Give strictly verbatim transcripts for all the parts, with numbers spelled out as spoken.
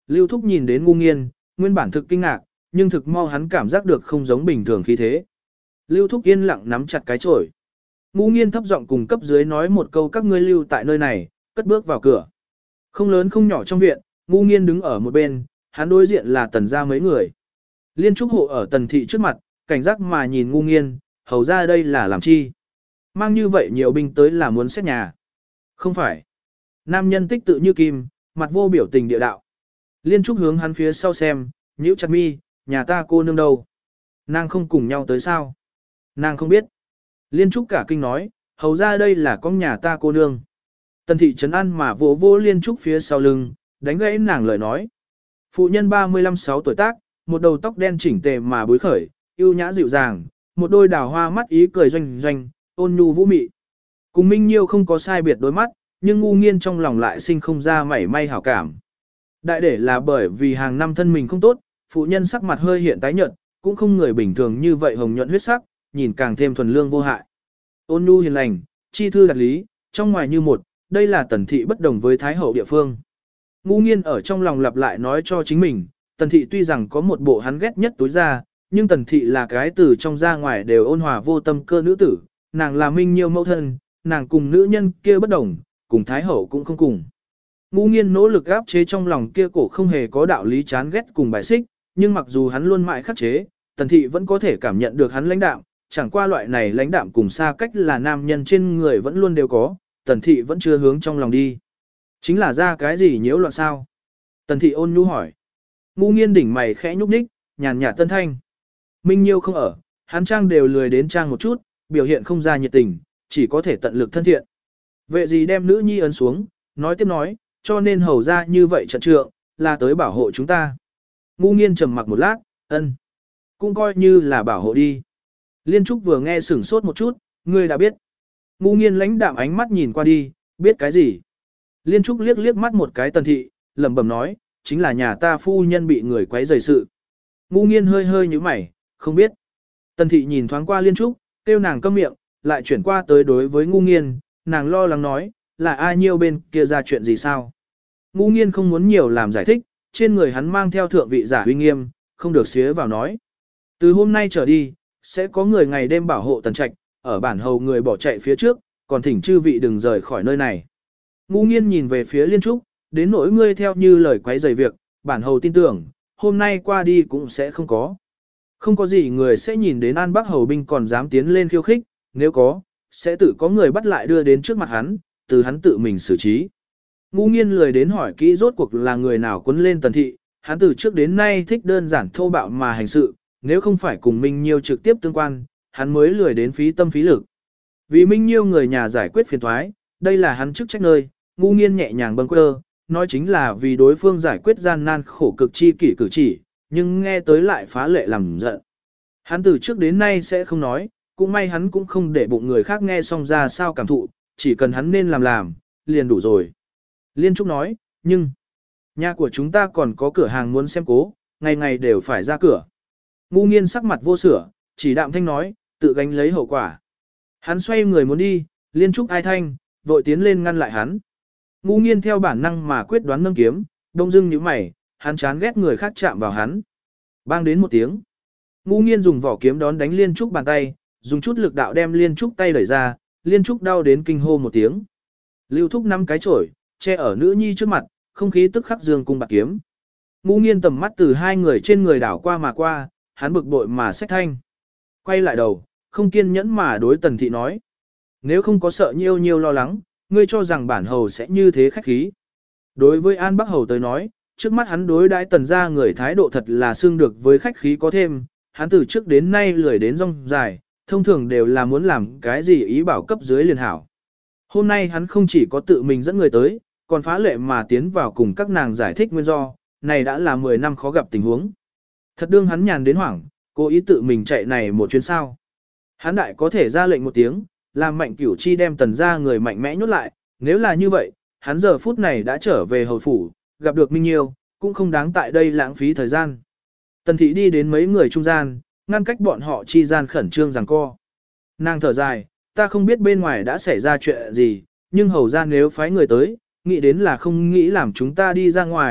Lưu Thúc nhìn đến Ngu Nghiên, nguyên bản thực kinh ngạc, nhưng thực mau hắn cảm giác được không giống bình thường khí thế. Lưu Thúc yên lặng nắm chặt cái chổi. Ngu Nghiên thấp giọng cùng cấp dưới nói một câu các ngươi lưu tại nơi này, cất bước vào cửa. Không lớn không nhỏ trong viện, Ngu Nghiên đứng ở một bên, hắn đối diện là Tần gia mấy người. Liên Trúc hộ ở Tần thị trước mặt, cảnh giác mà nhìn Ngu Nghiên, hầu ra đây là làm chi? Mang như vậy nhiều binh tới là muốn xét nhà. Không phải. Nam nhân tích tự như kim, mặt vô biểu tình địa đạo. Liên Trúc hướng hắn phía sau xem, nhíu chặt mi, nhà ta cô nương đâu? Nàng không cùng nhau tới sao? Nàng không biết. Liên Trúc cả kinh nói, hầu ra đây là con nhà ta cô nương. Tần thị trấn an mà vỗ vỗ Liên Trúc phía sau lưng, đánh gãy nàng lời nói. Phụ nhân ba mươi lăm sáu tuổi tác, một đầu tóc đen chỉnh tề mà búi khởi, yêu nhã dịu dàng, một đôi đào hoa mắt ý cười doanh doanh, ôn nhu vũ mị. Cùng Minh Nhiêu không có sai biệt đôi mắt, nhưng Ngu Nghiên trong lòng lại sinh không ra mảy may hảo cảm. Đại để là bởi vì hàng năm thân mình không tốt, phụ nhân sắc mặt hơi hiện tái nhợt, cũng không người bình thường như vậy hồng nhuận huyết sắc, nhìn càng thêm thuần lương vô hại. Ôn nhu hiền lành, chi thư đạt lý, trong ngoài như một, đây là Tần thị bất đồng với Thái hậu địa phương. Ngu Nghiên ở trong lòng lặp lại nói cho chính mình, Tần thị tuy rằng có một bộ hắn ghét nhất túi ra, nhưng Tần thị là cái từ trong ra ngoài đều ôn hòa vô tâm cơ nữ tử, nàng là Minh Nhiêu mẫu thân, nàng cùng nữ nhân kia bất đồng, cùng Thái hậu cũng không cùng. Ngu Nghiên nỗ lực áp chế trong lòng kia cổ không hề có đạo lý chán ghét cùng bài xích, nhưng mặc dù hắn luôn mãi khắc chế, Tần thị vẫn có thể cảm nhận được hắn lãnh đạm, chẳng qua loại này lãnh đạm cùng xa cách là nam nhân trên người vẫn luôn đều có, Tần thị vẫn chưa hướng trong lòng đi. Chính là ra cái gì nhiễu loạn sao? Tần thị ôn nhu hỏi. Ngu Nghiên đỉnh mày khẽ nhúc nhích, nhàn nhạt tân thanh. Minh Nhiêu không ở, hắn trang đều lười đến trang một chút, biểu hiện không ra nhiệt tình, chỉ có thể tận lực thân thiện. Vệ gì đem nữ nhi ấn xuống, nói tiếp nói, cho nên hầu ra như vậy trận trượng, là tới bảo hộ chúng ta. Ngu Nghiên trầm mặc một lát, ân. Cũng coi như là bảo hộ đi. Liên Trúc vừa nghe sửng sốt một chút, ngươi đã biết. Ngu Nghiên lãnh đạm ánh mắt nhìn qua đi, biết cái gì? Liên Trúc liếc liếc mắt một cái Tần thị, lẩm bẩm nói, chính là nhà ta phu nhân bị người quấy rầy sự. Ngu Nghiên hơi hơi nhíu mày, không biết. Tần thị nhìn thoáng qua Liên Trúc, kêu nàng câm miệng, lại chuyển qua tới đối với Ngu Nghiên, nàng lo lắng nói, là ai nhiêu bên kia ra chuyện gì sao? Ngu Nghiên không muốn nhiều làm giải thích, trên người hắn mang theo thượng vị giả uy nghiêm, không được xía vào nói. Từ hôm nay trở đi, sẽ có người ngày đêm bảo hộ Tần Trạch, ở bản hầu người bỏ chạy phía trước, còn thỉnh chư vị đừng rời khỏi nơi này. Ngu Nghiên nhìn về phía Liên Trúc, đến nỗi ngươi theo như lời quấy rầy việc, bản hầu tin tưởng, hôm nay qua đi cũng sẽ không có. Không có gì người sẽ nhìn đến An Bắc hầu binh còn dám tiến lên khiêu khích, nếu có, sẽ tự có người bắt lại đưa đến trước mặt hắn, từ hắn tự mình xử trí. Ngu Nghiên lười đến hỏi kỹ rốt cuộc là người nào quấn lên Tần thị, hắn từ trước đến nay thích đơn giản thô bạo mà hành sự, nếu không phải cùng Minh Nhiêu trực tiếp tương quan, hắn mới lười đến phí tâm phí lực. Vì Minh Nhiêu người nhà giải quyết phiền toái, đây là hắn chức trách nơi, Ngu Nghiên nhẹ nhàng bâng quơ, nói chính là vì đối phương giải quyết gian nan khổ cực chi kỷ cử chỉ, nhưng nghe tới lại phá lệ làm giận. Hắn từ trước đến nay sẽ không nói, cũng may hắn cũng không để bụng người khác nghe xong ra sao cảm thụ, chỉ cần hắn nên làm làm, liền đủ rồi. Liên Trúc nói, nhưng, nhà của chúng ta còn có cửa hàng muốn xem cố, ngày ngày đều phải ra cửa. Ngu Nghiên sắc mặt vô sửa, chỉ đạm thanh nói, tự gánh lấy hậu quả. Hắn xoay người muốn đi, Liên Trúc ai thanh, vội tiến lên ngăn lại hắn. Ngu Nghiên theo bản năng mà quyết đoán nâng kiếm, đông dưng như mày, hắn chán ghét người khác chạm vào hắn. Bang đến một tiếng. Ngu Nghiên dùng vỏ kiếm đón đánh Liên Trúc bàn tay, dùng chút lực đạo đem Liên Trúc tay đẩy ra, Liên Trúc đau đến kinh hô một tiếng. Lưu Thúc năm cái chổi, che ở nữ nhi trước mặt, không khí tức khắc dương cung bạc kiếm. Ngu Nghiên tầm mắt từ hai người trên người đảo qua mà qua, hắn bực bội mà xách thanh. Quay lại đầu, không kiên nhẫn mà đối Tần thị nói. Nếu không có sợ nhiêu nhiêu lo lắng, ngươi cho rằng bản hầu sẽ như thế khách khí. Đối với An Bắc hầu tới nói, trước mắt hắn đối đãi Tần gia người thái độ thật là xương được với khách khí có thêm, hắn từ trước đến nay lười đến rong dài, thông thường đều là muốn làm cái gì ý bảo cấp dưới liền hảo. Hôm nay hắn không chỉ có tự mình dẫn người tới, còn phá lệ mà tiến vào cùng các nàng giải thích nguyên do, này đã là mười năm khó gặp tình huống. Thật đương hắn nhàn đến hoảng, cố ý tự mình chạy này một chuyến sao. Hắn đại có thể ra lệnh một tiếng, làm Mạnh Cửu Chi đem Tần gia người mạnh mẽ nhốt lại, nếu là như vậy, hắn giờ phút này đã trở về hầu phủ, gặp được Minh Nhiêu, cũng không đáng tại đây lãng phí thời gian. Tần thị đi đến mấy người trung gian, ngăn cách bọn họ chi gian khẩn trương giằng co. Nàng thở dài, ta không biết bên ngoài đã xảy ra chuyện gì, nhưng hầu ra nếu phái người tới, nghĩ đến là không nghĩ làm chúng ta đi ra ngoài,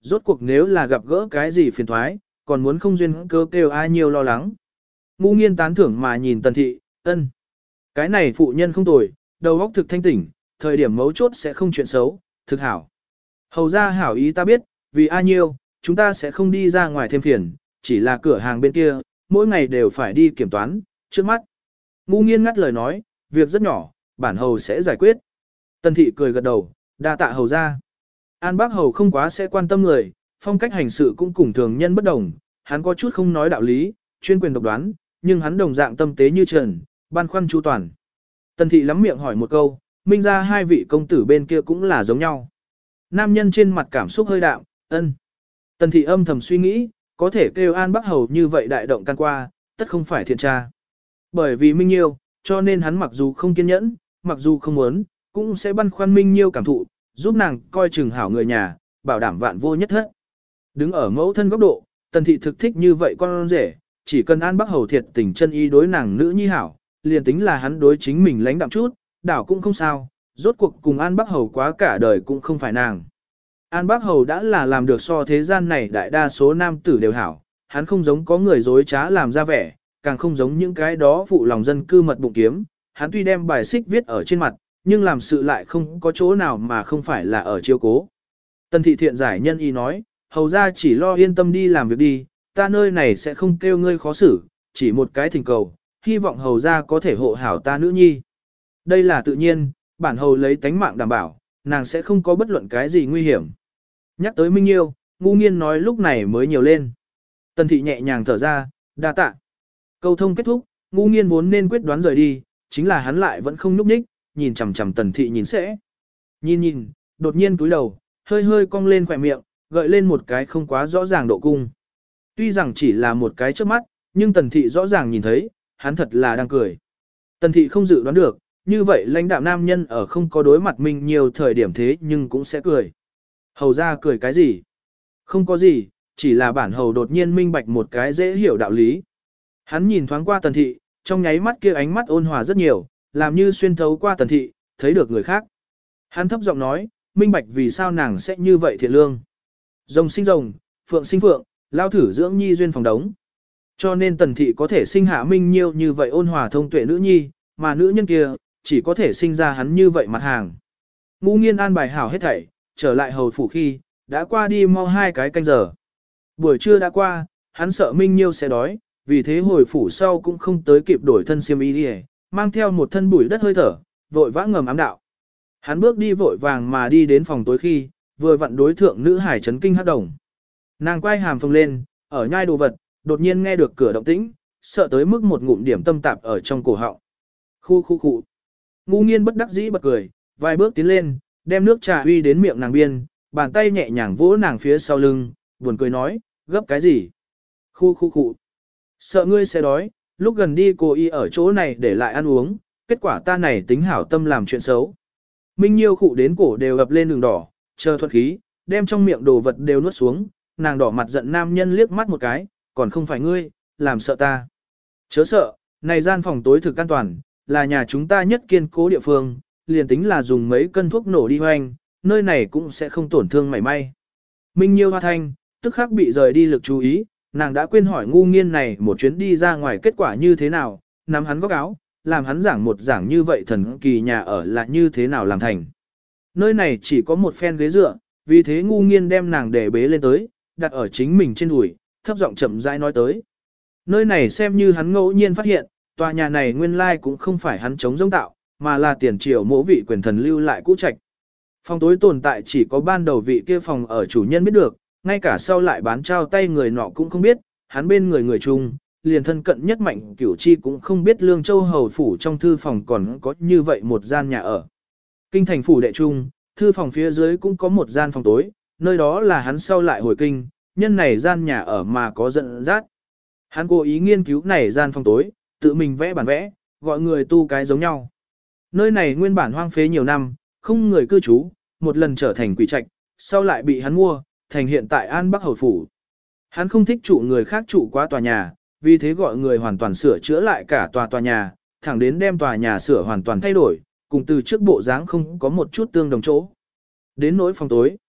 Rốt cuộc nếu là gặp gỡ cái gì phiền thoái, còn muốn không duyên cơ kêu ai nhiều lo lắng. Ngu nghiên tán thưởng mà nhìn tần thị, ân. Cái này phụ nhân không tồi, đầu óc thực thanh tỉnh, thời điểm mấu chốt sẽ không chuyện xấu, thực hảo. Hầu ra hảo ý ta biết, vì ai nhiêu, chúng ta sẽ không đi ra ngoài thêm phiền, chỉ là cửa hàng bên kia, mỗi ngày đều phải đi kiểm toán, trước mắt. Ngu nghiên ngắt lời nói, việc rất nhỏ, bản hầu sẽ giải quyết. Tần thị cười gật đầu, đa tạ hầu ra. An Bác Hầu không quá sẽ quan tâm người, phong cách hành sự cũng cùng thường nhân bất đồng, hắn có chút không nói đạo lý, chuyên quyền độc đoán, nhưng hắn đồng dạng tâm tế như trần, băn khoăn chu toàn. Tần thị lắm miệng hỏi một câu, minh ra hai vị công tử bên kia cũng là giống nhau. Nam nhân trên mặt cảm xúc hơi đạm, ân. Tần thị âm thầm suy nghĩ, có thể kêu An Bác Hầu như vậy đại động can qua, tất không phải thiện tra. Bởi vì Minh Nhiêu, cho nên hắn mặc dù không kiên nhẫn, mặc dù không muốn, cũng sẽ băn khoăn Minh Nhiêu cảm thụ, giúp nàng coi chừng hảo người nhà, bảo đảm vạn vô nhất thất. Đứng ở mẫu thân góc độ, tần thị thực thích như vậy con rể, chỉ cần An Bắc Hầu thiệt tình chân ý đối nàng nữ nhi hảo, liền tính là hắn đối chính mình lãnh đạm chút, đảo cũng không sao, rốt cuộc cùng An Bắc Hầu quá cả đời cũng không phải nàng. An Bắc Hầu đã là làm được so thế gian này đại đa số nam tử đều hảo, hắn không giống có người dối trá làm ra vẻ, càng không giống những cái đó phụ lòng dân cư mật bụng kiếm, hắn tuy đem bài xích viết ở trên mặt, nhưng làm sự lại không có chỗ nào mà không phải là ở chiếu cố. Tần thị thiện giải nhân y nói, hầu ra chỉ lo yên tâm đi làm việc đi, ta nơi này sẽ không kêu ngươi khó xử, chỉ một cái thỉnh cầu, hy vọng hầu ra có thể hộ hảo ta nữ nhi. Đây là tự nhiên, bản hầu lấy tánh mạng đảm bảo, nàng sẽ không có bất luận cái gì nguy hiểm. Nhắc tới Minh Nhiêu, ngu nghiên nói lúc này mới nhiều lên. Tần thị nhẹ nhàng thở ra, đa tạ. Câu thông kết thúc, ngu nghiên vốn nên quyết đoán rời đi, chính là hắn lại vẫn không nhúc nhích, nhìn chằm chằm tần thị nhìn sẽ. Nhìn nhìn, đột nhiên cúi đầu, hơi hơi cong lên khỏe miệng, gợi lên một cái không quá rõ ràng độ cung. Tuy rằng chỉ là một cái trước mắt, nhưng tần thị rõ ràng nhìn thấy, hắn thật là đang cười. Tần thị không dự đoán được, như vậy lãnh đạo nam nhân ở không có đối mặt mình nhiều thời điểm thế nhưng cũng sẽ cười. Hầu ra cười cái gì? Không có gì, chỉ là bản hầu đột nhiên minh bạch một cái dễ hiểu đạo lý. Hắn nhìn thoáng qua tần thị, trong nháy mắt kia ánh mắt ôn hòa rất nhiều, làm như xuyên thấu qua tần thị, thấy được người khác. Hắn thấp giọng nói, minh bạch vì sao nàng sẽ như vậy thiện lương. Rồng sinh rồng, phượng sinh phượng, lao thử dưỡng nhi duyên phòng đống. Cho nên tần thị có thể sinh hạ Minh Nhiêu như vậy ôn hòa thông tuệ nữ nhi, mà nữ nhân kia, chỉ có thể sinh ra hắn như vậy mặt hàng. Ngũ nghiên an bài hảo hết thảy, trở lại hầu phủ khi, đã qua đi mau hai cái canh giờ. Buổi trưa đã qua, hắn sợ Minh Nhiêu sẽ đói, vì thế hồi phủ sau cũng không tới kịp đổi thân xiêm y đi, mang theo một thân bụi đất hơi thở, vội vã ngầm ám đạo. Hắn bước đi vội vàng mà đi đến phòng tối khi, vừa vặn đối thượng nữ hải chấn kinh hắc đồng. Nàng quay hàm phồng lên, ở nhai đồ vật, đột nhiên nghe được cửa động tĩnh, sợ tới mức một ngụm điểm tâm tạp ở trong cổ họng. Khu khu khu. Ngu nghiên bất đắc dĩ bật cười, vài bước tiến lên, đem nước trà uy đến miệng nàng biên, bàn tay nhẹ nhàng vỗ nàng phía sau lưng, buồn cười nói, gấp cái gì? Khu khu khu. Sợ ngươi sẽ đói, lúc gần đi cô y ở chỗ này để lại ăn uống, kết quả ta này tính hảo tâm làm chuyện xấu. Minh Nhiêu khụ đến cổ đều ập lên đường đỏ, chờ thuật khí, đem trong miệng đồ vật đều nuốt xuống, nàng đỏ mặt giận nam nhân liếc mắt một cái, còn không phải ngươi, làm sợ ta. Chớ sợ, này gian phòng tối thực an toàn, là nhà chúng ta nhất kiên cố địa phương, liền tính là dùng mấy cân thuốc nổ đi hoành, nơi này cũng sẽ không tổn thương mảy may. Minh Nhiêu hoa thanh, tức khắc bị rời đi lực chú ý, nàng đã quên hỏi ngu nghiên này một chuyến đi ra ngoài kết quả như thế nào, nắm hắn góc áo, làm hắn giảng một giảng như vậy thần kỳ nhà ở là như thế nào làm thành. Nơi này chỉ có một phen ghế dựa, vì thế ngu nghiên đem nàng để bế lên tới, đặt ở chính mình trên đùi, thấp giọng chậm rãi nói tới. Nơi này xem như hắn ngẫu nhiên phát hiện, tòa nhà này nguyên lai cũng không phải hắn chống giống tạo, mà là tiền triều mỗ vị quyền thần lưu lại cũ trạch. Phòng tối tồn tại chỉ có ban đầu vị kia phòng ở chủ nhân biết được, ngay cả sau lại bán trao tay người nọ cũng không biết, hắn bên người người chung, liền thân cận nhất mạnh cửu chi cũng không biết Lương Châu hầu phủ trong thư phòng còn có như vậy một gian nhà ở. Kinh thành phủ đệ trung, thư phòng phía dưới cũng có một gian phòng tối, nơi đó là hắn sau lại hồi kinh, nhân này gian nhà ở mà có giận dắt. Hắn cố ý nghiên cứu này gian phòng tối, tự mình vẽ bản vẽ, gọi người tu cái giống nhau. Nơi này nguyên bản hoang phế nhiều năm, không người cư trú, một lần trở thành quỷ trạch, sau lại bị hắn mua, thành hiện tại An Bắc hầu phủ. Hắn không thích trụ người khác trụ quá tòa nhà, vì thế gọi người hoàn toàn sửa chữa lại cả tòa tòa nhà, thẳng đến đem tòa nhà sửa hoàn toàn thay đổi, cùng từ trước bộ dáng không có một chút tương đồng chỗ. Đến nỗi phòng tối,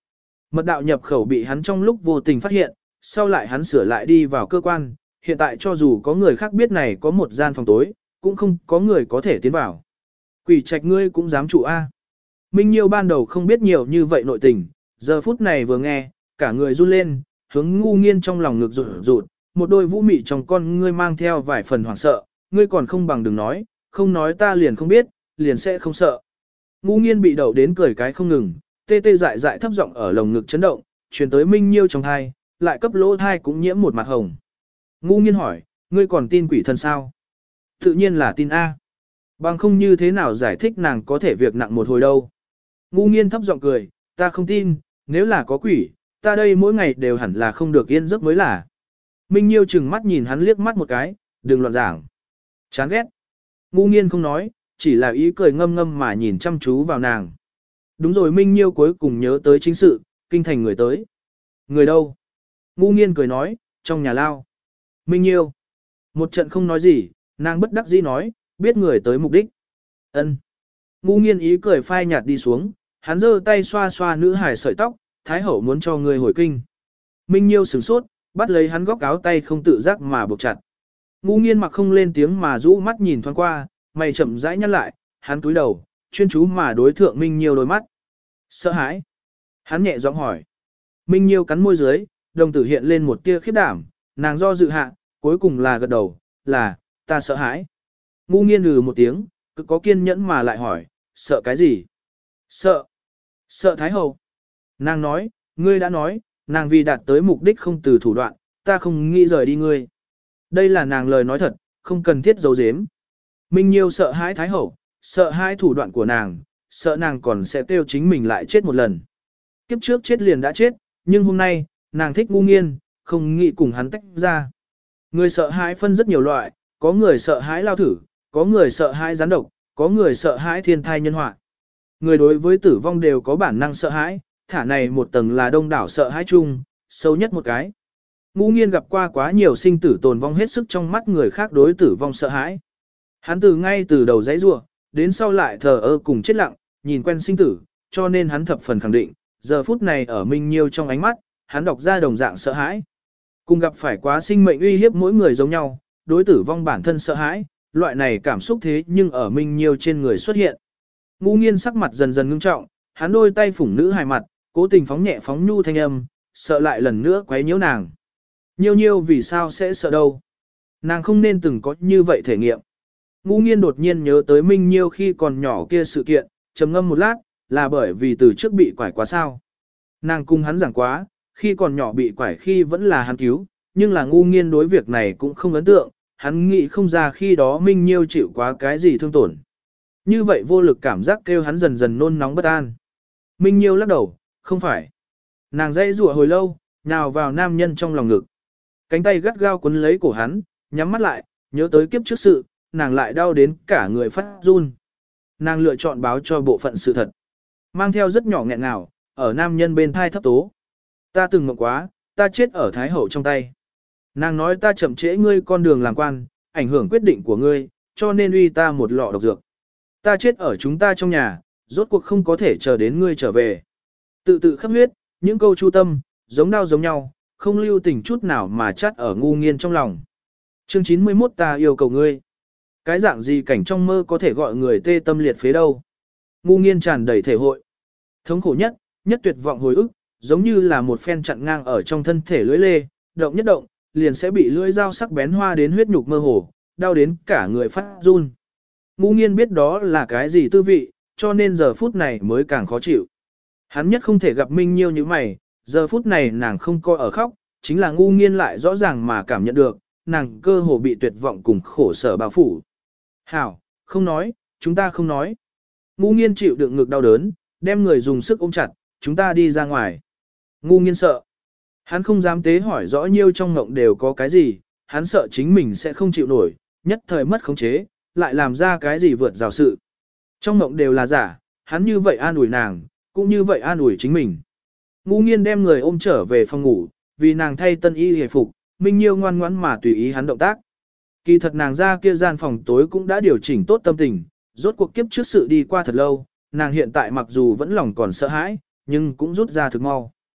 mật đạo nhập khẩu bị hắn trong lúc vô tình phát hiện, sau lại hắn sửa lại đi vào cơ quan, hiện tại cho dù có người khác biết này có một gian phòng tối, cũng không có người có thể tiến vào. Quỷ trạch ngươi cũng dám trụ A. Minh Nhiêu ban đầu không biết nhiều như vậy nội tình, giờ phút này vừa nghe, cả người run lên, hướng ngu nghiên trong lòng ngực rụt rụt, một đôi vũ mị trong con ngươi mang theo vài phần hoảng sợ, ngươi còn không bằng đừng nói, không nói ta liền không biết, liền sẽ không sợ. Ngu nghiên bị đậu đến cười cái không ngừng, tê tê dại dại thấp giọng ở lồng ngực chấn động, truyền tới Minh Nhiêu trong thai, lại cấp lỗ thai cũng nhiễm một mặt hồng. Ngu nghiên hỏi, ngươi còn tin quỷ thần sao? Tự nhiên là tin A. Bằng không như thế nào giải thích nàng có thể việc nặng một hồi đâu. Ngu nghiên thấp giọng cười, ta không tin, nếu là có quỷ, ta đây mỗi ngày đều hẳn là không được yên giấc mới là. Minh Nhiêu chừng mắt nhìn hắn liếc mắt một cái, đừng loạn giảng. Chán ghét. Ngu nghiên không nói, chỉ là ý cười ngâm ngâm mà nhìn chăm chú vào nàng. Đúng rồi, Minh Nhiêu cuối cùng nhớ tới chính sự, kinh thành người tới. Người đâu? Ngu nghiên cười nói, trong nhà lao. Minh Nhiêu. Một trận không nói gì, nàng bất đắc dĩ nói, biết người tới mục đích. Ân. Ngu nghiên ý cười phai nhạt đi xuống, hắn giơ tay xoa xoa nữ hài sợi tóc, thái hậu muốn cho người hồi kinh. Minh Nhiêu sửng sốt, bắt lấy hắn góc áo tay không tự giác mà buộc chặt. Ngu nghiên mặc không lên tiếng mà rũ mắt nhìn thoáng qua, mày chậm rãi nhăn lại, hắn cúi đầu, chuyên chú mà đối thượng Minh Nhiêu đôi mắt. Sợ hãi. Hắn nhẹ giọng hỏi. Minh Nhiêu cắn môi dưới, đồng tử hiện lên một tia khiếp đảm, nàng do dự hạ, cuối cùng là gật đầu, là, ta sợ hãi. Ngu nghiên lừ một tiếng, cứ có kiên nhẫn mà lại hỏi, sợ cái gì? Sợ. Sợ Thái Hậu. Nàng nói, ngươi đã nói, nàng vì đạt tới mục đích không từ thủ đoạn, ta không nghĩ rời đi ngươi. Đây là nàng lời nói thật, không cần thiết giấu giếm. Minh Nhiêu sợ hãi Thái Hậu, sợ hãi thủ đoạn của nàng, sợ nàng còn sẽ tiêu chính mình lại chết một lần. Kiếp trước chết liền đã chết, nhưng hôm nay, nàng thích ngu nghiên, không nghĩ cùng hắn tách ra. Người sợ hãi phân rất nhiều loại, có người sợ hãi lao thử, có người sợ hãi gián độc, có người sợ hãi thiên thai nhân họa. Người đối với tử vong đều có bản năng sợ hãi, thả này một tầng là đông đảo sợ hãi chung, sâu nhất một cái. Ngu nghiên gặp qua quá nhiều sinh tử tồn vong hết sức trong mắt người khác đối tử vong sợ hãi. Hắn từ ngay từ đầu giấy rủa đến sau lại thờ ơ cùng chết lặng, nhìn quen sinh tử, cho nên hắn thập phần khẳng định, giờ phút này ở Minh Nhiêu trong ánh mắt, hắn đọc ra đồng dạng sợ hãi. Cùng gặp phải quá sinh mệnh uy hiếp mỗi người giống nhau, đối tử vong bản thân sợ hãi, loại này cảm xúc thế nhưng ở Minh Nhiêu trên người xuất hiện. Ngu nghiên sắc mặt dần dần ngưng trọng, hắn đôi tay phủng nữ hài mặt, cố tình phóng nhẹ phóng nhu thanh âm, sợ lại lần nữa quấy nhiễu nàng. Nhiêu nhiêu vì sao sẽ sợ đâu? Nàng không nên từng có như vậy thể nghiệm. Ngu nghiên đột nhiên nhớ tới Minh Nhiêu khi còn nhỏ kia sự kiện, trầm ngâm một lát, là bởi vì từ trước bị quải quá sao. Nàng cùng hắn giảng quá, khi còn nhỏ bị quải khi vẫn là hắn cứu, nhưng là ngu nghiên đối việc này cũng không ấn tượng, hắn nghĩ không ra khi đó Minh Nhiêu chịu quá cái gì thương tổn. Như vậy vô lực cảm giác kêu hắn dần dần nôn nóng bất an. Minh Nhiêu lắc đầu, không phải. Nàng dãy rủa hồi lâu, nhào vào nam nhân trong lòng ngực. Cánh tay gắt gao quấn lấy cổ hắn, nhắm mắt lại, nhớ tới kiếp trước sự, nàng lại đau đến cả người phát run. Nàng lựa chọn báo cho bộ phận sự thật. Mang theo rất nhỏ nghẹn ngào, ở nam nhân bên thai thấp tố. Ta từng mộng quá, ta chết ở Thái Hậu trong tay. Nàng nói ta chậm trễ ngươi con đường làm quan, ảnh hưởng quyết định của ngươi, cho nên uy ta một lọ độc dược. Ta chết ở chúng ta trong nhà, rốt cuộc không có thể chờ đến ngươi trở về. Tự tự khắp huyết, những câu chu tâm, giống đau giống nhau, không lưu tình chút nào mà chắt ở ngu nghiên trong lòng. Chương chín mươi mốt ta yêu cầu ngươi. Cái dạng gì cảnh trong mơ có thể gọi người tê tâm liệt phế đâu. Ngu nghiên tràn đầy thể hội. Thống khổ nhất, nhất tuyệt vọng hồi ức, giống như là một phen chặn ngang ở trong thân thể lưỡi lê, động nhất động, liền sẽ bị lưỡi dao sắc bén hoa đến huyết nhục mơ hồ, đau đến cả người phát run. Ngu nghiên biết đó là cái gì tư vị, cho nên giờ phút này mới càng khó chịu. Hắn nhất không thể gặp Minh Nhiêu như mày, giờ phút này nàng không coi ở khóc, chính là ngu nghiên lại rõ ràng mà cảm nhận được, nàng cơ hồ bị tuyệt vọng cùng khổ sở bao phủ. Hảo, không nói, chúng ta không nói. Ngu nghiên chịu đựng ngực đau đớn, đem người dùng sức ôm chặt, chúng ta đi ra ngoài. Ngu nghiên sợ. Hắn không dám tế hỏi rõ nhiêu trong ngộng đều có cái gì, hắn sợ chính mình sẽ không chịu nổi, nhất thời mất khống chế, lại làm ra cái gì vượt rào sự. Trong ngộng đều là giả, hắn như vậy an ủi nàng, cũng như vậy an ủi chính mình. Ngu nghiên đem người ôm trở về phòng ngủ, vì nàng thay tân y hề phục, Minh Nhiêu ngoan ngoãn mà tùy ý hắn động tác. Kỳ thật nàng ra kia gian phòng tối cũng đã điều chỉnh tốt tâm tình, rốt cuộc kiếp trước sự đi qua thật lâu, nàng hiện tại mặc dù vẫn lòng còn sợ hãi, nhưng cũng rút ra thực mau.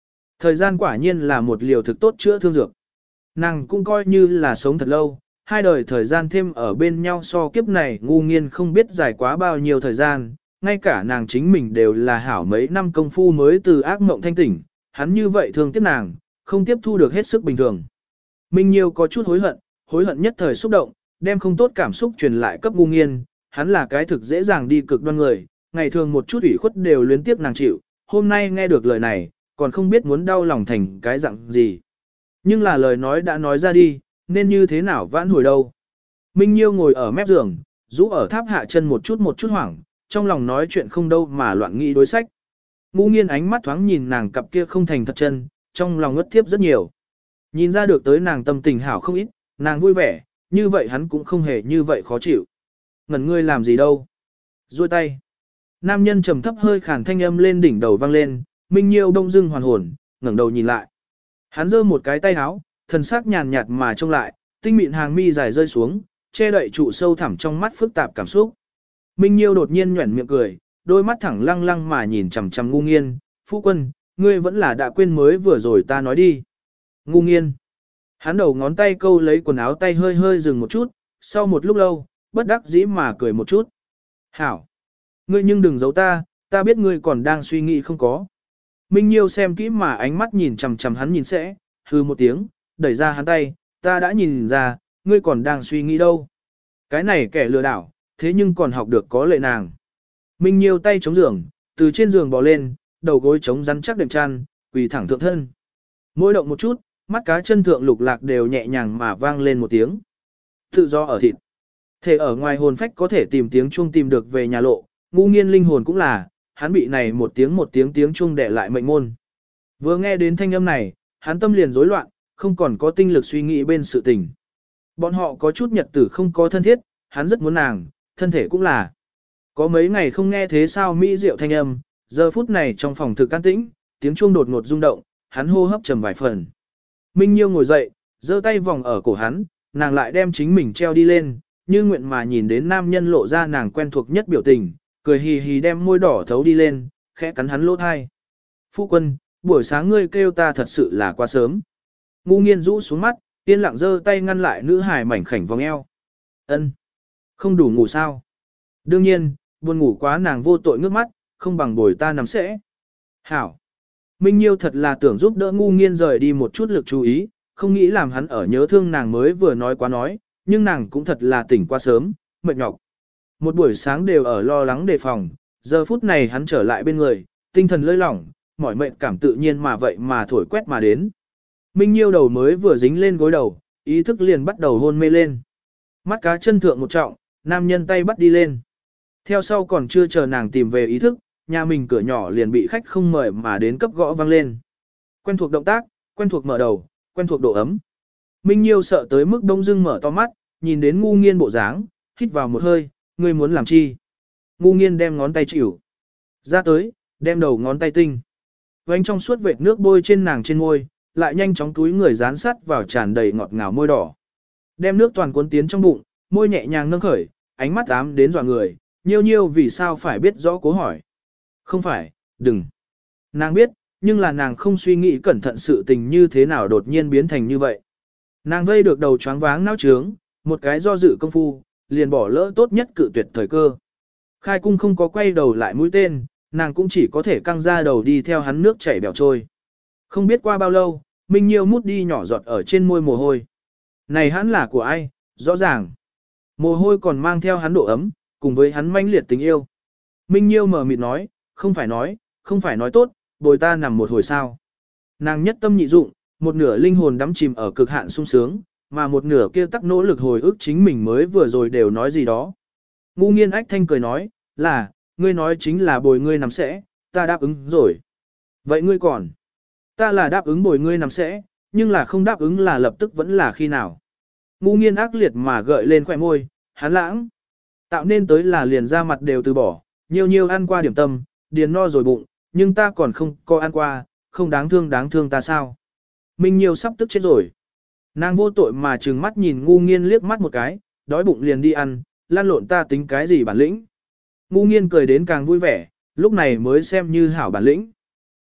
Thời gian quả nhiên là một liều thực tốt chữa thương dược. Nàng cũng coi như là sống thật lâu, hai đời thời gian thêm ở bên nhau so kiếp này ngu nghiên không biết dài quá bao nhiêu thời gian, ngay cả nàng chính mình đều là hảo mấy năm công phu mới từ ác mộng thanh tỉnh, hắn như vậy thương tiếc nàng, không tiếp thu được hết sức bình thường. Minh Nhiêu có chút hối hận, hối hận nhất thời xúc động, đem không tốt cảm xúc truyền lại cấp ngu nghiên, hắn là cái thực dễ dàng đi cực đoan người, ngày thường một chút ủy khuất đều luyến tiếc nàng chịu, hôm nay nghe được lời này, còn không biết muốn đau lòng thành cái dạng gì. Nhưng là lời nói đã nói ra đi, nên như thế nào vãn hồi đâu. Minh Nhiêu ngồi ở mép giường, rũ ở tháp hạ chân một chút một chút hoảng, trong lòng nói chuyện không đâu mà loạn nghĩ đối sách. Ngu nghiên ánh mắt thoáng nhìn nàng cặp kia không thành thật chân, trong lòng ngất thiếp rất nhiều. Nhìn ra được tới nàng tâm tình hảo không ít, nàng vui vẻ, như vậy hắn cũng không hề như vậy khó chịu. Ngẩn ngươi làm gì đâu. Rồi tay. Nam nhân trầm thấp hơi khàn thanh âm lên đỉnh đầu vang lên, Minh Nhiêu đông dưng hoàn hồn, ngẩng đầu nhìn lại. Hắn giơ một cái tay háo, thần sắc nhàn nhạt mà trông lại, tinh mịn hàng mi dài rơi xuống, che đậy trụ sâu thẳm trong mắt phức tạp cảm xúc. Minh Nhiêu đột nhiên nhuẩn miệng cười, đôi mắt thẳng lăng lăng mà nhìn chằm chằm ngu nghiên, phu quân, ngươi vẫn là đã quên mới vừa rồi ta nói đi. Ngu nghiên. Hắn đầu ngón tay câu lấy quần áo tay hơi hơi dừng một chút, sau một lúc lâu, bất đắc dĩ mà cười một chút. Hảo. Ngươi nhưng đừng giấu ta, ta biết ngươi còn đang suy nghĩ không có. Minh Nhiêu xem kỹ mà ánh mắt nhìn chằm chằm hắn nhìn sẽ, hư một tiếng, đẩy ra hắn tay, ta đã nhìn ra, ngươi còn đang suy nghĩ đâu. Cái này kẻ lừa đảo, thế nhưng còn học được có lệ nàng. Minh Nhiêu tay chống giường, từ trên giường bò lên, đầu gối chống rắn chắc đệm chăn, quỳ thẳng thượng thân. Mỗi động một chút, mắt cá chân thượng lục lạc đều nhẹ nhàng mà vang lên một tiếng. Tự do ở thịt. Thể ở ngoài hồn phách có thể tìm tiếng chuông tìm được về nhà lộ, ngu nghiên linh hồn cũng là, hắn bị này một tiếng một tiếng tiếng chuông đẻ lại mệnh môn. Vừa nghe đến thanh âm này, hắn tâm liền rối loạn, không còn có tinh lực suy nghĩ bên sự tình. Bọn họ có chút nhật tử không có thân thiết, hắn rất muốn nàng, thân thể cũng là. Có mấy ngày không nghe thế sao mỹ diệu thanh âm, giờ phút này trong phòng thực an tĩnh, tiếng chuông đột ngột rung động, hắn hô hấp trầm vài phần. Minh Nhiêu ngồi dậy, giơ tay vòng ở cổ hắn, nàng lại đem chính mình treo đi lên, như nguyện mà nhìn đến nam nhân lộ ra nàng quen thuộc nhất biểu tình, cười hì hì đem môi đỏ thấu đi lên, khẽ cắn hắn lỗ thai. Phu quân, buổi sáng ngươi kêu ta thật sự là quá sớm. Ngu nghiên rũ xuống mắt, yên lặng giơ tay ngăn lại nữ hài mảnh khảnh vòng eo. Ân, không đủ ngủ sao? Đương nhiên, buồn ngủ quá nàng vô tội ngước mắt, không bằng bồi ta nằm sẽ. Hảo. Minh Nhiêu thật là tưởng giúp đỡ ngu nghiên rời đi một chút lực chú ý, không nghĩ làm hắn ở nhớ thương nàng mới vừa nói quá nói, nhưng nàng cũng thật là tỉnh quá sớm, mệt nhọc. Một buổi sáng đều ở lo lắng đề phòng, giờ phút này hắn trở lại bên người, tinh thần lơi lỏng, mỏi mệt cảm tự nhiên mà vậy mà thổi quét mà đến. Minh Nhiêu đầu mới vừa dính lên gối đầu, ý thức liền bắt đầu hôn mê lên. Mắt cá chân thượng một trọng, nam nhân tay bắt đi lên. Theo sau còn chưa chờ nàng tìm về ý thức, nhà mình cửa nhỏ liền bị khách không mời mà đến cấp gõ vang lên. Quen thuộc động tác, quen thuộc mở đầu, quen thuộc độ ấm. Minh Nhiêu sợ tới mức đông dưng mở to mắt, nhìn đến ngu nghiên bộ dáng, hít vào một hơi, ngươi muốn làm chi? Ngu nghiên đem ngón tay chịu ra tới, đem đầu ngón tay tinh. Vánh trong suốt vệt nước bôi trên nàng trên môi, lại nhanh chóng túi người dán sát vào tràn đầy ngọt ngào môi đỏ. Đem nước toàn cuốn tiến trong bụng, môi nhẹ nhàng nâng khởi, ánh mắt ám đến dọa người, Nhiêu Nhiêu vì sao phải biết rõ cố hỏi. Không phải, đừng. Nàng biết, nhưng là nàng không suy nghĩ cẩn thận sự tình như thế nào đột nhiên biến thành như vậy. Nàng vây được đầu choáng váng não trướng, một cái do dự công phu, liền bỏ lỡ tốt nhất cự tuyệt thời cơ. Khai cung không có quay đầu lại mũi tên, nàng cũng chỉ có thể căng ra đầu đi theo hắn nước chảy bèo trôi. Không biết qua bao lâu, Minh Nhiêu mút đi nhỏ giọt ở trên môi mồ hôi. Này hắn là của ai, rõ ràng. Mồ hôi còn mang theo hắn độ ấm, cùng với hắn manh liệt tình yêu. Minh Nhiêu mở mịt nói, không phải nói, không phải nói tốt, bồi ta nằm một hồi sao. Nàng nhất tâm nhị dụng, một nửa linh hồn đắm chìm ở cực hạn sung sướng, mà một nửa kia tắc nỗ lực hồi ức chính mình mới vừa rồi đều nói gì đó. Ngu nghiên ách thanh cười nói, là, ngươi nói chính là bồi ngươi nằm sẽ, ta đáp ứng rồi. Vậy ngươi còn? Ta là đáp ứng bồi ngươi nằm sẽ, nhưng là không đáp ứng là lập tức vẫn là khi nào. Ngu nghiên ác liệt mà gợi lên khỏe môi, hắn lãng. Tạo nên tới là liền ra mặt đều từ bỏ, nhiều nhiều ăn qua điểm tâm, điền no rồi bụng, nhưng ta còn không có ăn qua, không đáng thương đáng thương ta sao. Minh Nhiêu sắp tức chết rồi. Nàng vô tội mà trừng mắt nhìn ngu nghiên liếc mắt một cái, đói bụng liền đi ăn, lan lộn ta tính cái gì bản lĩnh. Ngu nghiên cười đến càng vui vẻ, lúc này mới xem như hảo bản lĩnh.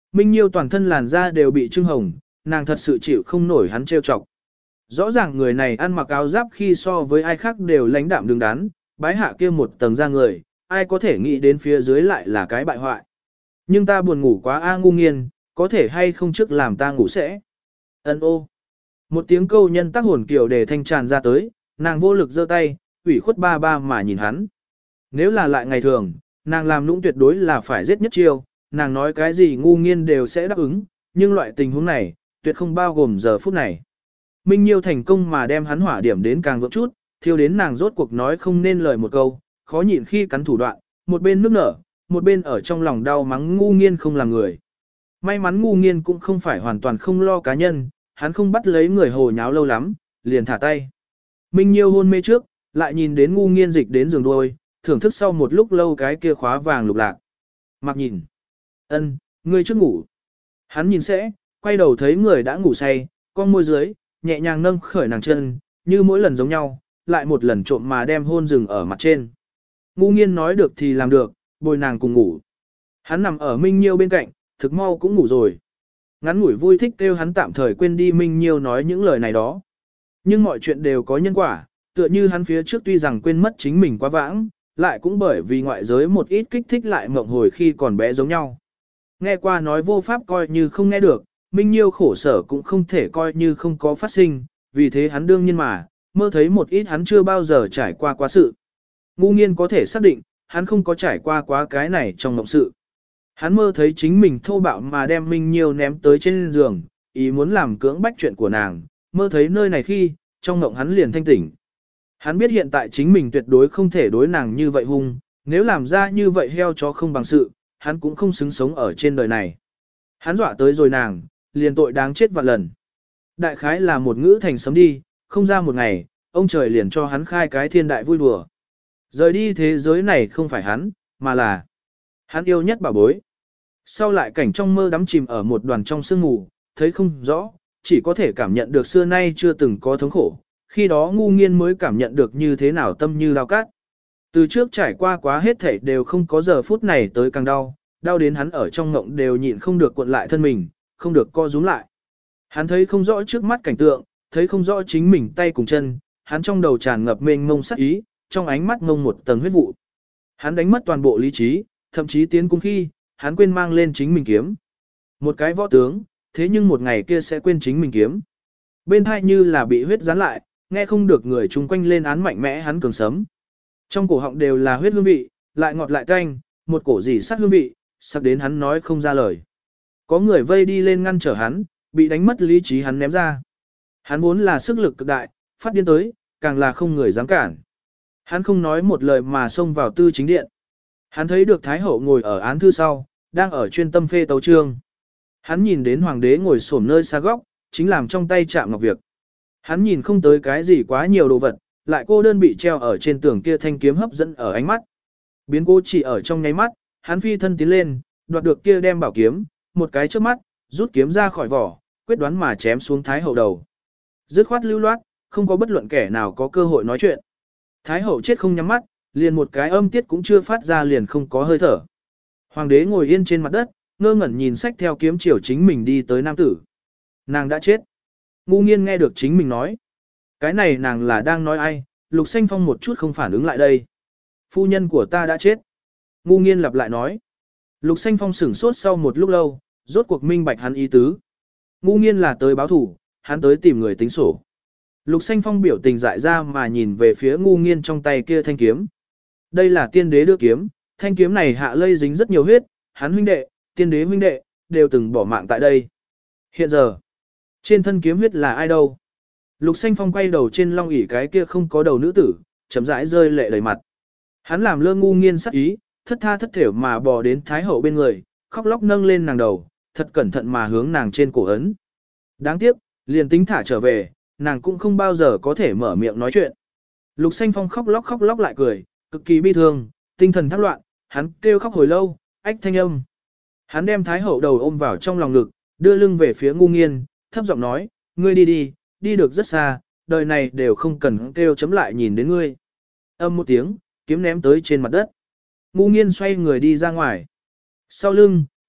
Minh Nhiêu toàn thân làn da đều bị trưng hồng, nàng thật sự chịu không nổi hắn trêu chọc. Rõ ràng người này ăn mặc áo giáp khi so với ai khác đều lãnh đạm đứng đắn, bái hạ kia một tầng da người, ai có thể nghĩ đến phía dưới lại là cái bại hoại. Nhưng ta buồn ngủ quá a ngu nghiên, có thể hay không trước làm ta ngủ sẽ. Ân ô. Một tiếng câu nhân tác hồn kiểu để thanh tràn ra tới, nàng vô lực giơ tay, ủy khuất ba ba mà nhìn hắn. Nếu là lại ngày thường, nàng làm nũng tuyệt đối là phải giết nhất chiêu, nàng nói cái gì ngu nghiên đều sẽ đáp ứng, nhưng loại tình huống này, tuyệt không bao gồm giờ phút này. Minh Nhiêu thành công mà đem hắn hỏa điểm đến càng vượng chút, thiêu đến nàng rốt cuộc nói không nên lời một câu, khó nhịn khi cắn thủ đoạn, một bên nước nở, một bên ở trong lòng đau mắng ngu nghiên không làm người. May mắn ngu nghiên cũng không phải hoàn toàn không lo cá nhân, hắn không bắt lấy người hồ nháo lâu lắm, liền thả tay. Minh Nhiêu hôn mê trước, lại nhìn đến ngu nghiên dịch đến giường đuôi, thưởng thức sau một lúc lâu cái kia khóa vàng lục lạc. Mặc nhìn. Ân, ngươi trước ngủ. Hắn nhìn sẽ, quay đầu thấy người đã ngủ say, con môi dưới, nhẹ nhàng nâng khởi nàng chân, như mỗi lần giống nhau, lại một lần trộm mà đem hôn rừng ở mặt trên. Ngu nghiên nói được thì làm được, bồi nàng cùng ngủ. Hắn nằm ở Minh Nhiêu bên cạnh, thực mau cũng ngủ rồi. Ngắn ngủi vui thích kêu hắn tạm thời quên đi Minh Nhiêu nói những lời này đó. Nhưng mọi chuyện đều có nhân quả, tựa như hắn phía trước tuy rằng quên mất chính mình quá vãng, lại cũng bởi vì ngoại giới một ít kích thích lại mộng hồi khi còn bé giống nhau. Nghe qua nói vô pháp coi như không nghe được, Minh Nhiêu khổ sở cũng không thể coi như không có phát sinh, vì thế hắn đương nhiên mà, mơ thấy một ít hắn chưa bao giờ trải qua quá sự. Ngu nghiên có thể xác định, hắn không có trải qua quá cái này trong mộng sự. Hắn mơ thấy chính mình thô bạo mà đem Minh Nhiêu ném tới trên giường, ý muốn làm cưỡng bách chuyện của nàng, mơ thấy nơi này khi, trong mộng hắn liền thanh tỉnh. Hắn biết hiện tại chính mình tuyệt đối không thể đối nàng như vậy hung, nếu làm ra như vậy heo chó không bằng sự, hắn cũng không xứng sống ở trên đời này. Hắn dọa tới rồi nàng, liền tội đáng chết vạn lần. Đại khái là một ngữ thành sấm đi, không ra một ngày, ông trời liền cho hắn khai cái thiên đại vui đùa. Rời đi thế giới này không phải hắn, mà là hắn yêu nhất bảo bối. Sau lại cảnh trong mơ đắm chìm ở một đoàn trong sương mù, thấy không rõ, chỉ có thể cảm nhận được xưa nay chưa từng có thống khổ. Khi đó ngu nghiên mới cảm nhận được như thế nào tâm như lao cát. Từ trước trải qua quá hết thảy đều không có giờ phút này tới càng đau, đau đến hắn ở trong ngộng đều nhịn không được cuộn lại thân mình, không được co rúm lại. Hắn thấy không rõ trước mắt cảnh tượng, thấy không rõ chính mình tay cùng chân, hắn trong đầu tràn ngập mênh mông sắc ý, trong ánh mắt ngông một tầng huyết vụ. Hắn đánh mất toàn bộ lý trí, thậm chí tiến cung khi, hắn quên mang lên chính mình kiếm. Một cái võ tướng, thế nhưng một ngày kia sẽ quên chính mình kiếm. Bên hai như là bị huyết dán lại, nghe không được người chung quanh lên án mạnh mẽ hắn cường sấm. Trong cổ họng đều là huyết hương vị, lại ngọt lại tanh, một cổ gì sắc hương vị, sắc đến hắn nói không ra lời. Có người vây đi lên ngăn trở hắn, bị đánh mất lý trí hắn ném ra. Hắn vốn là sức lực cực đại, phát điên tới, càng là không người dám cản. Hắn không nói một lời mà xông vào tư chính điện. Hắn thấy được Thái Hậu ngồi ở án thư sau, đang ở chuyên tâm phê tấu chương. Hắn nhìn đến Hoàng đế ngồi xổm nơi xa góc, chính làm trong tay chạm ngọc việc. Hắn nhìn không tới cái gì quá nhiều đồ vật, lại cô đơn bị treo ở trên tường kia thanh kiếm hấp dẫn ở ánh mắt. Biến cố chỉ ở trong nháy mắt, hắn phi thân tiến lên, đoạt được kia đem bảo kiếm, một cái trước mắt, rút kiếm ra khỏi vỏ, quyết đoán mà chém xuống Thái Hậu đầu. Dứt khoát lưu loát, không có bất luận kẻ nào có cơ hội nói chuyện. Thái Hậu chết không nhắm mắt, liền một cái âm tiết cũng chưa phát ra liền không có hơi thở. Hoàng đế ngồi yên trên mặt đất, ngơ ngẩn nhìn sách theo kiếm chiều chính mình đi tới nam tử. Nàng đã chết. Ngu nghiên nghe được chính mình nói. Cái này nàng là đang nói ai, Lục Xanh Phong một chút không phản ứng lại đây. Phu nhân của ta đã chết. Ngu nghiên lặp lại nói. Lục Xanh Phong sửng sốt sau một lúc lâu, rốt cuộc minh bạch hắn ý tứ. Ngu nghiên là tới báo thủ, hắn tới tìm người tính sổ. Lục Xanh Phong biểu tình dại ra mà nhìn về phía ngu nghiên trong tay kia thanh kiếm. Đây là tiên đế đưa kiếm, thanh kiếm này hạ lây dính rất nhiều huyết, hắn huynh đệ, tiên đế huynh đệ, đều từng bỏ mạng tại đây. Hiện giờ, trên thân kiếm huyết là ai đâu? Lục Xanh Phong quay đầu trên long ỷ cái kia không có đầu nữ tử, chậm rãi rơi lệ đầy mặt. Hắn làm lơ ngu nghiên sắc ý, thất tha thất thểu mà bò đến Thái Hậu bên người, khóc lóc nâng lên nàng đầu, thật cẩn thận mà hướng nàng trên cổ ấn. Đáng tiếc, liền tính thả trở về, nàng cũng không bao giờ có thể mở miệng nói chuyện. Lục Xanh Phong khóc lóc khóc lóc lại cười, cực kỳ bi thương, tinh thần thác loạn, hắn kêu khóc hồi lâu, ách thanh âm. Hắn đem Thái Hậu đầu ôm vào trong lòng ngực, đưa lưng về phía ngu nghiên, thấp giọng nói, ngươi đi đi, đi được rất xa, đời này đều không cần kêu chấm lại nhìn đến ngươi. Âm một tiếng, kiếm ném tới trên mặt đất. Ngu nghiên xoay người đi ra ngoài. Sau lưng,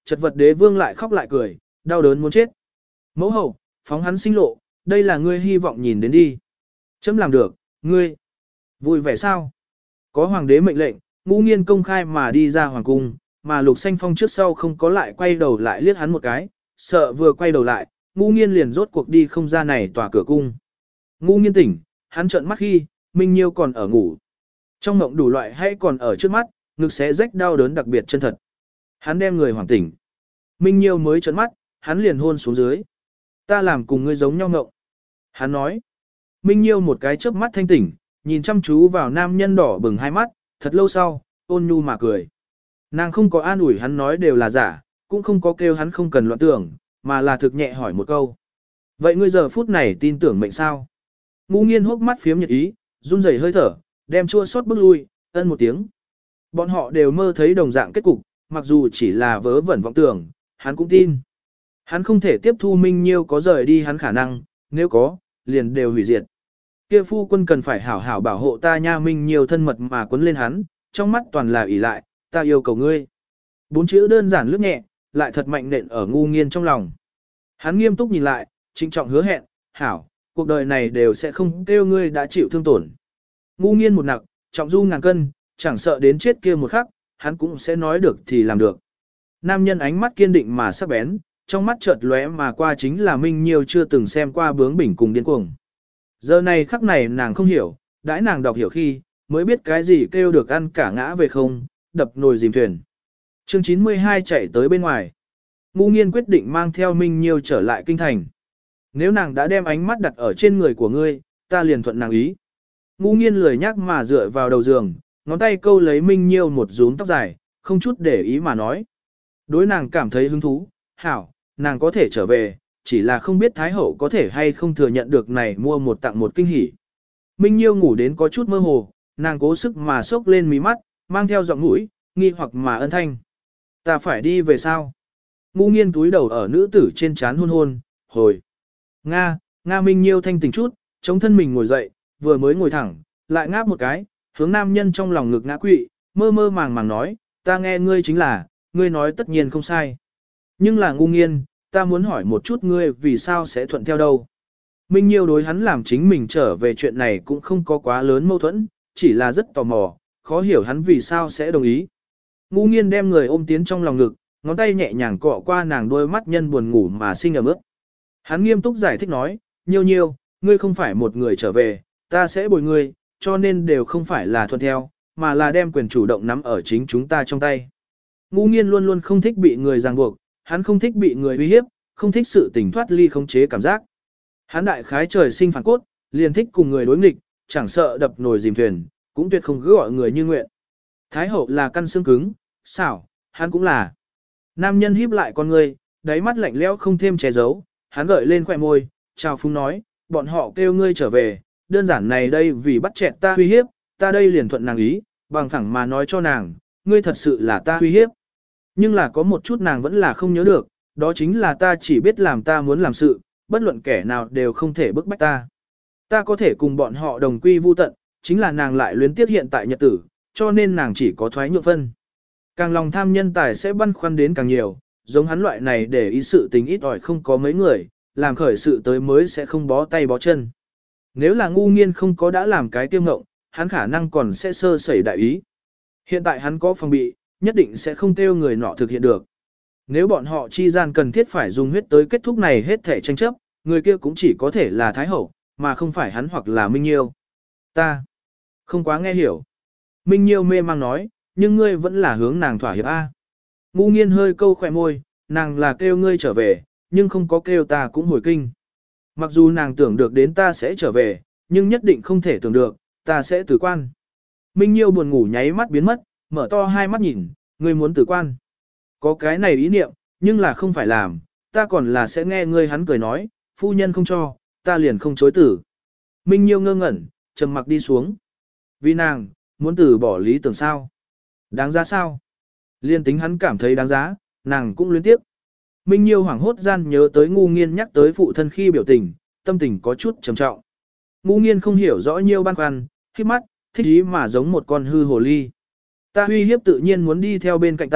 chật vật đế vương lại khóc lại cười, đau đớn muốn chết. Mẫu hậu, phóng hắn sinh lộ, đây là ngươi hy vọng nhìn đến đi. Chấm làm được, ngươi. Vui vẻ sao? Có hoàng đế mệnh lệnh, Ngũ Nghiên công khai mà đi ra hoàng cung, mà Lục Xanh Phong trước sau không có lại quay đầu lại liếc hắn một cái, sợ vừa quay đầu lại, Ngũ Nghiên liền rốt cuộc đi không ra này tòa cửa cung. Ngũ Nghiên tỉnh, hắn trợn mắt khi, Minh Nhiêu còn ở ngủ. Trong mộng đủ loại hay còn ở trước mắt, ngực xé rách đau đớn đặc biệt chân thật. Hắn đem người hoàng tỉnh. Minh Nhiêu mới trợn mắt, hắn liền hôn xuống dưới. Ta làm cùng ngươi giống nhau ngộng. Hắn nói. Minh Nhiêu một cái chớp mắt thanh tỉnh, nhìn chăm chú vào nam nhân đỏ bừng hai mắt, thật lâu sau, ôn nhu mà cười. Nàng không có an ủi hắn nói đều là giả, cũng không có kêu hắn không cần loạn tưởng, mà là thực nhẹ hỏi một câu. Vậy ngươi giờ phút này tin tưởng mệnh sao? Ngũ Nghiên hốc mắt phiếm nhiệt ý, run rẩy hơi thở, đem chua xót bước lui, ân một tiếng. Bọn họ đều mơ thấy đồng dạng kết cục, mặc dù chỉ là vớ vẩn vọng tưởng, hắn cũng tin. Hắn không thể tiếp thu Minh Nhiêu có rời đi hắn khả năng, nếu có, liền đều hủy diệt. Kia phu quân cần phải hảo hảo bảo hộ ta nha. Minh Nhiêu thân mật mà quấn lên hắn, trong mắt toàn là ỷ lại, ta yêu cầu ngươi. Bốn chữ đơn giản lướt nhẹ, lại thật mạnh nện ở Ngũ Nghiên trong lòng. Hắn nghiêm túc nhìn lại, trịnh trọng hứa hẹn, hảo, cuộc đời này đều sẽ không kêu ngươi đã chịu thương tổn. Ngũ Nghiên một nặc, trọng du ngàn cân, chẳng sợ đến chết kia một khắc, hắn cũng sẽ nói được thì làm được. Nam nhân ánh mắt kiên định mà sắc bén, trong mắt chợt lóe mà qua chính là Minh Nhiêu chưa từng xem qua bướng bỉnh cùng điên cuồng. Giờ này khắc này nàng không hiểu, đãi nàng đọc hiểu khi, mới biết cái gì kêu được ăn cả ngã về không, đập nồi dìm thuyền. Chương chín mươi hai chạy tới bên ngoài. Ngũ Nghiên quyết định mang theo Minh Nhiêu trở lại kinh thành. Nếu nàng đã đem ánh mắt đặt ở trên người của ngươi, ta liền thuận nàng ý. Ngũ Nghiên lười nhắc mà dựa vào đầu giường, ngón tay câu lấy Minh Nhiêu một rúm tóc dài, không chút để ý mà nói. Đối nàng cảm thấy hứng thú, hảo, nàng có thể trở về, chỉ là không biết Thái Hậu có thể hay không thừa nhận được này mua một tặng một kinh hỉ. Minh Nhiêu ngủ đến có chút mơ hồ, nàng cố sức mà sốc lên mí mắt, mang theo giọng mũi, nghi hoặc mà ân thanh. Ta phải đi về sao? Ngũ Nghiên túi đầu ở nữ tử trên trán hôn hôn, hồi. Nga, Nga. Minh Nhiêu thanh tỉnh chút, chống thân mình ngồi dậy, vừa mới ngồi thẳng, lại ngáp một cái, hướng nam nhân trong lòng ngực ngã quỵ, mơ mơ màng màng nói, ta nghe ngươi chính là, ngươi nói tất nhiên không sai. Nhưng là Ngũ Nghiên, ta muốn hỏi một chút ngươi vì sao sẽ thuận theo đâu. Minh Nhiêu đối hắn làm chính mình trở về chuyện này cũng không có quá lớn mâu thuẫn, chỉ là rất tò mò, khó hiểu hắn vì sao sẽ đồng ý. Ngũ Nghiên đem người ôm tiến trong lòng ngực, ngón tay nhẹ nhàng cọ qua nàng đôi mắt nhân buồn ngủ mà sinh ẩm ướt. Hắn nghiêm túc giải thích nói, Nhiêu Nhiêu, ngươi không phải một người trở về, ta sẽ bồi ngươi, cho nên đều không phải là thuận theo, mà là đem quyền chủ động nắm ở chính chúng ta trong tay. Ngũ Nghiên luôn luôn không thích bị người ràng buộc, hắn không thích bị người uy hiếp, không thích sự tình thoát ly khống chế cảm giác. Hắn đại khái trời sinh phản cốt, liền thích cùng người đối nghịch, chẳng sợ đập nồi dìm thuyền, cũng tuyệt không cứ gọi người như nguyện. Thái Hậu là căn xương cứng, xảo, hắn cũng là. Nam nhân híp lại con người, đáy mắt lạnh lẽo không thêm che giấu, hắn gợi lên khóe môi, chào phúng nói, bọn họ kêu ngươi trở về, đơn giản này đây vì bắt chẹt ta uy hiếp, ta đây liền thuận nàng ý, bằng thẳng mà nói cho nàng, ngươi thật sự là ta uy hiếp. Nhưng là có một chút nàng vẫn là không nhớ được, đó chính là ta chỉ biết làm ta muốn làm sự, bất luận kẻ nào đều không thể bức bách ta. Ta có thể cùng bọn họ đồng quy vu tận, chính là nàng lại luyến tiếc hiện tại nhật tử, cho nên nàng chỉ có thoái nhượng phân. Càng lòng tham nhân tài sẽ băn khoăn đến càng nhiều, giống hắn loại này để ý sự tình ít ỏi không có mấy người, làm khởi sự tới mới sẽ không bó tay bó chân. Nếu là Ngũ Nghiên không có đã làm cái tiêu ngộng, hắn khả năng còn sẽ sơ sẩy đại ý. Hiện tại hắn có phòng bị, nhất định sẽ không kêu người nọ thực hiện được. Nếu bọn họ chi gian cần thiết phải dùng huyết tới kết thúc này hết thể tranh chấp, người kia cũng chỉ có thể là Thái Hậu, mà không phải hắn hoặc là Minh Nhiêu. Ta không quá nghe hiểu. Minh Nhiêu mê mang nói, nhưng ngươi vẫn là hướng nàng thỏa hiệp A. Ngũ Nghiên hơi câu khỏe môi, nàng là kêu ngươi trở về, nhưng không có kêu ta cũng hồi kinh. Mặc dù nàng tưởng được đến ta sẽ trở về, nhưng nhất định không thể tưởng được, ta sẽ tử quan. Minh Nhiêu buồn ngủ nháy mắt biến mất, mở to hai mắt nhìn, ngươi muốn tử quan. Có cái này ý niệm, nhưng là không phải làm, ta còn là sẽ nghe ngươi. Hắn cười nói, phu nhân không cho, ta liền không chối tử. Minh Nhiêu ngơ ngẩn, trầm mặc đi xuống. Vì nàng, muốn từ bỏ lý tưởng sao? Đáng giá sao? Liên tính hắn cảm thấy đáng giá, nàng cũng luyến tiếc. Minh Nhiêu hoảng hốt gian nhớ tới Ngũ Nghiên nhắc tới phụ thân khi biểu tình, tâm tình có chút trầm trọng. Ngũ Nghiên không hiểu rõ Nhiêu băn khoăn, khép mắt, thích ý mà giống một con hư hồ ly. Ta uy hiếp tự nhiên muốn đi theo bên cạnh ta,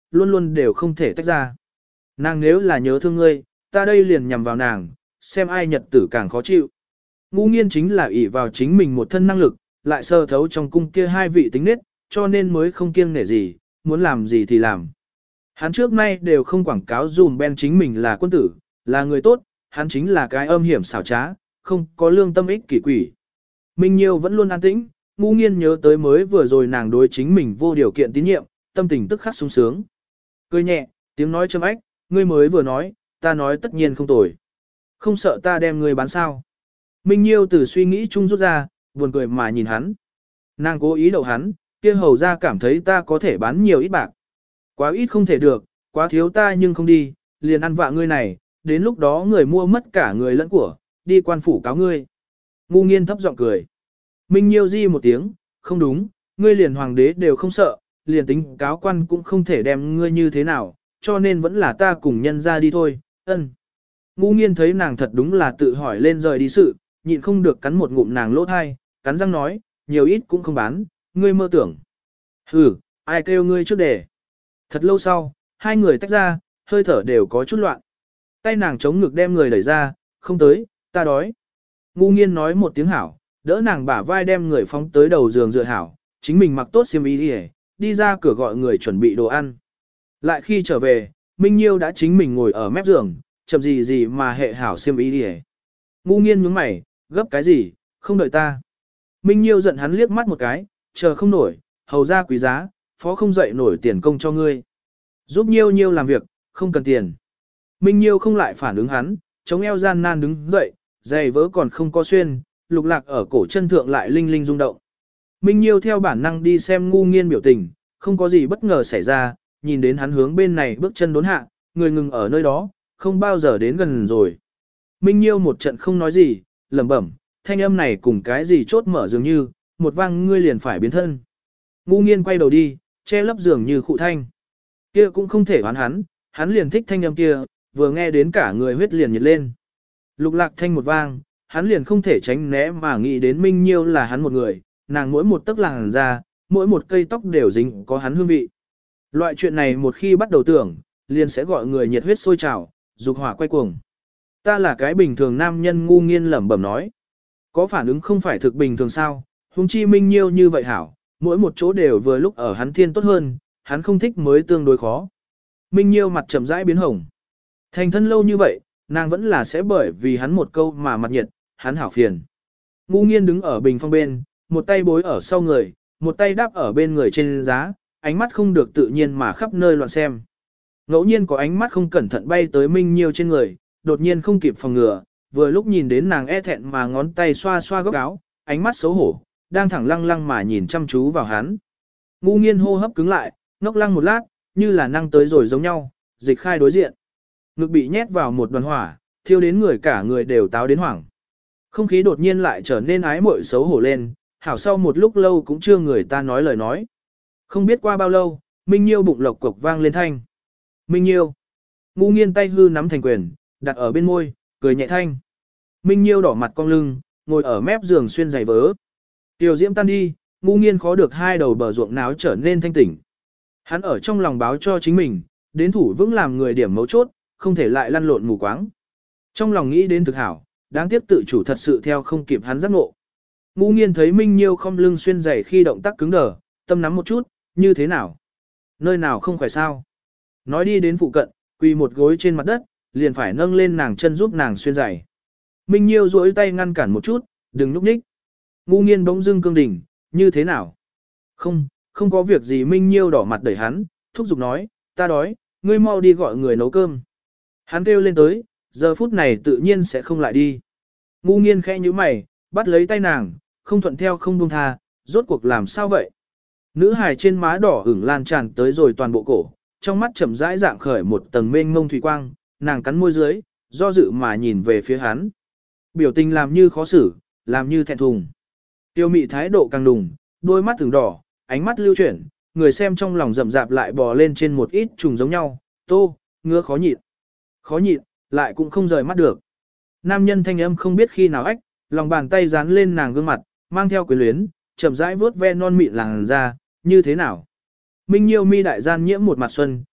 luôn luôn đều không thể tách ra. Nàng nếu là nhớ thương ngươi, ta đây liền nhằm vào nàng, xem ai nhật tử càng khó chịu. Ngũ nghiên chính là ỷ vào chính mình một thân năng lực, lại sơ thấu trong cung kia hai vị tính nết, cho nên mới không kiêng nể gì, muốn làm gì thì làm. Hắn trước nay đều không quảng cáo dùm Ben chính mình là quân tử, là người tốt, hắn chính là cái âm hiểm xảo trá, không có lương tâm ích kỷ quỷ. Minh Nhiêu vẫn luôn an tĩnh, Ngũ nghiên nhớ tới mới vừa rồi nàng đối chính mình vô điều kiện tín nhiệm, tâm tình tức khắc sung sướng. Cười nhẹ, tiếng nói châm ách, ngươi mới vừa nói, ta nói tất nhiên không tồi. Không sợ ta đem ngươi bán sao. Minh Nhiêu từ suy nghĩ chung rút ra, buồn cười mà nhìn hắn. Nàng cố ý đậu hắn, kia hầu ra cảm thấy ta có thể bán nhiều ít bạc. Quá ít không thể được, quá thiếu ta nhưng không đi, liền ăn vạ ngươi này, đến lúc đó người mua mất cả người lẫn của, đi quan phủ cáo ngươi. Ngu nghiên thấp giọng cười. Minh Nhiêu di một tiếng, không đúng, ngươi liền hoàng đế đều không sợ, liền tính cáo quan cũng không thể đem ngươi như thế nào, cho nên vẫn là ta cùng nhân ra đi thôi, ân. Ngu nghiên thấy nàng thật đúng là tự hỏi lên rời đi sự, nhịn không được cắn một ngụm nàng lỗ thai, cắn răng nói, nhiều ít cũng không bán, ngươi mơ tưởng. Hừ, ai kêu ngươi trước để. Thật lâu sau, hai người tách ra, hơi thở đều có chút loạn. Tay nàng chống ngực đem người đẩy ra, không tới, ta đói. Ngu nghiên nói một tiếng hảo, đỡ nàng bả vai đem người phóng tới đầu giường dựa hảo, chính mình mặc tốt xiêm y đi, đi ra cửa gọi người chuẩn bị đồ ăn. Lại khi trở về, Minh Nhiêu đã chính mình ngồi ở mép giường, chậm gì gì mà hệ hảo xiêm y đi. Ngu nghiên nhướng mày, gấp cái gì, không đợi ta. Minh Nhiêu giận hắn liếc mắt một cái, chờ không nổi, hầu ra quý giá, phó không dậy nổi tiền công cho ngươi. Giúp Nhiêu Nhiêu làm việc, không cần tiền. Minh Nhiêu không lại phản ứng hắn, chống eo gian nan đứng dậy, giày vớ còn không có xuyên, lục lạc ở cổ chân thượng lại linh linh rung động. Minh Nhiêu theo bản năng đi xem ngu nghiên biểu tình, không có gì bất ngờ xảy ra, nhìn đến hắn hướng bên này bước chân đốn hạ, người ngừng ở nơi đó, không bao giờ đến gần rồi. Minh Nhiêu một trận không nói gì, lẩm bẩm, thanh âm này cùng cái gì chốt mở dường như, một vang ngươi liền phải biến thân. Ngu nghiên quay đầu đi, che lấp dường như khụ thanh. Kia cũng không thể oán hắn, hắn liền thích thanh âm kia, vừa nghe đến cả người huyết liền nhiệt lên. Lục lạc thanh một vang, hắn liền không thể tránh né mà nghĩ đến Minh Nhiêu là hắn một người, nàng mỗi một tấc làn da, mỗi một cây tóc đều dính có hắn hương vị. Loại chuyện này một khi bắt đầu tưởng, liền sẽ gọi người nhiệt huyết sôi trào, dục hỏa quay cuồng. Ta là cái bình thường nam nhân ngu nghiên lẩm bẩm nói. Có phản ứng không phải thực bình thường sao, huống chi Minh Nhiêu như vậy hảo, mỗi một chỗ đều vừa lúc ở hắn thiên tốt hơn, hắn không thích mới tương đối khó. Minh Nhiêu mặt chậm rãi biến hồng. Thành thân lâu như vậy, nàng vẫn là sẽ bởi vì hắn một câu mà mặt nhiệt, hắn hảo phiền. Ngu nghiên đứng ở bình phong bên, một tay bối ở sau người, một tay đáp ở bên người trên giá, ánh mắt không được tự nhiên mà khắp nơi loạn xem. Ngẫu nhiên có ánh mắt không cẩn thận bay tới Minh Nhiêu trên người, đột nhiên không kịp phòng ngừa, vừa lúc nhìn đến nàng e thẹn mà ngón tay xoa xoa góc áo, ánh mắt xấu hổ, đang thẳng lăng lăng mà nhìn chăm chú vào hắn. Ngu nghiên hô hấp cứng lại, ngốc lăng một lát, như là năng tới rồi giống nhau, dịch khai đối diện. Ngực bị nhét vào một đoàn hỏa, thiêu đến người cả người đều táo đến hoảng. Không khí đột nhiên lại trở nên ái muội xấu hổ lên, hảo sau một lúc lâu cũng chưa người ta nói lời nói. Không biết qua bao lâu, Minh Nhiêu bụng lộc cộc vang lên thanh. Minh Nhiêu. Ngu nghiên tay hư nắm thành quyền, đặt ở bên môi, cười nhẹ thanh. Minh Nhiêu đỏ mặt cong lưng, ngồi ở mép giường xuyên giày vớ. Tiểu diễm tan đi, ngu nghiên khó được hai đầu bờ ruộng náo trở nên thanh tỉnh. Hắn ở trong lòng báo cho chính mình, đến thủ vững làm người điểm mấu chốt, không thể lại lăn lộn mù quáng. Trong lòng nghĩ đến thực hảo, đáng tiếc tự chủ thật sự theo không kịp hắn giác ngộ. Ngu nghiên thấy Minh Nhiêu không lưng xuyên giày khi động tác cứng đờ, tâm nắm một chút, như thế nào? Nơi nào không khỏe sao? Nói đi đến phụ cận, quỳ một gối trên mặt đất, liền phải nâng lên nàng chân giúp nàng xuyên giày. Minh Nhiêu duỗi tay ngăn cản một chút, đừng núp ních. Ngu nghiên bỗng dưng cương đỉnh, như thế nào? Không, không có việc gì. Minh Nhiêu đỏ mặt đẩy hắn, thúc giục nói, ta đói, ngươi mau đi gọi người nấu cơm. Hắn kêu lên tới, giờ phút này tự nhiên sẽ không lại đi. Ngu nghiên khẽ như mày, bắt lấy tay nàng, không thuận theo không buông tha, rốt cuộc làm sao vậy? Nữ hài trên má đỏ ửng lan tràn tới rồi toàn bộ cổ, trong mắt chậm rãi dạng khởi một tầng mênh mông thủy quang, nàng cắn môi dưới, do dự mà nhìn về phía hắn. Biểu tình làm như khó xử, làm như thẹn thùng. Tiêu mị thái độ càng đùng, đôi mắt từng đỏ, ánh mắt lưu chuyển, người xem trong lòng rậm rạp lại bò lên trên một ít trùng giống nhau, tô, ngứa khó nhịn. Khó nhịn, lại cũng không rời mắt được. Nam nhân thanh âm không biết khi nào ách, lòng bàn tay dán lên nàng gương mặt, mang theo quyến luyến, chậm rãi vuốt ve non mịn làn da, như thế nào. Minh Nhiêu mi đại gian nhiễm một mặt xuân,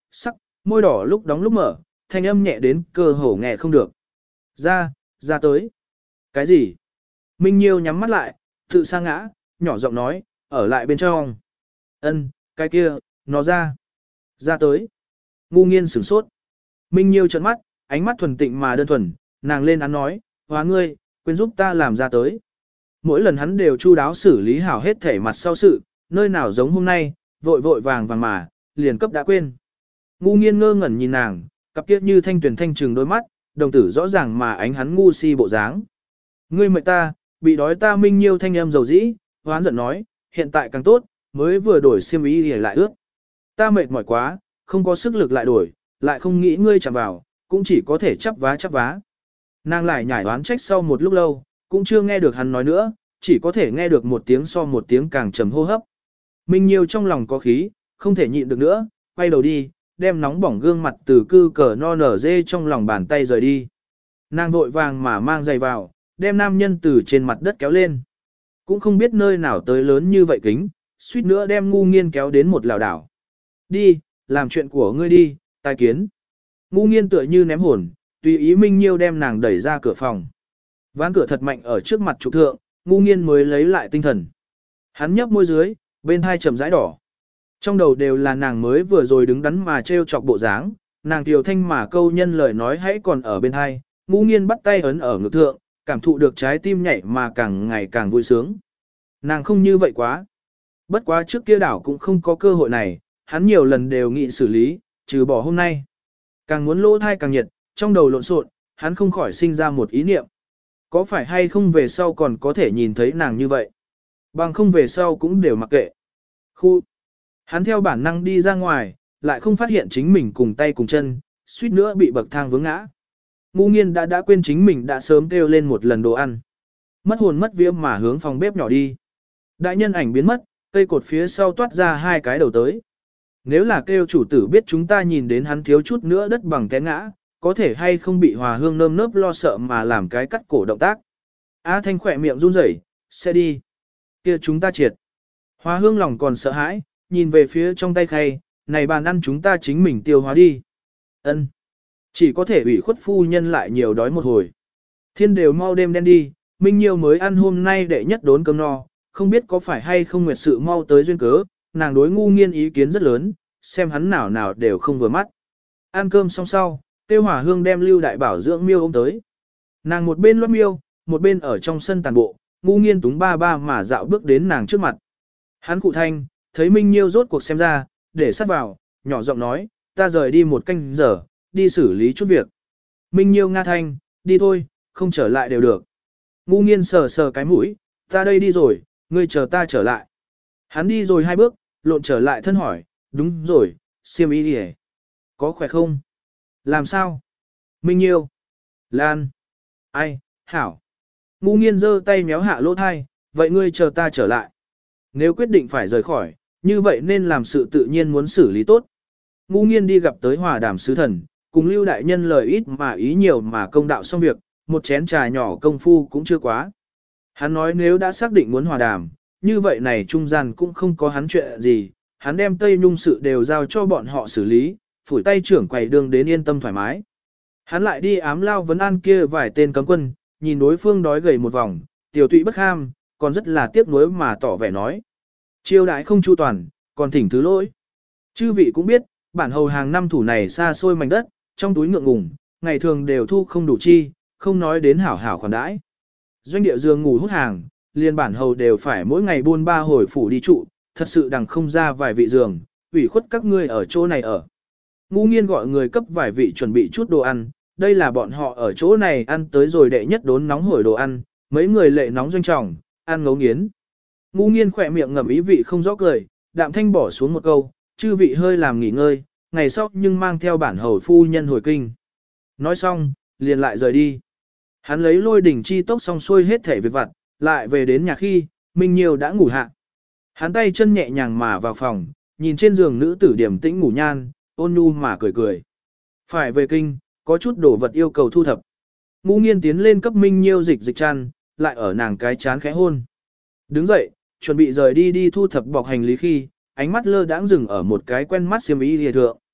sắc, môi đỏ lúc đóng lúc mở, thanh âm nhẹ đến cơ hồ nghe không được. Ra, ra tới. Cái gì? Minh Nhiêu nhắm mắt lại, tự sa ngã, nhỏ giọng nói, ở lại bên trong. Ân, cái kia, nó ra. Ra tới. Ngu nghiên sửng sốt. Minh Nhiêu trợn mắt, ánh mắt thuần tịnh mà đơn thuần, nàng lên án nói, hóa ngươi, quên giúp ta làm ra tới. Mỗi lần hắn đều chu đáo xử lý hảo hết thể mặt sau sự, nơi nào giống hôm nay, vội vội vàng vàng mà, liền cấp đã quên. Ngu nghiên ngơ ngẩn nhìn nàng, cặp kiết như thanh tuyển thanh trừng đôi mắt, đồng tử rõ ràng mà ánh hắn ngu si bộ dáng. Ngươi mệt ta, bị đói ta. Minh Nhiêu thanh âm dầu dĩ, hoán giận nói, hiện tại càng tốt, mới vừa đổi xiêm y thì lại ướt. Ta mệt mỏi quá, không có sức lực lại đổi, lại không nghĩ ngươi chạm vào, cũng chỉ có thể chắp vá chắp vá. Nàng lại nhảy oán trách sau một lúc lâu, cũng chưa nghe được hắn nói nữa, chỉ có thể nghe được một tiếng so một tiếng càng trầm hô hấp. Minh Nhiêu trong lòng có khí, không thể nhịn được nữa, quay đầu đi, đem nóng bỏng gương mặt từ cư cờ no nở dê trong lòng bàn tay rời đi. Nàng vội vàng mà mang giày vào, đem nam nhân từ trên mặt đất kéo lên. Cũng không biết nơi nào tới lớn như vậy kính, suýt nữa đem ngu nghiên kéo đến một lào đảo. Đi, làm chuyện của ngươi đi, tai kiến. Ngu nghiên tựa như ném hồn, tùy ý Minh Nhiêu đem nàng đẩy ra cửa phòng. Ván cửa thật mạnh ở trước mặt trụ thượng, ngu nghiên mới lấy lại tinh thần. Hắn nhấp môi dưới, bên hai trầm rãi đỏ. Trong đầu đều là nàng mới vừa rồi đứng đắn mà trêu chọc bộ dáng, nàng tiểu thanh mà câu nhân lời nói hãy còn ở bên hai, ngu nghiên bắt tay ấn ở ngực thượng, cảm thụ được trái tim nhảy mà càng ngày càng vui sướng. Nàng không như vậy quá. Bất quá trước kia đảo cũng không có cơ hội này, hắn nhiều lần đều nghị xử lý, trừ bỏ hôm nay. Càng muốn lỗ thai càng nhiệt, trong đầu lộn xộn, hắn không khỏi sinh ra một ý niệm. Có phải hay không về sau còn có thể nhìn thấy nàng như vậy? Bằng không về sau cũng đều mặc kệ. Khu. Hắn theo bản năng đi ra ngoài, lại không phát hiện chính mình cùng tay cùng chân, suýt nữa bị bậc thang vướng ngã. Ngu nghiên đã đã quên chính mình đã sớm kêu lên một lần đồ ăn. Mất hồn mất vía mà hướng phòng bếp nhỏ đi. Đại nhân ảnh biến mất, cây cột phía sau toát ra hai cái đầu tới. Nếu là kêu chủ tử biết chúng ta nhìn đến hắn thiếu chút nữa đất bằng té ngã, có thể hay không bị Hòa Hương nơm nớp lo sợ mà làm cái cắt cổ động tác. A Thanh khỏe miệng run rẩy, sẽ đi. Kia chúng ta triệt. Hòa Hương lòng còn sợ hãi, nhìn về phía trong tay khay, này bàn ăn chúng ta chính mình tiêu hóa đi. Ân. Chỉ có thể ủy khuất phu nhân lại nhiều đói một hồi. Thiên đều mau đêm đen đi, Minh Nhiêu mới ăn hôm nay đệ nhất đốn cơm no, không biết có phải hay không nguyệt sự mau tới duyên cớ, nàng đối ngu nghiên ý kiến rất lớn, xem hắn nào nào đều không vừa mắt. Ăn cơm xong sau, Tiêu Hỏa Hương đem Lưu Đại Bảo dưỡng miêu ôm tới. Nàng một bên loát miêu, một bên ở trong sân tàn bộ, ngu nghiên túng ba ba mà dạo bước đến nàng trước mặt. Hắn cụ thanh, thấy Minh Nhiêu rốt cuộc xem ra, để sát vào, nhỏ giọng nói, ta rời đi một canh giờ, đi xử lý chút việc. Minh Nhiêu nga thanh, đi thôi, không trở lại đều được. Ngu nghiên sờ sờ cái mũi, ta đây đi rồi, ngươi chờ ta trở lại. Hắn đi rồi hai bước, lộn trở lại thân hỏi, đúng rồi, siêm ý đi có khỏe không? Làm sao? Minh Nhiêu. Lan. Ai, hảo. Ngu nghiên giơ tay méo hạ lỗ thai, vậy ngươi chờ ta trở lại. Nếu quyết định phải rời khỏi, như vậy nên làm sự tự nhiên muốn xử lý tốt. Ngu nghiên đi gặp tới hòa đàm sứ thần, cùng Lưu đại nhân lời ít mà ý nhiều mà công đạo xong việc, một chén trà nhỏ công phu cũng chưa quá. Hắn nói nếu đã xác định muốn hòa đàm, như vậy này trung gian cũng không có hắn chuyện gì, hắn đem Tây Nhung sự đều giao cho bọn họ xử lý, phủi tay trưởng quầy đường đến yên tâm thoải mái. Hắn lại đi ám lao vấn an kia vài tên cấm quân, nhìn đối phương đói gầy một vòng, tiểu tụy bất ham, còn rất là tiếc nuối mà tỏ vẻ nói. Chiêu đãi không chu toàn, còn thỉnh thứ lỗi. Chư vị cũng biết, bản hầu hàng năm thủ này xa xôi mảnh đất, trong túi ngượng ngùng, ngày thường đều thu không đủ chi, không nói đến hảo hảo khoản đãi. Doanh địa giường ngủ hút hàng, liên bản hầu đều phải mỗi ngày buôn ba hồi phủ đi trụ, thật sự đằng không ra vài vị giường, ủy khuất các ngươi ở chỗ này ở. Ngu nghiên gọi người cấp vài vị chuẩn bị chút đồ ăn, đây là bọn họ ở chỗ này ăn tới rồi đệ nhất đốn nóng hổi đồ ăn, mấy người lệ nóng doanh trọng, ăn ngấu nghiến. Ngu nghiên khỏe miệng ngậm ý vị không rõ cười, đạm thanh bỏ xuống một câu, chư vị hơi làm nghỉ ngơi, ngày sau nhưng mang theo bản hầu phu nhân hồi kinh. Nói xong, liền lại rời đi. Hắn lấy lôi đỉnh chi tốc xong xuôi hết thể việc vặt, lại về đến nhà khi, Minh Nhiêu đã ngủ hạ. Hắn tay chân nhẹ nhàng mà vào phòng, nhìn trên giường nữ tử điểm tĩnh ngủ nhan, ôn nhu mà cười cười. Phải về kinh, có chút đồ vật yêu cầu thu thập. Ngũ nghiên tiến lên cấp Minh Nhiêu dịch dịch chăn, lại ở nàng cái chán khẽ hôn. Đứng dậy, chuẩn bị rời đi đi thu thập bọc hành lý khi, ánh mắt lơ đãng dừng ở một cái quen mắt xiêm y lìa thượng.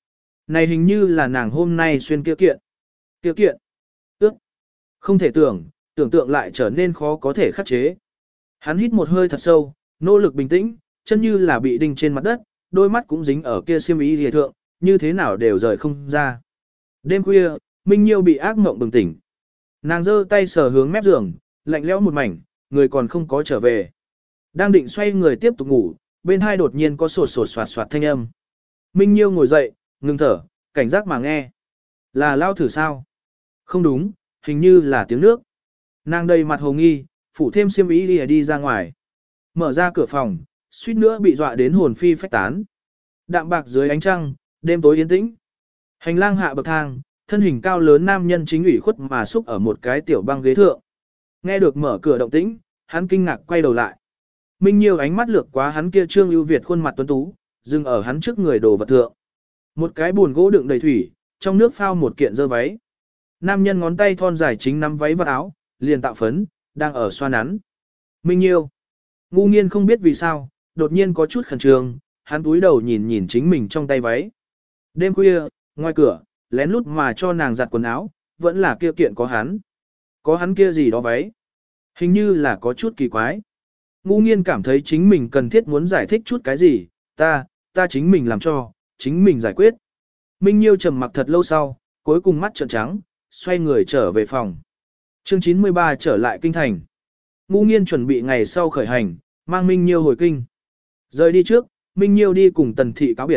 Này hình như là nàng hôm nay xuyên kia kiện. Kia kiện. Ước. Không thể tưởng, tưởng tượng lại trở nên khó có thể khắc chế. Hắn hít một hơi thật sâu, nỗ lực bình tĩnh, chân như là bị đinh trên mặt đất, đôi mắt cũng dính ở kia xiêm y lìa thượng, như thế nào đều rời không ra. Đêm khuya, Minh Nhiêu bị ác mộng bừng tỉnh. Nàng giơ tay sờ hướng mép giường, lạnh lẽo một mảnh, người còn không có trở về. Đang định xoay người tiếp tục ngủ, bên hai đột nhiên có sột sột soạt soạt thanh âm. Minh Nhiêu ngồi dậy, ngừng thở, cảnh giác mà nghe. Là lao thử sao? Không đúng, hình như là tiếng nước. Nàng đầy mặt hồ nghi, phủ thêm xiêm y đi, đi ra ngoài. Mở ra cửa phòng, suýt nữa bị dọa đến hồn phi phách tán. Đạm bạc dưới ánh trăng, đêm tối yên tĩnh. Hành lang hạ bậc thang, thân hình cao lớn nam nhân chính ủy khuất mà xúc ở một cái tiểu băng ghế thượng. Nghe được mở cửa động tĩnh, hắn kinh ngạc quay đầu lại. Minh Nhiêu ánh mắt lược quá hắn kia trương ưu việt khuôn mặt tuấn tú, dừng ở hắn trước người đồ vật thượng. Một cái buồn gỗ đựng đầy thủy, trong nước phao một kiện dơ váy. Nam nhân ngón tay thon dài chính nắm váy và áo, liền tạo phấn, đang ở xoa nắn. Minh Nhiêu. Ngu nghiên không biết vì sao, đột nhiên có chút khẩn trương, hắn túi đầu nhìn nhìn chính mình trong tay váy. Đêm khuya, ngoài cửa, lén lút mà cho nàng giặt quần áo, vẫn là kia kiện có hắn. Có hắn kia gì đó váy. Hình như là có chút kỳ quái. Ngu nghiên cảm thấy chính mình cần thiết muốn giải thích chút cái gì, ta, ta chính mình làm cho, chính mình giải quyết. Minh Nhiêu trầm mặc thật lâu sau, cuối cùng mắt trợn trắng, xoay người trở về phòng. Chương chín mươi ba trở lại kinh thành. Ngu nghiên chuẩn bị ngày sau khởi hành, mang Minh Nhiêu hồi kinh. Rời đi trước, Minh Nhiêu đi cùng Tần Thị cáo biệt.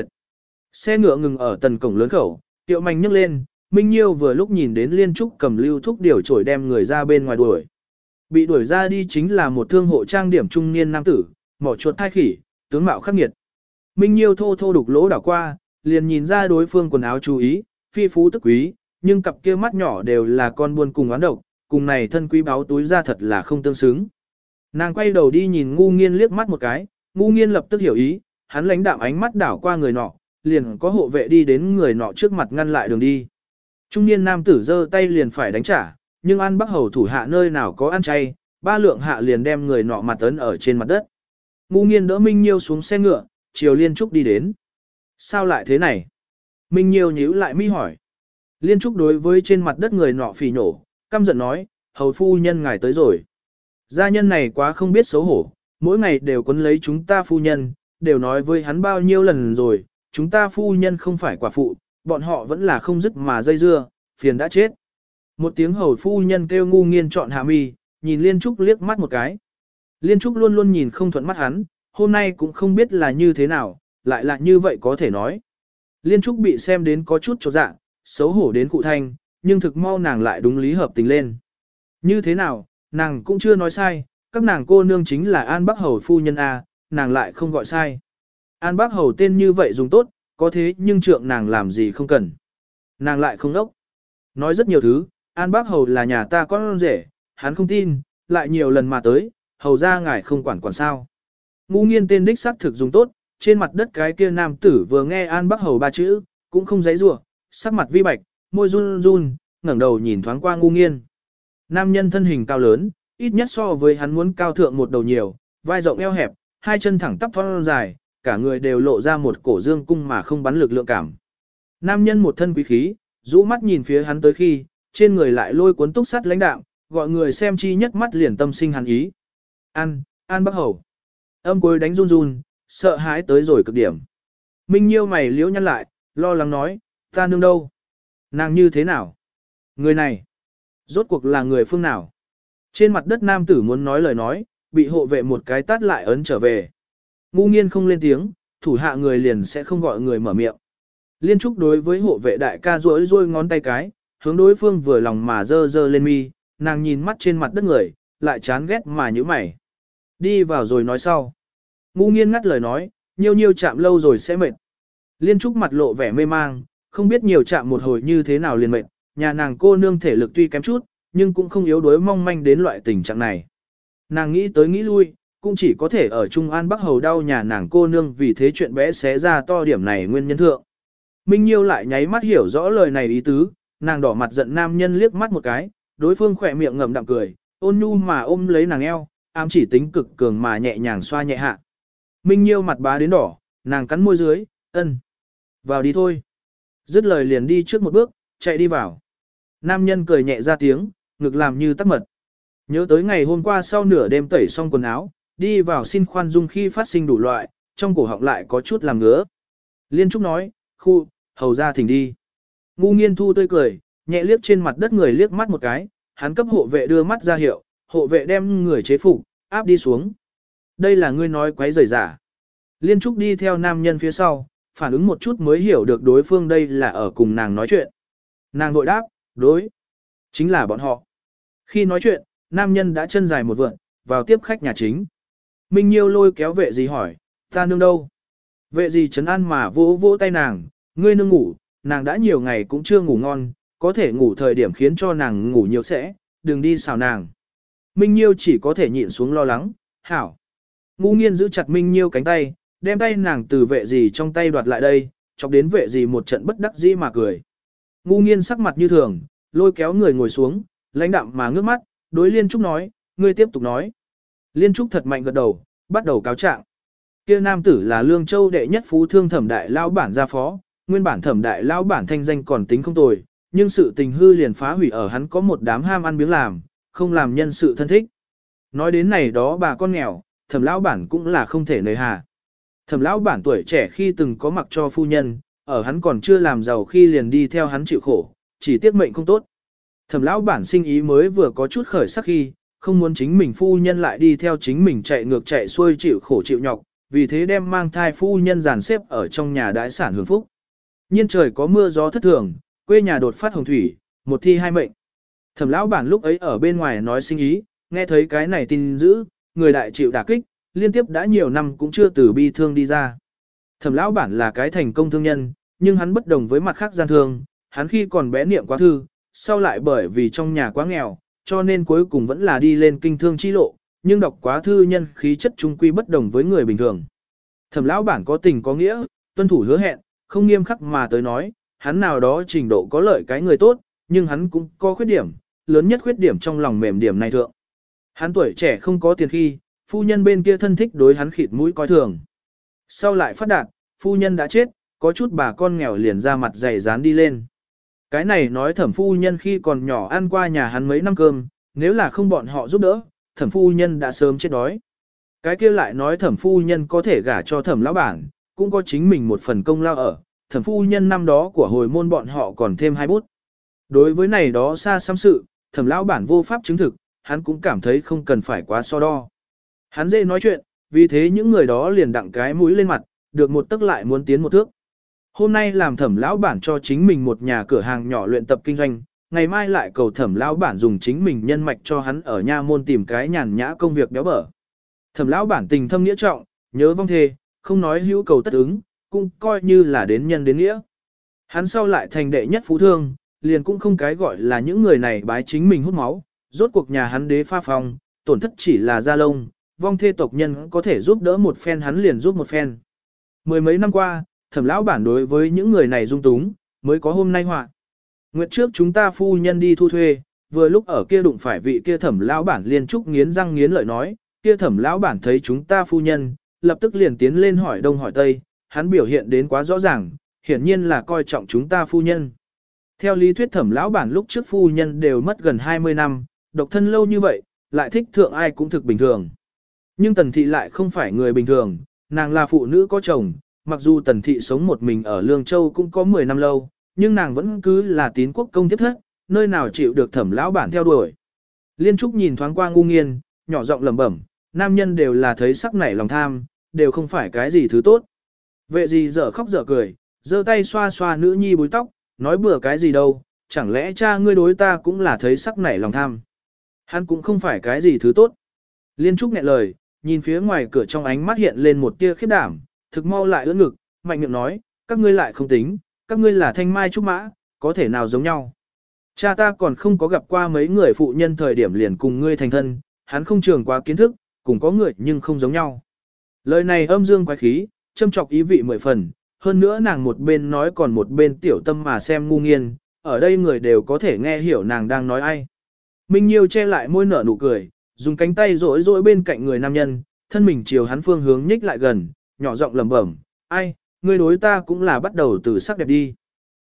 Xe ngựa ngừng ở tần cổng lớn khẩu, tiệu mạnh nhấc lên, Minh Nhiêu vừa lúc nhìn đến Liên Trúc cầm lưu thúc điều trổi đem người ra bên ngoài đuổi. Bị đuổi ra đi chính là một thương hộ trang điểm trung niên nam tử, mỏ chuột thai khỉ, tướng mạo khắc nghiệt. Minh Nhiêu thô thô đục lỗ đảo qua, liền nhìn ra đối phương quần áo chú ý, phi phú tức quý, nhưng cặp kia mắt nhỏ đều là con buôn cùng oán độc, cùng này thân quý báo túi ra thật là không tương xứng. Nàng quay đầu đi nhìn ngu nghiên liếc mắt một cái, ngu nghiên lập tức hiểu ý, hắn lãnh đạm ánh mắt đảo qua người nọ, liền có hộ vệ đi đến người nọ trước mặt ngăn lại đường đi. Trung niên nam tử giơ tay liền phải đánh trả, nhưng An Bắc Hầu thủ hạ nơi nào có ăn chay, ba lượng hạ liền đem người nọ mặt ấn ở trên mặt đất. Ngu nghiên đỡ Minh Nhiêu xuống xe ngựa, chiều Liên Trúc đi đến. Sao lại thế này? Minh Nhiêu nhíu lại mi hỏi. Liên Trúc đối với trên mặt đất người nọ phỉ nổ, căm giận nói, hầu phu nhân ngài tới rồi. Gia nhân này quá không biết xấu hổ, mỗi ngày đều quấn lấy chúng ta phu nhân, đều nói với hắn bao nhiêu lần rồi, chúng ta phu nhân không phải quả phụ, bọn họ vẫn là không dứt mà dây dưa, phiền đã chết. Một tiếng hầu phu nhân kêu ngu nghiên chọn hạ mi, nhìn Liên Trúc liếc mắt một cái. Liên Trúc luôn luôn nhìn không thuận mắt hắn, hôm nay cũng không biết là như thế nào, lại là như vậy có thể nói. Liên Trúc bị xem đến có chút chột dạ, xấu hổ đến cụ thanh, nhưng thực mau nàng lại đúng lý hợp tình lên. Như thế nào, nàng cũng chưa nói sai, các nàng cô nương chính là An Bắc Hầu phu nhân A, nàng lại không gọi sai. An Bắc Hầu tên như vậy dùng tốt, có thế nhưng trượng nàng làm gì không cần. Nàng lại không đốc. Nói rất nhiều thứ, An Bắc Hầu là nhà ta con rể, hắn không tin, lại nhiều lần mà tới, hầu ra ngài không quản quản sao. Ngu nghiên tên đích xác thực dùng tốt, trên mặt đất cái kia nam tử vừa nghe An Bắc Hầu ba chữ, cũng không giấy rủa, sắc mặt vi bạch, môi run run, ngẩng đầu nhìn thoáng qua ngu nghiên. Nam nhân thân hình cao lớn, ít nhất so với hắn muốn cao thượng một đầu nhiều, vai rộng eo hẹp, hai chân thẳng tắp thon dài, cả người đều lộ ra một cổ dương cung mà không bắn lực lượng cảm. Nam nhân một thân quý khí, rũ mắt nhìn phía hắn tới khi, trên người lại lôi cuốn túc sắt lãnh đạm, gọi người xem chi nhất mắt liền tâm sinh hắn ý. An, An Bắc Hầu. Âm cuối đánh run run, sợ hãi tới rồi cực điểm. Minh Nhiêu mày liễu nhăn lại, lo lắng nói, ta nương đâu? Nàng như thế nào? Người này, rốt cuộc là người phương nào? Trên mặt đất nam tử muốn nói lời nói, bị hộ vệ một cái tát lại ấn trở về. Ngu nghiên không lên tiếng, thủ hạ người liền sẽ không gọi người mở miệng. Liên Trúc đối với hộ vệ đại ca rối rối ngón tay cái, hướng đối phương vừa lòng mà dơ dơ lên mi, nàng nhìn mắt trên mặt đất người, lại chán ghét mà nhíu mày. Đi vào rồi nói sau. Ngu nghiên ngắt lời nói, nhiều nhiều chạm lâu rồi sẽ mệt. Liên Trúc mặt lộ vẻ mê mang, không biết nhiều chạm một hồi như thế nào liền mệt, nhà nàng cô nương thể lực tuy kém chút, nhưng cũng không yếu đuối mong manh đến loại tình trạng này. Nàng nghĩ tới nghĩ lui, cũng chỉ có thể ở Trung An Bắc Hầu đau nhà nàng cô nương vì thế chuyện bé xé ra to điểm này nguyên nhân thượng. Minh Nhiêu lại nháy mắt hiểu rõ lời này ý tứ, nàng đỏ mặt giận nam nhân liếc mắt một cái, đối phương khỏe miệng ngậm đạm cười, ôn nhu mà ôm lấy nàng eo, ám chỉ tính cực cường mà nhẹ nhàng xoa nhẹ hạ. Minh Nhiêu mặt bá đến đỏ, nàng cắn môi dưới, ân. Vào đi thôi. Dứt lời liền đi trước một bước, chạy đi vào. Nam nhân cười nhẹ ra tiếng, ngực làm như tắc mật. Nhớ tới ngày hôm qua sau nửa đêm tẩy xong quần áo, đi vào xin khoan dung khi phát sinh đủ loại, trong cổ họng lại có chút làm ngứa. Liên Trúc nói, khu, hầu ra thỉnh đi. Ngu Nghiên Thu tươi cười, nhẹ liếc trên mặt đất người liếc mắt một cái, hắn cấp hộ vệ đưa mắt ra hiệu, hộ vệ đem người chế phục, áp đi xuống. Đây là ngươi nói quấy rầy giả. Liên Trúc đi theo nam nhân phía sau, phản ứng một chút mới hiểu được đối phương đây là ở cùng nàng nói chuyện. Nàng vội đáp, đối, chính là bọn họ. Khi nói chuyện, nam nhân đã chân dài một vượn, vào tiếp khách nhà chính. Minh Nhiêu lôi kéo vệ gì hỏi, ta nương đâu? Vệ gì trấn an mà vỗ vỗ tay nàng, ngươi nương ngủ, nàng đã nhiều ngày cũng chưa ngủ ngon, có thể ngủ thời điểm khiến cho nàng ngủ nhiều sẽ, đừng đi xào nàng. Minh Nhiêu chỉ có thể nhịn xuống lo lắng, hảo. Ngu Nghiên giữ chặt Minh Nhiêu cánh tay, đem tay nàng từ vệ gì trong tay đoạt lại đây, chọc đến vệ gì một trận bất đắc dĩ mà cười. Ngu Nghiên sắc mặt như thường, lôi kéo người ngồi xuống, lãnh đạm mà ngước mắt, đối Liên Trúc nói, ngươi tiếp tục nói. Liên Trúc thật mạnh gật đầu, bắt đầu cáo trạng. Kia nam tử là Lương Châu đệ nhất phú thương Thẩm đại lão bản gia phó, nguyên bản Thẩm đại lão bản thanh danh còn tính không tồi, nhưng sự tình hư liền phá hủy ở hắn có một đám ham ăn biếng làm, không làm nhân sự thân thích. Nói đến này đó bà con nghèo, Thẩm lão bản cũng là không thể nời hà. Thẩm lão bản tuổi trẻ khi từng có mặc cho phu nhân, ở hắn còn chưa làm giàu khi liền đi theo hắn chịu khổ, chỉ tiếc mệnh không tốt. Thẩm lão bản sinh ý mới vừa có chút khởi sắc khi, không muốn chính mình phu nhân lại đi theo chính mình chạy ngược chạy xuôi chịu khổ chịu nhọc, vì thế đem mang thai phu nhân dàn xếp ở trong nhà đãi sản hưởng phúc. Nhiên trời có mưa gió thất thường, quê nhà đột phát hồng thủy, một thi hai mệnh. Thẩm lão bản lúc ấy ở bên ngoài nói sinh ý, nghe thấy cái này tin dữ, người đại chịu đả kích, liên tiếp đã nhiều năm cũng chưa từ bi thương đi ra. Thẩm lão bản là cái thành công thương nhân, nhưng hắn bất đồng với mặt khác gian thương, hắn khi còn bé niệm quá thư, sau lại bởi vì trong nhà quá nghèo, cho nên cuối cùng vẫn là đi lên kinh thương chi lộ, nhưng đọc quá thư nhân khí chất trung quy bất đồng với người bình thường. Thẩm lão bản có tình có nghĩa, tuân thủ hứa hẹn, không nghiêm khắc mà tới nói, hắn nào đó trình độ có lợi cái người tốt, nhưng hắn cũng có khuyết điểm, lớn nhất khuyết điểm trong lòng mềm điểm này thượng. Hắn tuổi trẻ không có tiền khi, phu nhân bên kia thân thích đối hắn khịt mũi coi thường. Sau lại phát đạt, phu nhân đã chết, có chút bà con nghèo liền ra mặt dày dán đi lên. Cái này nói thẩm phu nhân khi còn nhỏ ăn qua nhà hắn mấy năm cơm, nếu là không bọn họ giúp đỡ, thẩm phu nhân đã sớm chết đói. Cái kia lại nói thẩm phu nhân có thể gả cho thẩm lão bản, cũng có chính mình một phần công lao ở, thẩm phu nhân năm đó của hồi môn bọn họ còn thêm hai bút. Đối với này đó xa xăm sự, thẩm lão bản vô pháp chứng thực, hắn cũng cảm thấy không cần phải quá so đo. Hắn dễ nói chuyện, vì thế những người đó liền đặng cái mũi lên mặt, được một tức lại muốn tiến một thước. Hôm nay làm thẩm lão bản cho chính mình một nhà cửa hàng nhỏ luyện tập kinh doanh, ngày mai lại cầu thẩm lão bản dùng chính mình nhân mạch cho hắn ở nha môn tìm cái nhàn nhã công việc béo bở. Thẩm lão bản tình thâm nghĩa trọng, nhớ vong thề, không nói hữu cầu tất ứng, cũng coi như là đến nhân đến nghĩa. Hắn sau lại thành đệ nhất phú thương, liền cũng không cái gọi là những người này bái chính mình hút máu, rốt cuộc nhà hắn đế pha phong, tổn thất chỉ là gia lông, vong thê tộc nhân có thể giúp đỡ một phen hắn liền giúp một phen. Mười mấy năm qua, thẩm lão bản đối với những người này dung túng, mới có hôm nay họa. Nguyệt trước chúng ta phu nhân đi thu thuê, vừa lúc ở kia đụng phải vị kia thẩm lão bản liên trúc nghiến răng nghiến lợi nói, kia thẩm lão bản thấy chúng ta phu nhân, lập tức liền tiến lên hỏi đông hỏi tây, hắn biểu hiện đến quá rõ ràng, hiển nhiên là coi trọng chúng ta phu nhân. Theo lý thuyết thẩm lão bản lúc trước phu nhân đều mất gần hai mươi năm, độc thân lâu như vậy, lại thích thượng ai cũng thực bình thường. Nhưng tần thị lại không phải người bình thường, nàng là phụ nữ có chồng, mặc dù tần thị sống một mình ở Lương Châu cũng có mười năm lâu, nhưng nàng vẫn cứ là tín quốc công tiếp thất, nơi nào chịu được thẩm lão bản theo đuổi. Liên Trúc nhìn thoáng qua Ngu Nghiên, nhỏ giọng lẩm bẩm, nam nhân đều là thấy sắc nảy lòng tham, đều không phải cái gì thứ tốt. Vệ gì dở khóc dở cười, giơ tay xoa xoa nữ nhi búi tóc, nói bừa cái gì đâu, chẳng lẽ cha ngươi đối ta cũng là thấy sắc nảy lòng tham. Hắn cũng không phải cái gì thứ tốt. Liên Trúc nghẹn lời, nhìn phía ngoài cửa trong ánh mắt hiện lên một tia khiếp đảm, thực mau lại ưỡn ngực, mạnh miệng nói, các ngươi lại không tính, các ngươi là thanh mai trúc mã, có thể nào giống nhau. Cha ta còn không có gặp qua mấy người phụ nhân thời điểm liền cùng ngươi thành thân, hắn không trường quá kiến thức, cùng có người nhưng không giống nhau. Lời này âm dương quái khí, châm chọc ý vị mười phần, hơn nữa nàng một bên nói còn một bên tiểu tâm mà xem Ngu Nghiên, ở đây người đều có thể nghe hiểu nàng đang nói ai. Minh Nhiêu che lại môi nở nụ cười, dùng cánh tay rỗi rỗi bên cạnh người nam nhân, thân mình chiều hắn phương hướng nhích lại gần, nhỏ giọng lẩm bẩm, ai, ngươi đối ta cũng là bắt đầu từ sắc đẹp đi.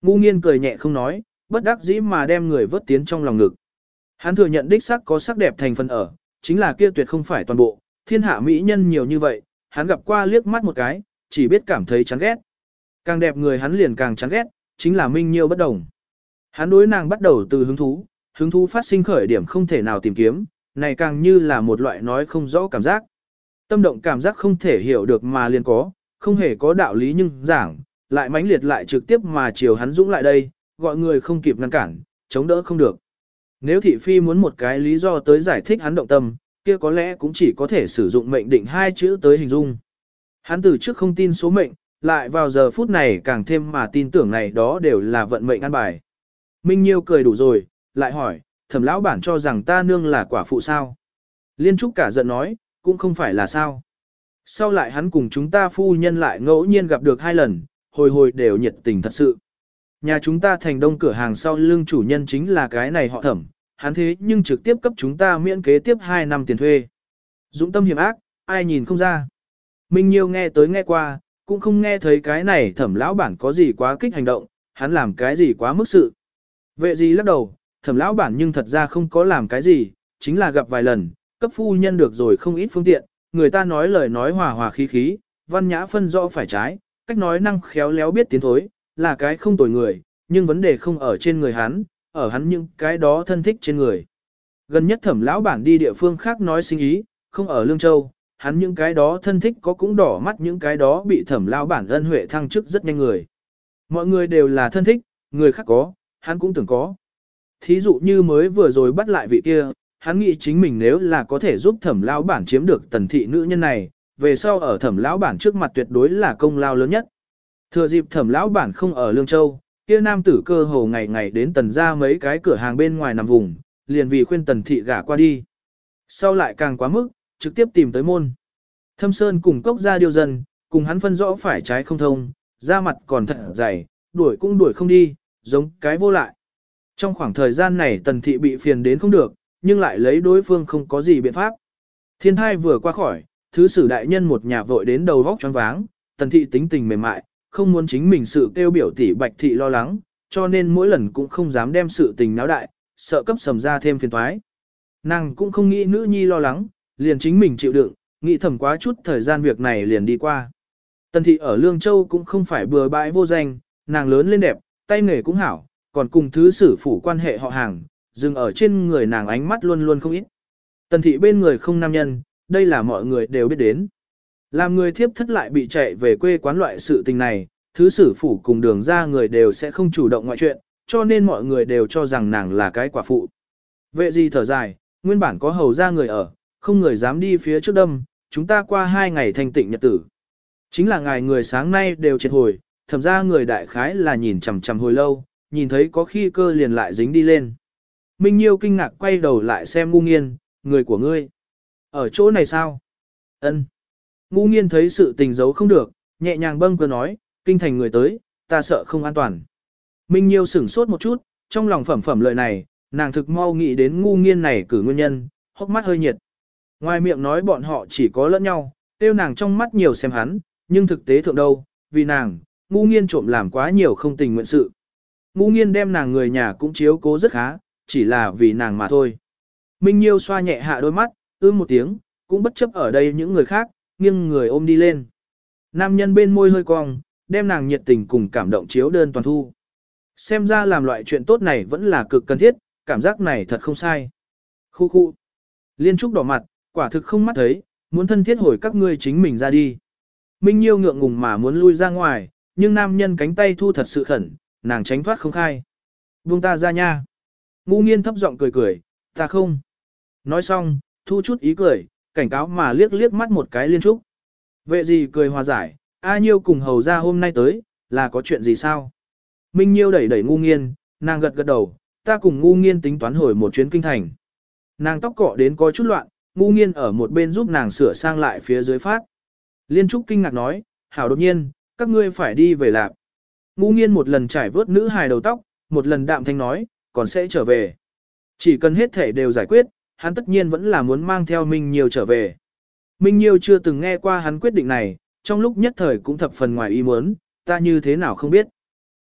Ngu nghiên cười nhẹ không nói, bất đắc dĩ mà đem người vớt tiến trong lòng ngực. Hắn thừa nhận đích sắc có sắc đẹp thành phần ở, chính là kia tuyệt không phải toàn bộ, thiên hạ mỹ nhân nhiều như vậy, hắn gặp qua liếc mắt một cái, chỉ biết cảm thấy chán ghét. Càng đẹp người hắn liền càng chán ghét, chính là Minh Nhiêu bất đồng. Hắn đối nàng bắt đầu từ hứng thú, hứng thú phát sinh khởi điểm không thể nào tìm kiếm, này càng như là một loại nói không rõ cảm giác. Tâm động cảm giác không thể hiểu được mà liền có, không hề có đạo lý nhưng giảng, lại mãnh liệt lại trực tiếp mà chiều hắn dũng lại đây, gọi người không kịp ngăn cản, chống đỡ không được. Nếu thị phi muốn một cái lý do tới giải thích hắn động tâm, kia có lẽ cũng chỉ có thể sử dụng mệnh định hai chữ tới hình dung. Hắn từ trước không tin số mệnh, lại vào giờ phút này càng thêm mà tin tưởng này đó đều là vận mệnh an bài. Minh Nhiêu cười đủ rồi, lại hỏi, Thẩm lão bản cho rằng ta nương là quả phụ sao? Liên Trúc cả giận nói, cũng không phải là sao. Sau lại hắn cùng chúng ta phu nhân lại ngẫu nhiên gặp được hai lần, hồi hồi đều nhiệt tình thật sự. Nhà chúng ta thành đông cửa hàng sau lưng chủ nhân chính là cái này họ Thẩm, hắn thế nhưng trực tiếp cấp chúng ta miễn kế tiếp hai năm tiền thuê. Dũng tâm hiểm ác, ai nhìn không ra. Minh Nhiêu nghe tới nghe qua, cũng không nghe thấy cái này Thẩm lão bản có gì quá kích hành động, hắn làm cái gì quá mức sự. Vệ gì lắc đầu, Thẩm lão bản nhưng thật ra không có làm cái gì, chính là gặp vài lần, cấp phu nhân được rồi không ít phương tiện, người ta nói lời nói hòa hòa khí khí, văn nhã phân rõ phải trái, cách nói năng khéo léo biết tiến thối, là cái không tồi người, nhưng vấn đề không ở trên người hắn, ở hắn những cái đó thân thích trên người. Gần nhất Thẩm lão bản đi địa phương khác nói sinh ý, không ở Lương Châu, hắn những cái đó thân thích có cũng đỏ mắt những cái đó bị Thẩm lão bản ân huệ thăng chức rất nhanh người. Mọi người đều là thân thích, người khác có, hắn cũng tưởng có. Thí dụ như mới vừa rồi bắt lại vị kia, hắn nghĩ chính mình nếu là có thể giúp Thẩm lão bản chiếm được tần thị nữ nhân này, về sau ở Thẩm lão bản trước mặt tuyệt đối là công lao lớn nhất. Thừa dịp Thẩm lão bản không ở Lương Châu, kia nam tử cơ hồ ngày ngày đến tần ra mấy cái cửa hàng bên ngoài nằm vùng, liền vì khuyên tần thị gả qua đi. Sau lại càng quá mức, trực tiếp tìm tới môn. Thâm Sơn cùng cốc ra điều dân, cùng hắn phân rõ phải trái không thông, da mặt còn thật dày, đuổi cũng đuổi không đi, giống cái vô lại. Trong khoảng thời gian này tần thị bị phiền đến không được, nhưng lại lấy đối phương không có gì biện pháp. Thiên thai vừa qua khỏi, thứ sử đại nhân một nhà vội đến đầu vóc choáng váng, tần thị tính tình mềm mại, không muốn chính mình sự kêu biểu tỷ bạch thị lo lắng, cho nên mỗi lần cũng không dám đem sự tình náo đại, sợ cấp sầm ra thêm phiền toái. Nàng cũng không nghĩ nữ nhi lo lắng, liền chính mình chịu đựng, nghĩ thầm quá chút thời gian việc này liền đi qua. Tần thị ở Lương Châu cũng không phải bừa bãi vô danh, nàng lớn lên đẹp, tay nghề cũng hảo, còn cùng thứ sử phủ quan hệ họ hàng, dừng ở trên người nàng ánh mắt luôn luôn không ít. Tần thị bên người không nam nhân, đây là mọi người đều biết đến. Làm người thiếp thất lại bị chạy về quê quán loại sự tình này, thứ sử phủ cùng đường ra người đều sẽ không chủ động ngoại chuyện, cho nên mọi người đều cho rằng nàng là cái quả phụ. Vệ gì thở dài, nguyên bản có hầu ra người ở, không người dám đi phía trước đâm, chúng ta qua hai ngày thanh tịnh nhật tử. Chính là ngài người sáng nay đều triệt hồi, thẩm ra người đại khái là nhìn chằm chằm hồi lâu, nhìn thấy có khi cơ liền lại dính đi lên. Minh Nhiêu kinh ngạc quay đầu lại xem Ngu Nghiên, người của ngươi. Ở chỗ này sao? Ân. Ngu Nghiên thấy sự tình giấu không được, nhẹ nhàng bâng cơ nói, kinh thành người tới, ta sợ không an toàn. Minh Nhiêu sửng sốt một chút, trong lòng phẩm phẩm lời này, nàng thực mau nghĩ đến Ngu Nghiên này cử nguyên nhân, hốc mắt hơi nhiệt. Ngoài miệng nói bọn họ chỉ có lẫn nhau, tiêu nàng trong mắt nhiều xem hắn, nhưng thực tế thượng đâu, vì nàng, Ngu Nghiên trộm làm quá nhiều không tình nguyện sự. Ngu Nghiên đem nàng người nhà cũng chiếu cố rất khá, chỉ là vì nàng mà thôi. Minh Nhiêu xoa nhẹ hạ đôi mắt, ưm một tiếng, cũng bất chấp ở đây những người khác, nghiêng người ôm đi lên. Nam nhân bên môi hơi cong, đem nàng nhiệt tình cùng cảm động chiếu đơn toàn thu. Xem ra làm loại chuyện tốt này vẫn là cực cần thiết, cảm giác này thật không sai. Khu khu. Liên Trúc đỏ mặt, quả thực không mắt thấy, muốn thân thiết hồi các ngươi chính mình ra đi. Minh Nhiêu ngượng ngùng mà muốn lui ra ngoài, nhưng nam nhân cánh tay thu thật sự khẩn, nàng tránh thoát không khai. Buông ta ra nha. Ngu Nghiên thấp giọng cười cười, ta không. Nói xong, thu chút ý cười, cảnh cáo mà liếc liếc mắt một cái Liên Trúc. Vệ gì cười hòa giải, A Nhiêu cùng hầu ra hôm nay tới, là có chuyện gì sao? Minh Nhiêu đẩy đẩy Ngu Nghiên, nàng gật gật đầu, ta cùng Ngu Nghiên tính toán hồi một chuyến kinh thành. Nàng tóc cọ đến có chút loạn, Ngu Nghiên ở một bên giúp nàng sửa sang lại phía dưới phát. Liên Trúc kinh ngạc nói, hảo đột nhiên, các ngươi phải đi về lạp. Ngu Nghiên một lần trải vớt nữ hài đầu tóc, một lần đạm thanh nói, còn sẽ trở về. Chỉ cần hết thể đều giải quyết, hắn tất nhiên vẫn là muốn mang theo Minh Nhiêu trở về. Minh Nhiêu chưa từng nghe qua hắn quyết định này, trong lúc nhất thời cũng thập phần ngoài ý muốn, ta như thế nào không biết.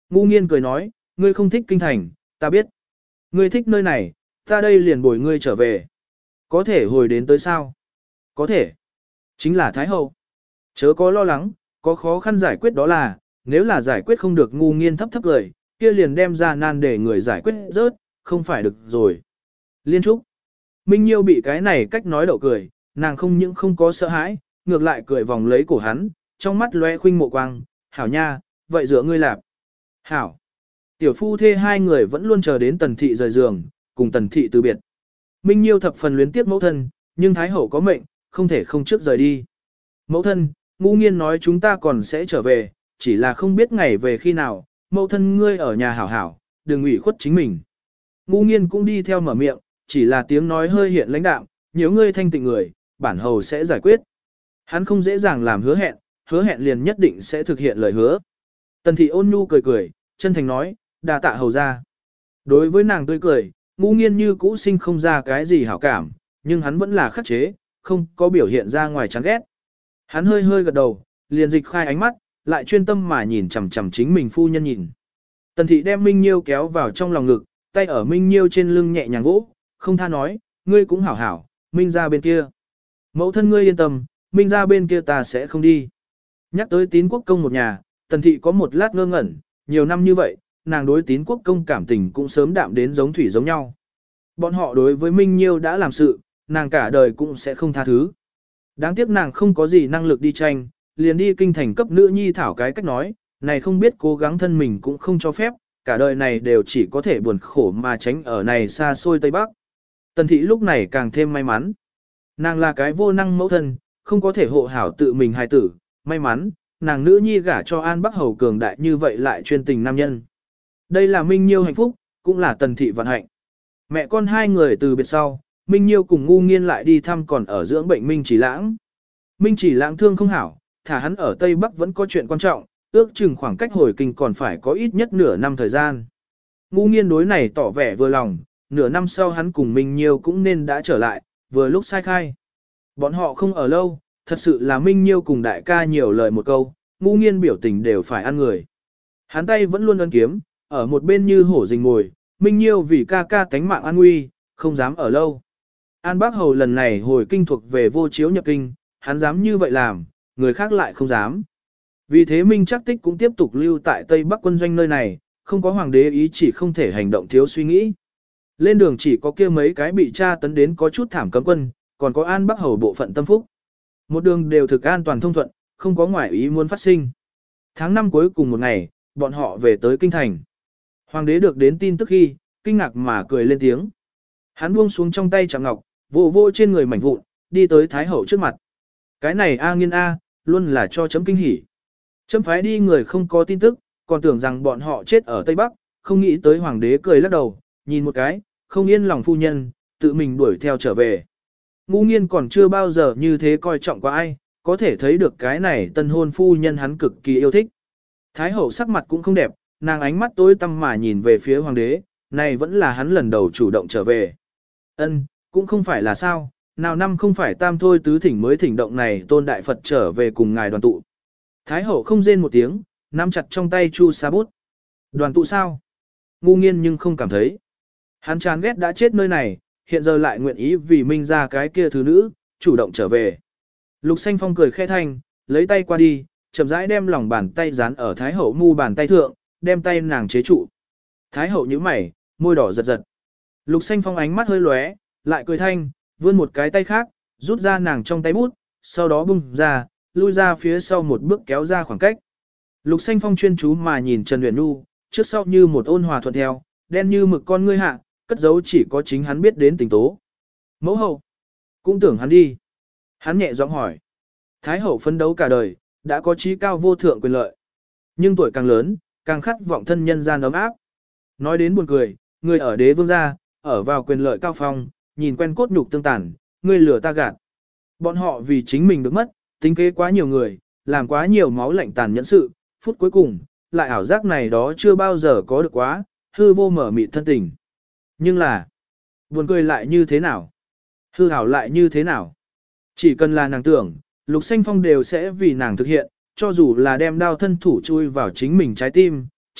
Ngu nghiên cười nói, ngươi không thích kinh thành, ta biết. Ngươi thích nơi này, ta đây liền bồi ngươi trở về. Có thể hồi đến tới sao? Có thể. Chính là Thái Hậu. Chớ có lo lắng, có khó khăn giải quyết đó là, nếu là giải quyết không được ngu nghiên thấp thấp cười, kia liền đem ra nan để người giải quyết rớt, không phải được rồi. Liên Trúc. Minh Nhiêu bị cái này cách nói đậu cười, nàng không những không có sợ hãi, ngược lại cười vòng lấy cổ hắn, trong mắt lóe khuynh mộ quang, hảo nha, vậy dựa ngươi lạp. Hảo. Tiểu phu thê hai người vẫn luôn chờ đến tần thị rời giường, cùng tần thị từ biệt. Minh Nhiêu thập phần luyến tiếc mẫu thân, nhưng Thái Hậu có mệnh, không thể không trước rời đi. Mẫu thân, ngu nghiên nói chúng ta còn sẽ trở về, chỉ là không biết ngày về khi nào, mẫu thân ngươi ở nhà hảo hảo, đừng ủy khuất chính mình. Ngu nghiên cũng đi theo mở miệng, chỉ là tiếng nói hơi hiện lãnh đạm, nếu ngươi thanh tịnh người, bản hầu sẽ giải quyết. Hắn không dễ dàng làm hứa hẹn, hứa hẹn liền nhất định sẽ thực hiện lời hứa. Tần thị ôn nhu cười cười, chân thành nói, đa tạ hầu ra. Đối với nàng tươi cười, ngu nghiên như cũ sinh không ra cái gì hảo cảm, nhưng hắn vẫn là khắc chế, không có biểu hiện ra ngoài chán ghét. Hắn hơi hơi gật đầu, liền dịch khai ánh mắt, lại chuyên tâm mà nhìn chằm chằm chính mình phu nhân nhìn. Tần thị đem Minh Nhiêu kéo vào trong lòng ngực, tay ở Minh Nhiêu trên lưng nhẹ nhàng vỗ, không tha nói, ngươi cũng hảo hảo, Minh ra bên kia. Mẫu thân ngươi yên tâm, Minh ra bên kia ta sẽ không đi. Nhắc tới Tín Quốc Công một nhà, Tần thị có một lát ngơ ngẩn, nhiều năm như vậy, nàng đối Tín Quốc Công cảm tình cũng sớm đạm đến giống thủy giống nhau. Bọn họ đối với Minh Nhiêu đã làm sự, nàng cả đời cũng sẽ không tha thứ. Đáng tiếc nàng không có gì năng lực đi tranh, liền đi kinh thành cấp nữ nhi thảo cái cách nói, này không biết cố gắng thân mình cũng không cho phép, cả đời này đều chỉ có thể buồn khổ mà tránh ở này xa xôi Tây Bắc. Tần thị lúc này càng thêm may mắn. Nàng là cái vô năng mẫu thân, không có thể hộ hảo tự mình hài tử, may mắn, nàng nữ nhi gả cho An Bắc Hầu cường đại như vậy lại chuyên tình nam nhân. Đây là Minh Nhiêu hạnh phúc, cũng là Tần thị vận hạnh. Mẹ con hai người từ biệt sau, Minh Nhiêu cùng ngu nghiên lại đi thăm còn ở dưỡng bệnh Minh Chỉ Lãng. Minh Chỉ Lãng thương không hảo, thả hắn ở Tây Bắc vẫn có chuyện quan trọng, ước chừng khoảng cách hồi kinh còn phải có ít nhất nửa năm thời gian. Ngu nghiên đối này tỏ vẻ vừa lòng, nửa năm sau hắn cùng Minh Nhiêu cũng nên đã trở lại, vừa lúc sai khai. Bọn họ không ở lâu, thật sự là Minh Nhiêu cùng đại ca nhiều lời một câu, ngu nghiên biểu tình đều phải ăn người. Hắn tay vẫn luôn ấn kiếm, ở một bên như hổ rình ngồi, Minh Nhiêu vì ca ca tánh mạng an nguy, không dám ở lâu. An Bác Hầu lần này hồi kinh thuộc về vô chiếu nhập kinh, hắn dám như vậy làm, người khác lại không dám. Vì thế Minh Trác Tích cũng tiếp tục lưu tại Tây Bắc quân doanh nơi này, không có hoàng đế ý chỉ không thể hành động thiếu suy nghĩ. Lên đường chỉ có kia mấy cái bị tra tấn đến có chút thảm cấm quân, còn có An Bắc Hầu bộ phận tâm phúc. Một đường đều thực an toàn thông thuận, không có ngoại ý muốn phát sinh. Tháng năm cuối cùng một ngày, bọn họ về tới kinh thành. Hoàng đế được đến tin tức khi, kinh ngạc mà cười lên tiếng. Hắn buông xuống trong tay chạm ngọc, vô vô trên người mảnh vụn, đi tới Thái Hậu trước mặt. Cái này A nghiên A, luôn là cho chấm kinh hỉ. Chấm phái đi người không có tin tức, còn tưởng rằng bọn họ chết ở Tây Bắc, không nghĩ tới hoàng đế cười lắc đầu, nhìn một cái, không yên lòng phu nhân, tự mình đuổi theo trở về. Ngu nghiên còn chưa bao giờ như thế coi trọng qua ai, có thể thấy được cái này tân hôn phu nhân hắn cực kỳ yêu thích. Thái Hậu sắc mặt cũng không đẹp, nàng ánh mắt tối tăm mà nhìn về phía hoàng đế, này vẫn là hắn lần đầu chủ động trở về. Ân, cũng không phải là sao, nào năm không phải tam thôi tứ thỉnh mới thỉnh động này tôn đại Phật trở về cùng ngài đoàn tụ. Thái Hậu không rên một tiếng, nắm chặt trong tay chu sa bút. Đoàn tụ sao? Ngu nghiên nhưng không cảm thấy. Hắn chán ghét đã chết nơi này, hiện giờ lại nguyện ý vì Minh ra cái kia thứ nữ, chủ động trở về. Lục Xanh Phong cười khẽ thanh, lấy tay qua đi, chậm rãi đem lòng bàn tay dán ở Thái Hậu mu bàn tay thượng, đem tay nàng chế trụ. Thái Hậu nhíu mày, môi đỏ giật giật. Lục Xanh Phong ánh mắt hơi lóe, lại cười thanh, vươn một cái tay khác, rút ra nàng trong tay bút, sau đó bung ra, lui ra phía sau một bước kéo ra khoảng cách. Lục Xanh Phong chuyên chú mà nhìn Trần Uyển Nhu, trước sau như một ôn hòa thuận theo, đen như mực con ngươi hạ, cất giấu chỉ có chính hắn biết đến tình tố. Mẫu hậu, cũng tưởng hắn đi. Hắn nhẹ giọng hỏi. Thái Hậu phấn đấu cả đời, đã có trí cao vô thượng quyền lợi. Nhưng tuổi càng lớn, càng khát vọng thân nhân gian ấm áp. Nói đến buồn cười, người ở đế vương gia, ở vào quyền lợi cao phong, nhìn quen cốt nhục tương tàn, người lừa ta gạt. Bọn họ vì chính mình được mất, tính kế quá nhiều người, làm quá nhiều máu lạnh tàn nhẫn sự, phút cuối cùng, lại ảo giác này đó chưa bao giờ có được quá, hư vô mở mịt thân tình. Nhưng là, buồn cười lại như thế nào? Hư ảo lại như thế nào? Chỉ cần là nàng tưởng, Lục Xanh Phong đều sẽ vì nàng thực hiện, cho dù là đem đao thân thủ chui vào chính mình trái tim,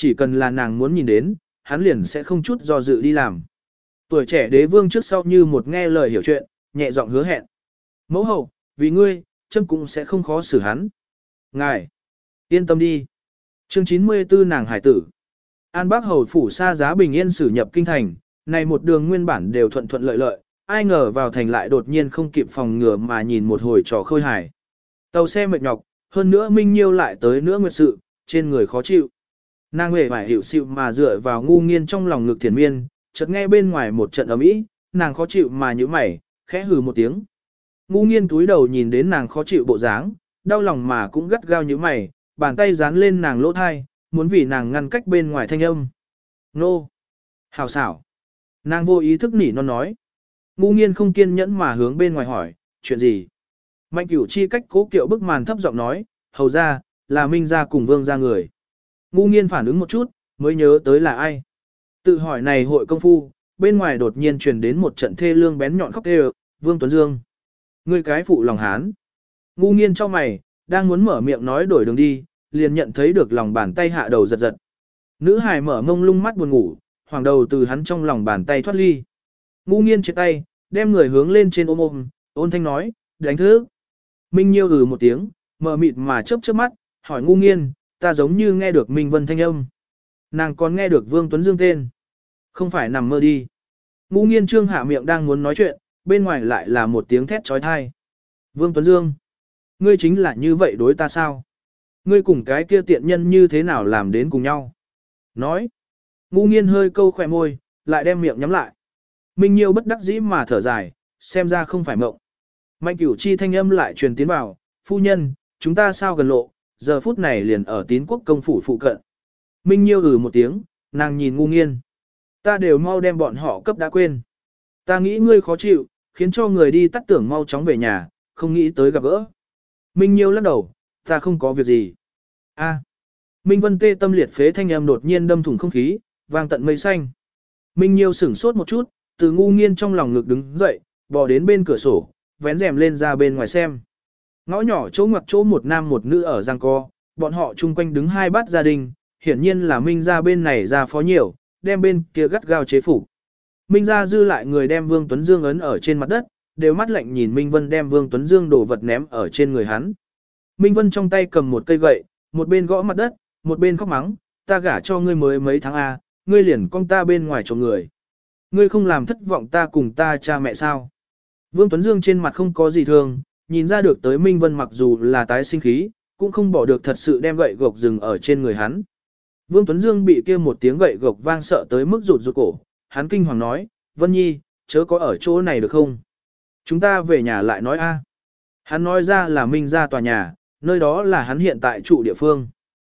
chỉ cần là nàng muốn nhìn đến, hắn liền sẽ không chút do dự đi làm. Tuổi trẻ đế vương trước sau như một nghe lời hiểu chuyện, nhẹ giọng hứa hẹn. Mẫu hậu, vì ngươi, châm cũng sẽ không khó xử hắn. Ngài, yên tâm đi. Chương chín mươi tư nàng hải tử. An Bắc hầu phủ xa giá bình yên xử nhập kinh thành, này một đường nguyên bản đều thuận thuận lợi lợi, ai ngờ vào thành lại đột nhiên không kịp phòng ngừa mà nhìn một hồi trò khôi hài. Tàu xe mệt nhọc, hơn nữa Minh Nhiêu lại tới nữa nguyệt sự, trên người khó chịu. Nàng hề phải hiểu xịu mà dựa vào ngu nghiên trong lòng ngực thiền miên, chợt nghe bên ngoài một trận ầm ĩ, nàng khó chịu mà nhíu mày, khẽ hừ một tiếng. Ngu nghiên túi đầu nhìn đến nàng khó chịu bộ dáng, đau lòng mà cũng gắt gao nhíu mày, bàn tay dán lên nàng lỗ thai, muốn vì nàng ngăn cách bên ngoài thanh âm. Nô! Hào xảo! Nàng vô ý thức nỉ non nói. Ngu nghiên không kiên nhẫn mà hướng bên ngoài hỏi, chuyện gì? Mạnh cửu chi cách cố kiệu bức màn thấp giọng nói, hầu ra, là Minh gia cùng vương gia người. Ngu nghiên phản ứng một chút, mới nhớ tới là ai. Tự hỏi này hội công phu, bên ngoài đột nhiên truyền đến một trận thê lương bén nhọn khóc kêu, Vương Tuấn Dương. Ngươi cái phụ lòng hán. Ngu nghiên cho mày, đang muốn mở miệng nói đổi đường đi, liền nhận thấy được lòng bàn tay hạ đầu giật giật. Nữ hài mở mông lung mắt buồn ngủ, hoàng đầu từ hắn trong lòng bàn tay thoát ly. Ngu nghiên chia tay, đem người hướng lên trên ôm ôm, ôn thanh nói, đánh thức. Minh Nhiêu ừ một tiếng, mở mịt mà chớp chớp mắt, hỏi ngu nghiên, ta giống như nghe được Minh Vân thanh âm. Nàng còn nghe được Vương Tuấn Dương tên. Không phải nằm mơ đi. Ngu nghiên trương hạ miệng đang muốn nói chuyện, bên ngoài lại là một tiếng thét trói thai. Vương Tuấn Dương, ngươi chính là như vậy đối ta sao? Ngươi cùng cái kia tiện nhân như thế nào làm đến cùng nhau? Nói. Ngu nghiên hơi câu khỏe môi, lại đem miệng nhắm lại. Minh Nhiêu bất đắc dĩ mà thở dài, xem ra không phải mộng. Mạnh cửu chi thanh âm lại truyền tiến vào, phu nhân, chúng ta sao gần lộ, giờ phút này liền ở tín quốc công phủ phụ cận. Minh Nhiêu ừ một tiếng, nàng nhìn ngu nghiên. Ta đều mau đem bọn họ cấp đã quên. Ta nghĩ ngươi khó chịu, khiến cho người đi tắt tưởng mau chóng về nhà, không nghĩ tới gặp gỡ. Minh Nhiêu lắc đầu, ta không có việc gì. A. Minh Vân tê tâm liệt phế thanh âm đột nhiên đâm thủng không khí, vang tận mây xanh. Minh Nhiêu sửng sốt một chút, từ ngu nghiên trong lòng ngực đứng dậy, bò đến bên cửa sổ, vén rèm lên ra bên ngoài xem. Ngõ nhỏ chỗ ngoặc chỗ một nam một nữ ở giang co, bọn họ chung quanh đứng hai bát gia đình, hiển nhiên là Minh gia bên này ra phó nhiều, đem bên kia gắt gao chế phủ. Minh gia dư lại người đem Vương Tuấn Dương ấn ở trên mặt đất, đều mắt lạnh nhìn Minh Vân đem Vương Tuấn Dương đổ vật ném ở trên người hắn. Minh Vân trong tay cầm một cây gậy, một bên gõ mặt đất, một bên khóc mắng, ta gả cho ngươi mới mấy tháng A, ngươi liền con ta bên ngoài chỗ người. Ngươi không làm thất vọng ta cùng ta cha mẹ sao. Vương Tuấn Dương trên mặt không có gì thường, nhìn ra được tới Minh Vân mặc dù là tái sinh khí, cũng không bỏ được thật sự đem gậy gộc dừng ở trên người hắn. Vương Tuấn Dương bị kia một tiếng gậy gộc vang sợ tới mức rụt rụt cổ, hắn kinh hoàng nói, Vân Nhi, chớ có ở chỗ này được không? Chúng ta về nhà lại nói a. Hắn nói ra là Minh gia tòa nhà, nơi đó là hắn hiện tại trụ địa phương.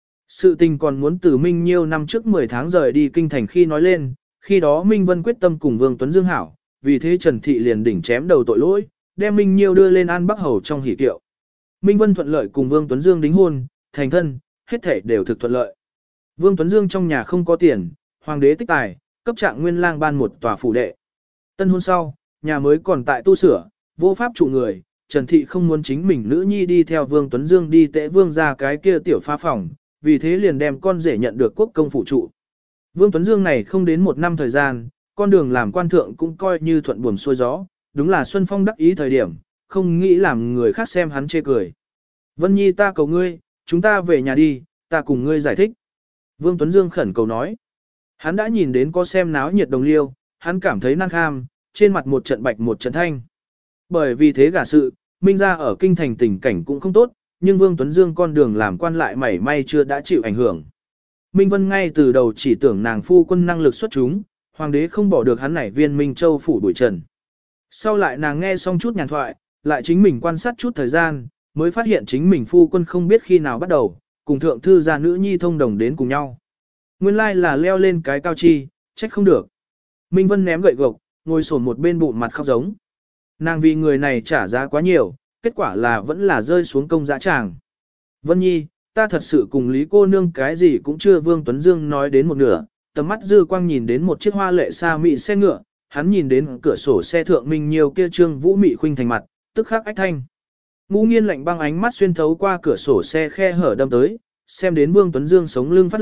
Sự tình còn muốn từ Minh Nhiêu năm trước mười tháng rời đi kinh thành khi nói lên, khi đó Minh Vân quyết tâm cùng Vương Tuấn Dương hảo, vì thế Trần Thị liền đỉnh chém đầu tội lỗi, đem Minh Nhiêu đưa lên An Bắc Hầu trong hỷ kiệu. Minh Vân thuận lợi cùng Vương Tuấn Dương đính hôn, thành thân, hết thể đều thực thuận lợi. Vương Tuấn Dương trong nhà không có tiền, hoàng đế tích tài, cấp trạng nguyên lang ban một tòa phủ đệ. Tân hôn sau, nhà mới còn tại tu sửa, vô pháp trụ người, Trần Thị không muốn chính mình nữ nhi đi theo Vương Tuấn Dương đi tễ vương ra cái kia tiểu pha phòng, vì thế liền đem con rể nhận được quốc công phủ trụ. Vương Tuấn Dương này không đến một năm thời gian, con đường làm quan thượng cũng coi như thuận buồm xuôi gió, đúng là Xuân Phong đắc ý thời điểm, không nghĩ làm người khác xem hắn chê cười. Vân Nhi ta cầu ngươi, chúng ta về nhà đi, ta cùng ngươi giải thích. Vương Tuấn Dương khẩn cầu nói. Hắn đã nhìn đến có xem náo nhiệt đồng liêu, hắn cảm thấy năng kham, trên mặt một trận bạch một trận thanh. Bởi vì thế gả sự, Minh gia ở kinh thành tình cảnh cũng không tốt, nhưng Vương Tuấn Dương con đường làm quan lại mảy may chưa đã chịu ảnh hưởng. Minh Vân ngay từ đầu chỉ tưởng nàng phu quân năng lực xuất chúng, hoàng đế không bỏ được hắn nảy viên Minh Châu phủ đuổi trần. Sau lại nàng nghe xong chút nhàn thoại, lại chính mình quan sát chút thời gian, mới phát hiện chính mình phu quân không biết khi nào bắt đầu, cùng thượng thư gia nữ nhi thông đồng đến cùng nhau. Nguyên lai là leo lên cái cao chi, trách không được. Minh Vân ném gậy gộc, ngồi sổn một bên bụng mặt khóc giống. Nàng vì người này trả giá quá nhiều, kết quả là vẫn là rơi xuống công dã tràng. Vân Nhi, ta thật sự cùng Lý cô nương cái gì cũng chưa. Vương Tuấn Dương nói đến một nửa, tầm mắt dư quang nhìn đến một chiếc hoa lệ xa mị xe ngựa, hắn nhìn đến cửa sổ xe thượng Minh Nhiêu kia trương vũ mị khuynh thành mặt, tức khắc ách thanh. Ngũ Nghiên lạnh băng ánh mắt xuyên thấu qua cửa sổ xe khe hở đâm tới, xem đến Vương Tuấn Dương sống lưng phát lạnh,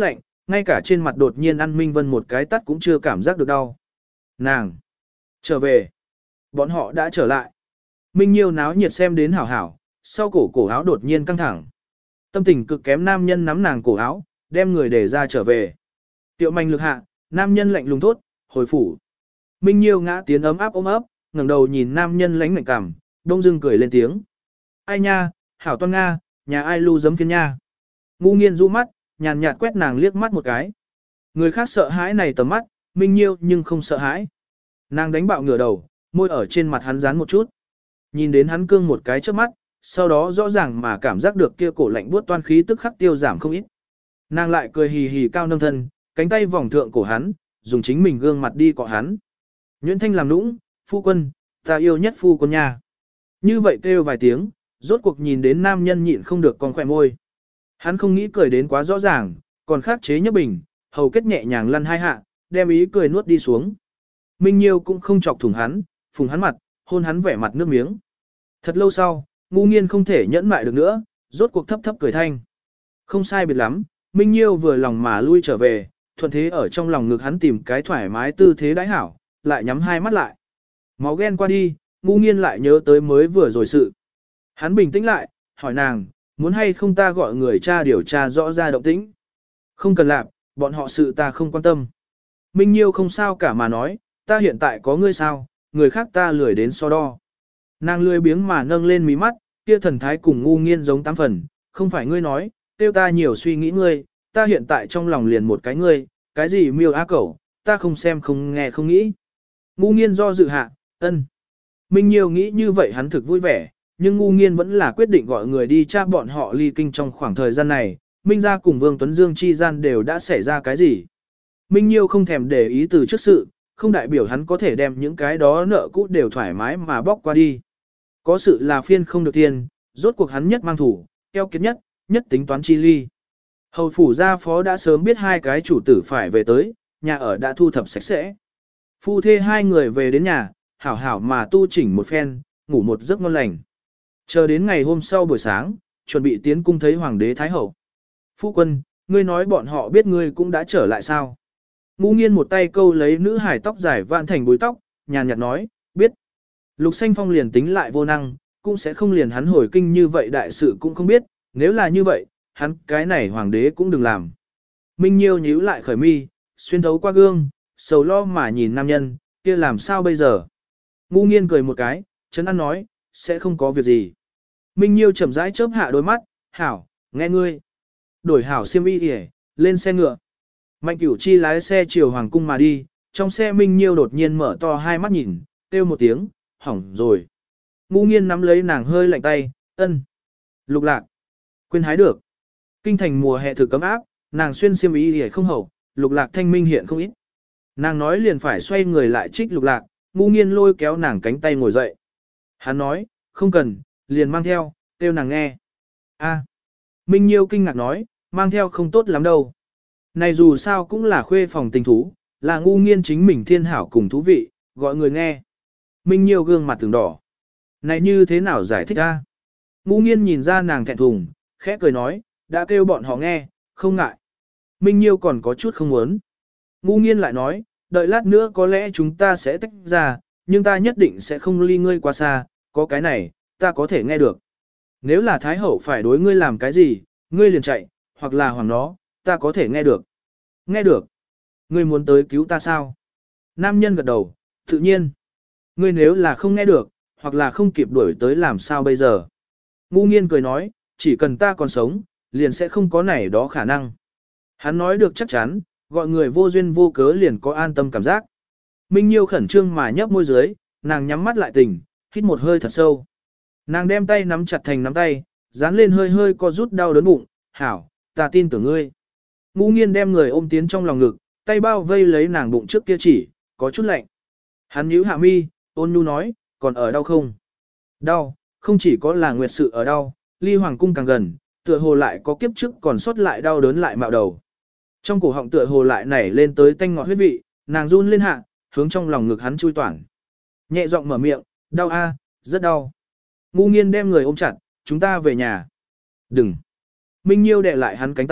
ngay cả trên mặt đột nhiên ăn Minh Vân một cái tắt cũng chưa cảm giác được đau. Nàng! Trở về! Bọn họ đã trở lại. Minh Nhiêu náo nhiệt xem đến hảo hảo, sau cổ cổ áo đột nhiên căng thẳng. Tâm tình cực kém nam nhân nắm nàng cổ áo, đem người để ra trở về. Tiệu Mạnh lực hạ, nam nhân lạnh lùng thốt, hồi phủ. Minh Nhiêu ngã tiến ấm áp ôm ấp, ngẩng đầu nhìn nam nhân lánh mạnh cảm, đông dưng cười lên tiếng. Ai nha, hảo toan Nga, nhà ai lưu giấm phiên nha. Ngu nghiên rũ mắt, nhàn nhạt quét nàng liếc mắt một cái. Người khác sợ hãi này tầm mắt, Minh Nhiêu nhưng không sợ hãi. Nàng đánh bạo ngửa đầu, môi ở trên mặt hắn dán một chút. Nhìn đến hắn cương một cái trước mắt, sau đó rõ ràng mà cảm giác được kia cổ lạnh buốt toan khí tức khắc tiêu giảm không ít. Nàng lại cười hì hì cao nâng thân, cánh tay vòng thượng cổ hắn, dùng chính mình gương mặt đi cọ hắn. Nhuyễn Thanh làm nũng, phu quân, ta yêu nhất phu quân nha. Như vậy kêu vài tiếng, rốt cuộc nhìn đến nam nhân nhịn không được còn khỏe môi. Hắn không nghĩ cười đến quá rõ ràng, còn khắc chế nhấp bình, hầu kết nhẹ nhàng lăn hai hạ, đem ý cười nuốt đi xuống. Minh Nhiêu cũng không chọc thủng hắn, phùng hắn mặt, hôn hắn vẻ mặt nước miếng. Thật lâu sau, ngu nghiên không thể nhẫn mại được nữa, rốt cuộc thấp thấp cười thanh. Không sai biệt lắm, Minh Nhiêu vừa lòng mà lui trở về, thuận thế ở trong lòng ngực hắn tìm cái thoải mái tư thế đãi hảo, lại nhắm hai mắt lại. Máu ghen qua đi, ngu nghiên lại nhớ tới mới vừa rồi sự. Hắn bình tĩnh lại, hỏi nàng, muốn hay không ta gọi người cha điều tra rõ ra động tĩnh. Không cần làm, bọn họ sự ta không quan tâm. Minh Nhiêu không sao cả mà nói, ta hiện tại có ngươi sao, người khác ta lười đến so đo. Nàng lười biếng mà nâng lên mí mắt, kia thần thái cùng ngu nghiên giống tám phần, không phải ngươi nói, tiêu ta nhiều suy nghĩ ngươi, ta hiện tại trong lòng liền một cái ngươi, cái gì miêu á cẩu, ta không xem không nghe không nghĩ. Ngu nghiên do dự hạ, ân. Minh Nhiêu nghĩ như vậy hắn thực vui vẻ, nhưng ngu nghiên vẫn là quyết định gọi người đi tra bọn họ ly kinh trong khoảng thời gian này, Minh gia cùng Vương Tuấn Dương chi gian đều đã xảy ra cái gì. Minh Nhiêu không thèm để ý từ trước sự, không đại biểu hắn có thể đem những cái đó nợ cũ đều thoải mái mà bóc qua đi. Có sự là phiên không được tiền, rốt cuộc hắn nhất mang thủ, keo kiệt nhất, nhất tính toán chi ly. Hầu phủ gia phó đã sớm biết hai cái chủ tử phải về tới, nhà ở đã thu thập sạch sẽ. Phu thê hai người về đến nhà, hảo hảo mà tu chỉnh một phen, ngủ một giấc ngon lành. Chờ đến ngày hôm sau buổi sáng, chuẩn bị tiến cung thấy hoàng đế thái hậu. Phu quân, ngươi nói bọn họ biết ngươi cũng đã trở lại sao? Ngu nghiên một tay câu lấy nữ hải tóc dài vạn thành búi tóc, nhàn nhạt nói, biết. Lục Xanh Phong liền tính lại vô năng, cũng sẽ không liền hắn hồi kinh như vậy đại sự cũng không biết, nếu là như vậy, hắn cái này hoàng đế cũng đừng làm. Minh Nhiêu nhíu lại khởi mi, xuyên thấu qua gương, sầu lo mà nhìn nam nhân, kia làm sao bây giờ? Ngu nghiên cười một cái, Trấn An nói, sẽ không có việc gì. Minh Nhiêu chậm rãi chớp hạ đôi mắt, hảo, nghe ngươi. Đổi hảo xiêm y kìa, lên xe ngựa. Mạnh Cửu Chi lái xe chiều hoàng cung mà đi, trong xe Minh Nhiêu đột nhiên mở to hai mắt nhìn, kêu một tiếng, hỏng rồi. Ngu nghiên nắm lấy nàng hơi lạnh tay, ân. Lục lạc. Quên hái được. Kinh thành mùa hè thực cấm áp, nàng xuyên xiêm y kìa không hậu, lục lạc thanh minh hiện không ít. Nàng nói liền phải xoay người lại trích lục lạc, ngu nghiên lôi kéo nàng cánh tay ngồi dậy. Hắn nói, không cần, liền mang theo, kêu nàng nghe. A. Minh Nhiêu kinh ngạc nói, mang theo không tốt lắm đâu. Này dù sao cũng là khuê phòng tình thú, là ngu nghiên chính mình thiên hảo cùng thú vị, gọi người nghe. Minh Nhiêu gương mặt từng đỏ. Này như thế nào giải thích a? Ngu nghiên nhìn ra nàng thẹn thùng, khẽ cười nói, đã kêu bọn họ nghe, không ngại. Minh Nhiêu còn có chút không muốn. Ngu nghiên lại nói, đợi lát nữa có lẽ chúng ta sẽ tách ra, nhưng ta nhất định sẽ không ly ngươi quá xa, có cái này, ta có thể nghe được. Nếu là Thái Hậu phải đối ngươi làm cái gì, ngươi liền chạy, hoặc là hoàng nó, ta có thể nghe được. Nghe được. Ngươi muốn tới cứu ta sao? Nam nhân gật đầu, tự nhiên. Ngươi nếu là không nghe được, hoặc là không kịp đuổi tới làm sao bây giờ? Ngu nghiên cười nói, chỉ cần ta còn sống, liền sẽ không có này đó khả năng. Hắn nói được chắc chắn, gọi người vô duyên vô cớ liền có an tâm cảm giác. Minh Nhiêu khẩn trương mà nhấp môi dưới, nàng nhắm mắt lại tỉnh, hít một hơi thật sâu. Nàng đem tay nắm chặt thành nắm tay, dán lên hơi hơi co rút đau đớn bụng, hảo, ta tin tưởng ngươi. Ngu nghiên đem người ôm tiến trong lòng ngực, tay bao vây lấy nàng bụng trước kia chỉ, có chút lạnh. Hắn nhíu hạ mi, ôn nhu nói, còn ở đau không? Đau, không chỉ có là nguyệt sự ở đau, ly hoàng cung càng gần, tựa hồ lại có kiếp trước còn sót lại đau đớn lại mạo đầu. Trong cổ họng tựa hồ lại nảy lên tới tanh ngọt huyết vị, nàng run lên hạ, hướng trong lòng ngực hắn chui toản. Nhẹ giọng mở miệng, đau a, rất đau. Ngu nghiên đem người ôm chặt, chúng ta về nhà. Đừng. Minh Nhiêu đè lại hắn cánh tay,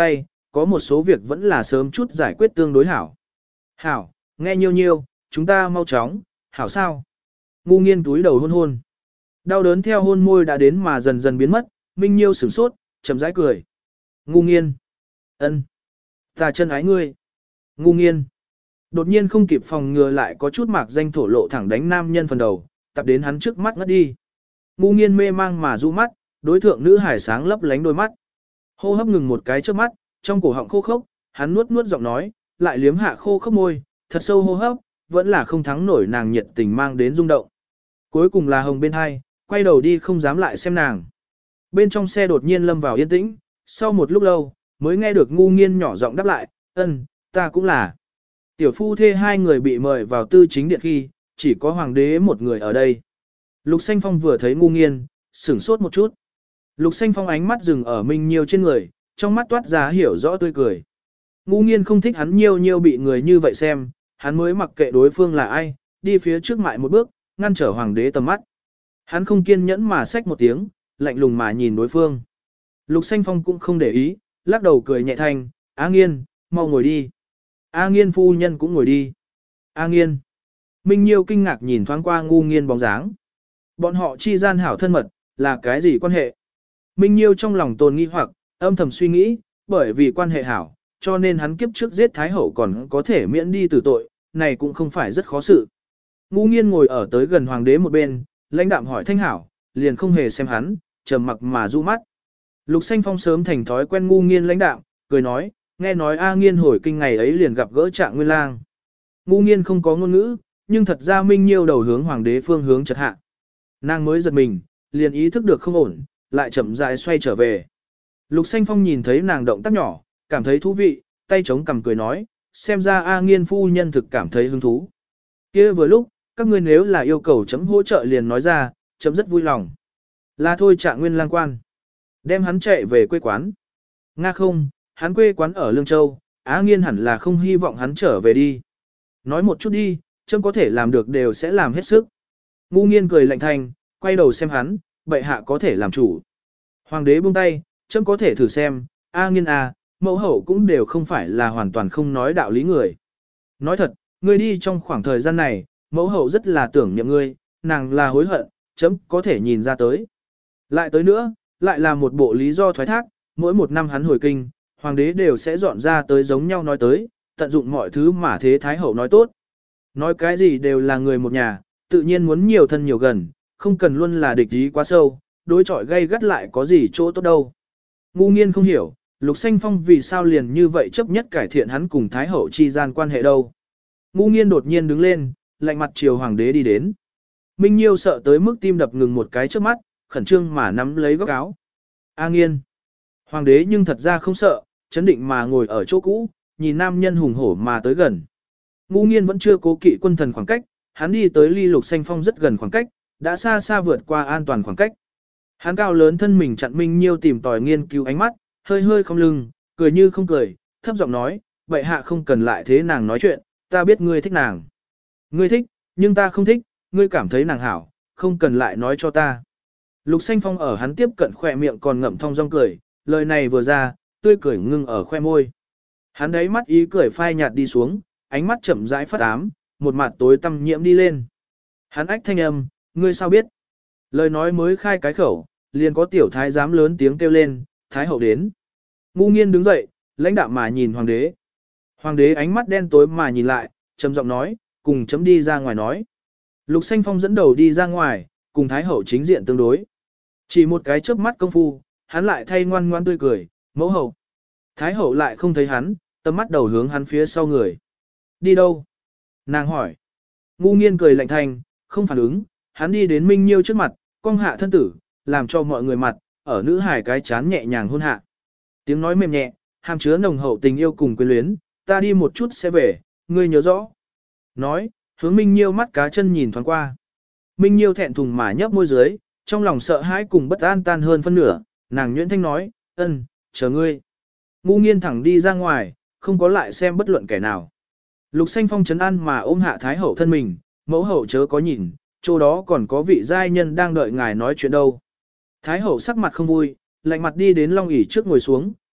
có một số việc vẫn là sớm chút giải quyết tương đối hảo. Hảo, nghe nhiêu nhiêu, chúng ta mau chóng, hảo sao? Ngu nghiên túi đầu hôn hôn. Đau đớn theo hôn môi đã đến mà dần dần biến mất, Minh Nhiêu sửng sốt, chậm rãi cười. Ngu nghiên. Ân, ta chân ái ngươi. Ngu nghiên. Đột nhiên không kịp phòng ngừa lại có chút mạc danh thổ lộ thẳng đánh nam nhân phần đầu, tập đến hắn trước mắt ngất đi. Ngu nghiên mê mang mà du mắt, đối thượng nữ hải sáng lấp lánh đôi mắt. Hô hấp ngừng một cái trước mắt, trong cổ họng khô khốc, hắn nuốt nuốt giọng nói, lại liếm hạ khô khốc môi, thật sâu hô hấp, vẫn là không thắng nổi nàng nhiệt tình mang đến rung động. Cuối cùng là hồng bên hai, quay đầu đi không dám lại xem nàng. Bên trong xe đột nhiên lâm vào yên tĩnh, sau một lúc lâu, mới nghe được ngu nghiên nhỏ giọng đáp lại, ân, ta cũng là. Tiểu phu thê hai người bị mời vào tư chính điện khi, chỉ có hoàng đế một người ở đây. Lục Xanh Phong vừa thấy ngu nghiên, sửng sốt một chút. Lục Xanh Phong ánh mắt dừng ở Minh Nhiêu trên người, trong mắt toát ra hiểu rõ tươi cười. Ngu nghiên không thích hắn nhiêu nhiêu bị người như vậy xem, hắn mới mặc kệ đối phương là ai, đi phía trước mại một bước, ngăn trở hoàng đế tầm mắt. Hắn không kiên nhẫn mà xách một tiếng, lạnh lùng mà nhìn đối phương. Lục Xanh Phong cũng không để ý, lắc đầu cười nhẹ thanh, A Nghiên, mau ngồi đi. A Nghiên phu nhân cũng ngồi đi. A Nghiên. Minh Nhiêu kinh ngạc nhìn thoáng qua ngu nghiên bóng dáng. Bọn họ chi gian hảo thân mật, là cái gì quan hệ? Minh Nhiêu trong lòng tồn nghi hoặc, âm thầm suy nghĩ, bởi vì quan hệ hảo, cho nên hắn kiếp trước giết Thái Hậu còn có thể miễn đi từ tội, này cũng không phải rất khó sự. Ngu nghiên ngồi ở tới gần hoàng đế một bên, lãnh đạm hỏi thanh hảo, liền không hề xem hắn, trầm mặc mà du mắt. Lục Xanh Phong sớm thành thói quen ngu nghiên lãnh đạm, cười nói, nghe nói A Nghiên hồi kinh ngày ấy liền gặp gỡ Trạng Nguyên Lang. Ngu nghiên không có ngôn ngữ, nhưng thật ra Minh Nhiêu đầu hướng hoàng đế phương hướng chợt hạ. Nàng mới giật mình, liền ý thức được không ổn, lại chậm rãi xoay trở về. Lục Xanh Phong nhìn thấy nàng động tác nhỏ, cảm thấy thú vị, tay chống cằm cười nói, xem ra A Nghiên phu nhân thực cảm thấy hứng thú. Kia vừa lúc, các ngươi nếu là yêu cầu chấm hỗ trợ liền nói ra, chấm rất vui lòng. Là thôi Trạng Nguyên Lang quan. Đem hắn chạy về quê quán. Nga không, hắn quê quán ở Lương Châu, Á Nghiên hẳn là không hy vọng hắn trở về đi. Nói một chút đi, chấm có thể làm được đều sẽ làm hết sức. Ngu Nghiên cười lạnh thanh, quay đầu xem hắn, bệ hạ có thể làm chủ. Hoàng đế buông tay, chấm có thể thử xem, A Nghiên à, mẫu hậu cũng đều không phải là hoàn toàn không nói đạo lý người. Nói thật, ngươi đi trong khoảng thời gian này, mẫu hậu rất là tưởng niệm ngươi, nàng là hối hận, chấm có thể nhìn ra tới. Lại tới nữa, lại là một bộ lý do thoái thác, mỗi một năm hắn hồi kinh, hoàng đế đều sẽ dọn ra tới giống nhau nói tới, tận dụng mọi thứ mà thế thái hậu nói tốt. Nói cái gì đều là người một nhà, tự nhiên muốn nhiều thân nhiều gần, không cần luôn là địch ý quá sâu, đối chọi gây gắt lại có gì chỗ tốt đâu. Ngu Nghiên không hiểu, Lục Xanh Phong vì sao liền như vậy chấp nhất cải thiện hắn cùng thái hậu chi gian quan hệ đâu. Ngu Nghiên đột nhiên đứng lên, lạnh mặt chiều hoàng đế đi đến. Minh Nhiêu sợ tới mức tim đập ngừng một cái trước mắt, khẩn trương mà nắm lấy góc áo. A Nghiên. Hoàng đế nhưng thật ra không sợ, chấn định mà ngồi ở chỗ cũ, nhìn nam nhân hùng hổ mà tới gần. Ngu Nghiên vẫn chưa cố kỵ quân thần khoảng cách, hắn đi tới ly Lục Xanh Phong rất gần khoảng cách, đã xa xa vượt qua an toàn khoảng cách. Hắn cao lớn thân mình chặn Minh Nhiêu tìm tòi nghiên cứu ánh mắt, hơi hơi không lưng, cười như không cười, thấp giọng nói, vậy hạ không cần lại thế nàng nói chuyện, ta biết ngươi thích nàng. Ngươi thích, nhưng ta không thích, ngươi cảm thấy nàng hảo, không cần lại nói cho ta. Lục Xanh Phong ở hắn tiếp cận khoe miệng còn ngậm thong dong cười, lời này vừa ra, tươi cười ngưng ở khoe môi. Hắn đấy mắt ý cười phai nhạt đi xuống, ánh mắt chậm rãi phát ám, một mặt tối tăm nhiễm đi lên. Hắn ách thanh âm, ngươi sao biết? Lời nói mới khai cái khẩu, liền có tiểu thái giám lớn tiếng kêu lên, thái hậu đến. Ngu Nghiên đứng dậy, lãnh đạm mà nhìn hoàng đế. Hoàng đế ánh mắt đen tối mà nhìn lại, trầm giọng nói, cùng chấm đi ra ngoài nói. Lục Xanh Phong dẫn đầu đi ra ngoài, cùng thái hậu chính diện tương đối. Chỉ một cái chớp mắt công phu, hắn lại thay ngoan ngoan tươi cười, mẫu hậu. Thái hậu lại không thấy hắn, tầm mắt đầu hướng hắn phía sau người. Đi đâu? Nàng hỏi. Ngu Nghiên cười lạnh thanh, không phản ứng, hắn đi đến Minh Nhiêu trước mặt, cong hạ thân tử, làm cho mọi người mặt, ở nữ hài cái chán nhẹ nhàng hôn hạ. Tiếng nói mềm nhẹ, hàm chứa nồng hậu tình yêu cùng quyến luyến, ta đi một chút sẽ về, ngươi nhớ rõ. Nói, hướng Minh Nhiêu mắt cá chân nhìn thoáng qua. Minh Nhiêu thẹn thùng mà nhấp môi dưới, trong lòng sợ hãi cùng bất an tan hơn phân nửa, nàng nhuyễn thanh nói, ân, chờ ngươi. Ngu Nghiên thẳng đi ra ngoài, không có lại xem bất luận kẻ nào. Lục Xanh Phong trấn an mà ôm hạ thái hậu thân mình, mẫu hậu chớ có nhìn, chỗ đó còn có vị giai nhân đang đợi ngài nói chuyện đâu. Thái hậu sắc mặt không vui, lạnh mặt đi đến long ỷ trước ngồi xuống,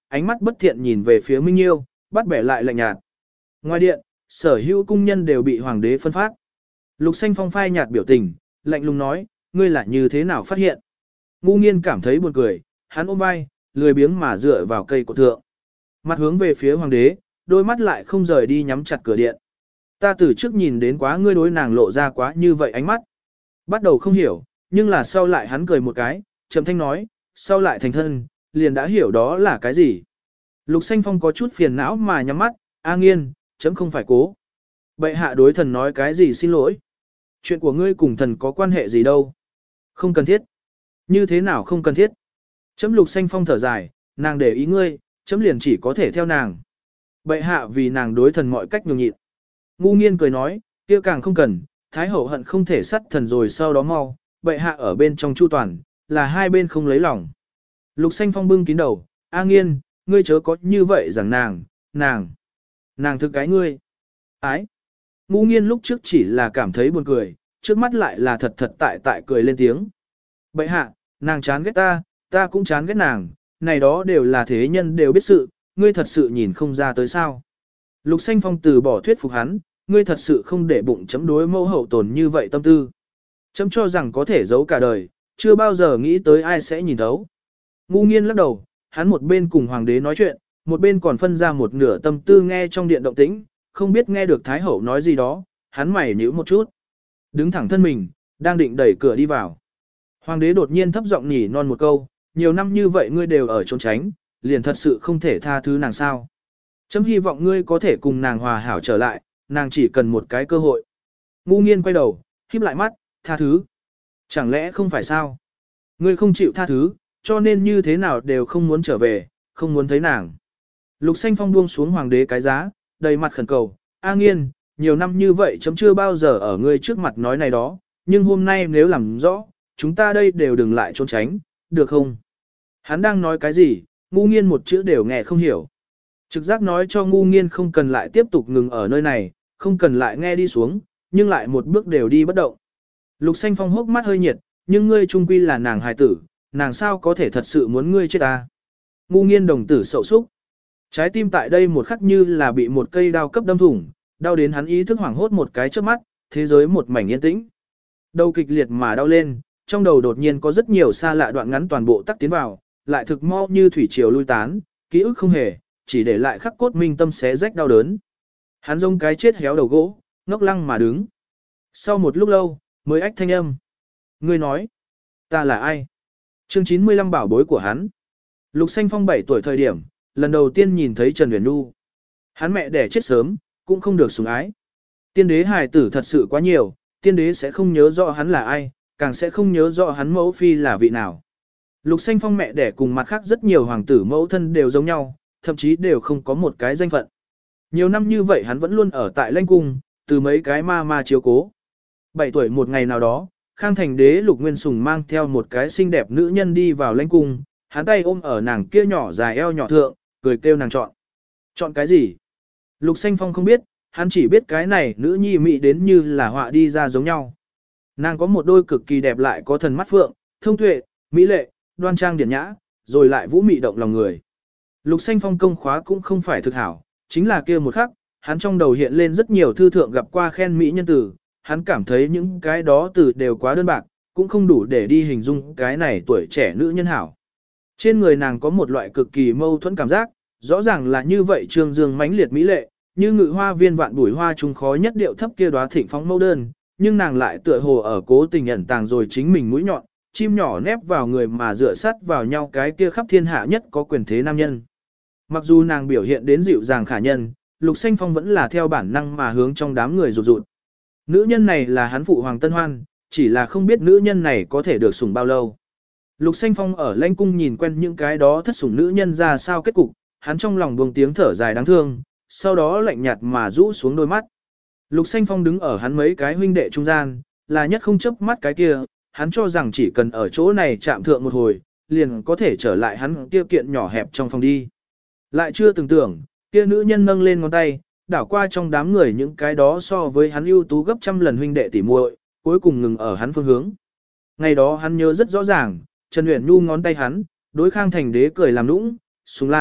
ánh mắt bất thiện nhìn về phía Minh Nhiêu, bắt bẻ lại lạnh nhạt. Ngoài điện, sở hữu cung nhân đều bị hoàng đế phân phát. Lục Xanh Phong phai nhạt biểu tình, lạnh lùng nói, ngươi là như thế nào phát hiện? Ngu Nghiên cảm thấy buồn cười, hắn ôm vai, lười biếng mà dựa vào cây cột thượng. Mặt hướng về phía hoàng đế, đôi mắt lại không rời đi nhắm chặt cửa điện. Ta từ trước nhìn đến quá ngươi đối nàng lộ ra quá như vậy ánh mắt. Bắt đầu không hiểu, nhưng là sau lại hắn cười một cái, trầm thanh nói, sau lại thành thân, liền đã hiểu đó là cái gì. Lục Xanh Phong có chút phiền não mà nhắm mắt, A Nghiên, chấm không phải cố. Bệ hạ đối thần nói cái gì xin lỗi. Chuyện của ngươi cùng thần có quan hệ gì đâu. Không cần thiết. Như thế nào không cần thiết. Chấm Lục Xanh Phong thở dài, nàng để ý ngươi, chấm liền chỉ có thể theo nàng. Bệ hạ vì nàng đối thần mọi cách nhường nhịn. Ngu Nghiên cười nói, kia càng không cần, Thái hậu hận không thể sát thần rồi sau đó mau, bệ hạ ở bên trong chu toàn, là hai bên không lấy lòng. Lục Xanh Phong bưng kín đầu, A Nghiên, ngươi chớ có như vậy rằng nàng, nàng, nàng thực cái ngươi. Ái. Ngu Nghiên lúc trước chỉ là cảm thấy buồn cười, trước mắt lại là thật thật tại tại cười lên tiếng. Bệ hạ, nàng chán ghét ta, ta cũng chán ghét nàng, này đó đều là thế nhân đều biết sự, ngươi thật sự nhìn không ra tới sao. Lục Xanh Phong từ bỏ thuyết phục hắn, ngươi thật sự không để bụng chấm đối mẫu hậu tồn như vậy tâm tư. Chấm cho rằng có thể giấu cả đời, chưa bao giờ nghĩ tới ai sẽ nhìn thấu. Ngu Nghiên lắc đầu, hắn một bên cùng hoàng đế nói chuyện, một bên còn phân ra một nửa tâm tư nghe trong điện động tĩnh, không biết nghe được Thái hậu nói gì đó, hắn mày nhíu một chút. Đứng thẳng thân mình, đang định đẩy cửa đi vào. Hoàng đế đột nhiên thấp giọng nhỉ non một câu, nhiều năm như vậy ngươi đều ở trốn tránh, liền thật sự không thể tha thứ nàng sao. Chấm hy vọng ngươi có thể cùng nàng hòa hảo trở lại, nàng chỉ cần một cái cơ hội. Ngu Nghiên quay đầu, híp lại mắt, tha thứ. Chẳng lẽ không phải sao? Ngươi không chịu tha thứ, cho nên như thế nào đều không muốn trở về, không muốn thấy nàng. Lục Xanh Phong buông xuống hoàng đế cái giá, đầy mặt khẩn cầu, A Nghiên, nhiều năm như vậy chấm chưa bao giờ ở ngươi trước mặt nói này đó, nhưng hôm nay nếu làm rõ, chúng ta đây đều đừng lại trốn tránh, được không? Hắn đang nói cái gì, Ngu Nghiên một chữ đều nghe không hiểu. Trực giác nói cho Ngu Nghiên không cần lại tiếp tục ngừng ở nơi này, không cần lại nghe đi xuống, nhưng lại một bước đều đi bất động. Lục Xanh Phong hốc mắt hơi nhiệt, nhưng ngươi trung quy là nàng hài tử, nàng sao có thể thật sự muốn ngươi chết ta. Ngu Nghiên đồng tử sậu súc. Trái tim tại đây một khắc như là bị một cây đao cấp đâm thủng, đau đến hắn ý thức hoảng hốt một cái trước mắt, thế giới một mảnh yên tĩnh. Đầu kịch liệt mà đau lên, trong đầu đột nhiên có rất nhiều xa lạ đoạn ngắn toàn bộ tắc tiến vào, lại thực mau như thủy triều lui tán, ký ức không hề, chỉ để lại khắc cốt minh tâm xé rách đau đớn. Hắn giống cái chết héo đầu gỗ, ngốc lăng mà đứng. Sau một lúc lâu, mới ách thanh âm. Ngươi nói, ta là ai? Chương chín mươi lăm bảo bối của hắn. Lục Xanh Phong bảy tuổi thời điểm, lần đầu tiên nhìn thấy Trần Huyền Nhu. Hắn mẹ đẻ chết sớm, cũng không được sủng ái. Tiên đế hài tử thật sự quá nhiều, tiên đế sẽ không nhớ rõ hắn là ai, càng sẽ không nhớ rõ hắn mẫu phi là vị nào. Lục Xanh Phong mẹ đẻ cùng mặt khác rất nhiều hoàng tử mẫu thân đều giống nhau, thậm chí đều không có một cái danh phận. Nhiều năm như vậy hắn vẫn luôn ở tại Lãnh Cung, từ mấy cái ma ma chiếu cố. Bảy tuổi một ngày nào đó, Khang Thành đế Lục Nguyên Sùng mang theo một cái xinh đẹp nữ nhân đi vào Lãnh Cung, hắn tay ôm ở nàng kia nhỏ dài eo nhỏ thượng, cười kêu nàng chọn. Chọn cái gì? Lục Xanh Phong không biết, hắn chỉ biết cái này nữ nhi mị đến như là họa đi ra giống nhau. Nàng có một đôi cực kỳ đẹp lại có thần mắt phượng, thông tuệ, mỹ lệ, đoan trang điển nhã, rồi lại vũ mị động lòng người. Lục Xanh Phong công khóa cũng không phải thực hảo, chính là kia một khắc, hắn trong đầu hiện lên rất nhiều thư thượng gặp qua khen mỹ nhân tử, hắn cảm thấy những cái đó từ đều quá đơn bạc, cũng không đủ để đi hình dung cái này tuổi trẻ nữ nhân hảo. Trên người nàng có một loại cực kỳ mâu thuẫn cảm giác, rõ ràng là như vậy trương dương mãnh liệt mỹ lệ, như ngự hoa viên vạn bùi hoa trung khó nhất điệu thấp kia đóa thịnh phóng mẫu đơn, nhưng nàng lại tựa hồ ở cố tình ẩn tàng rồi chính mình mũi nhọn, chim nhỏ nép vào người mà dựa sát vào nhau cái kia khắp thiên hạ nhất có quyền thế nam nhân. Mặc dù nàng biểu hiện đến dịu dàng khả nhân, Lục Xanh Phong vẫn là theo bản năng mà hướng trong đám người rụt rụt. Nữ nhân này là hắn phụ Hoàng Tân Hoan, chỉ là không biết nữ nhân này có thể được sủng bao lâu. Lục Xanh Phong ở Lãnh Cung nhìn quen những cái đó thất sủng nữ nhân ra sao kết cục, hắn trong lòng buông tiếng thở dài đáng thương, sau đó lạnh nhạt mà rũ xuống đôi mắt. Lục Xanh Phong đứng ở hắn mấy cái huynh đệ trung gian, là nhất không chớp mắt cái kia, hắn cho rằng chỉ cần ở chỗ này chạm thượng một hồi, liền có thể trở lại hắn kia kiện nhỏ hẹp trong phòng đi. Lại chưa từng tưởng, kia nữ nhân nâng lên ngón tay, đảo qua trong đám người những cái đó so với hắn ưu tú gấp trăm lần huynh đệ tỉ muội, cuối cùng ngừng ở hắn phương hướng. Ngày đó hắn nhớ rất rõ ràng, Trần Uyển Nhu ngón tay hắn, đối Khang Thành đế cười làm nũng, sùng lang,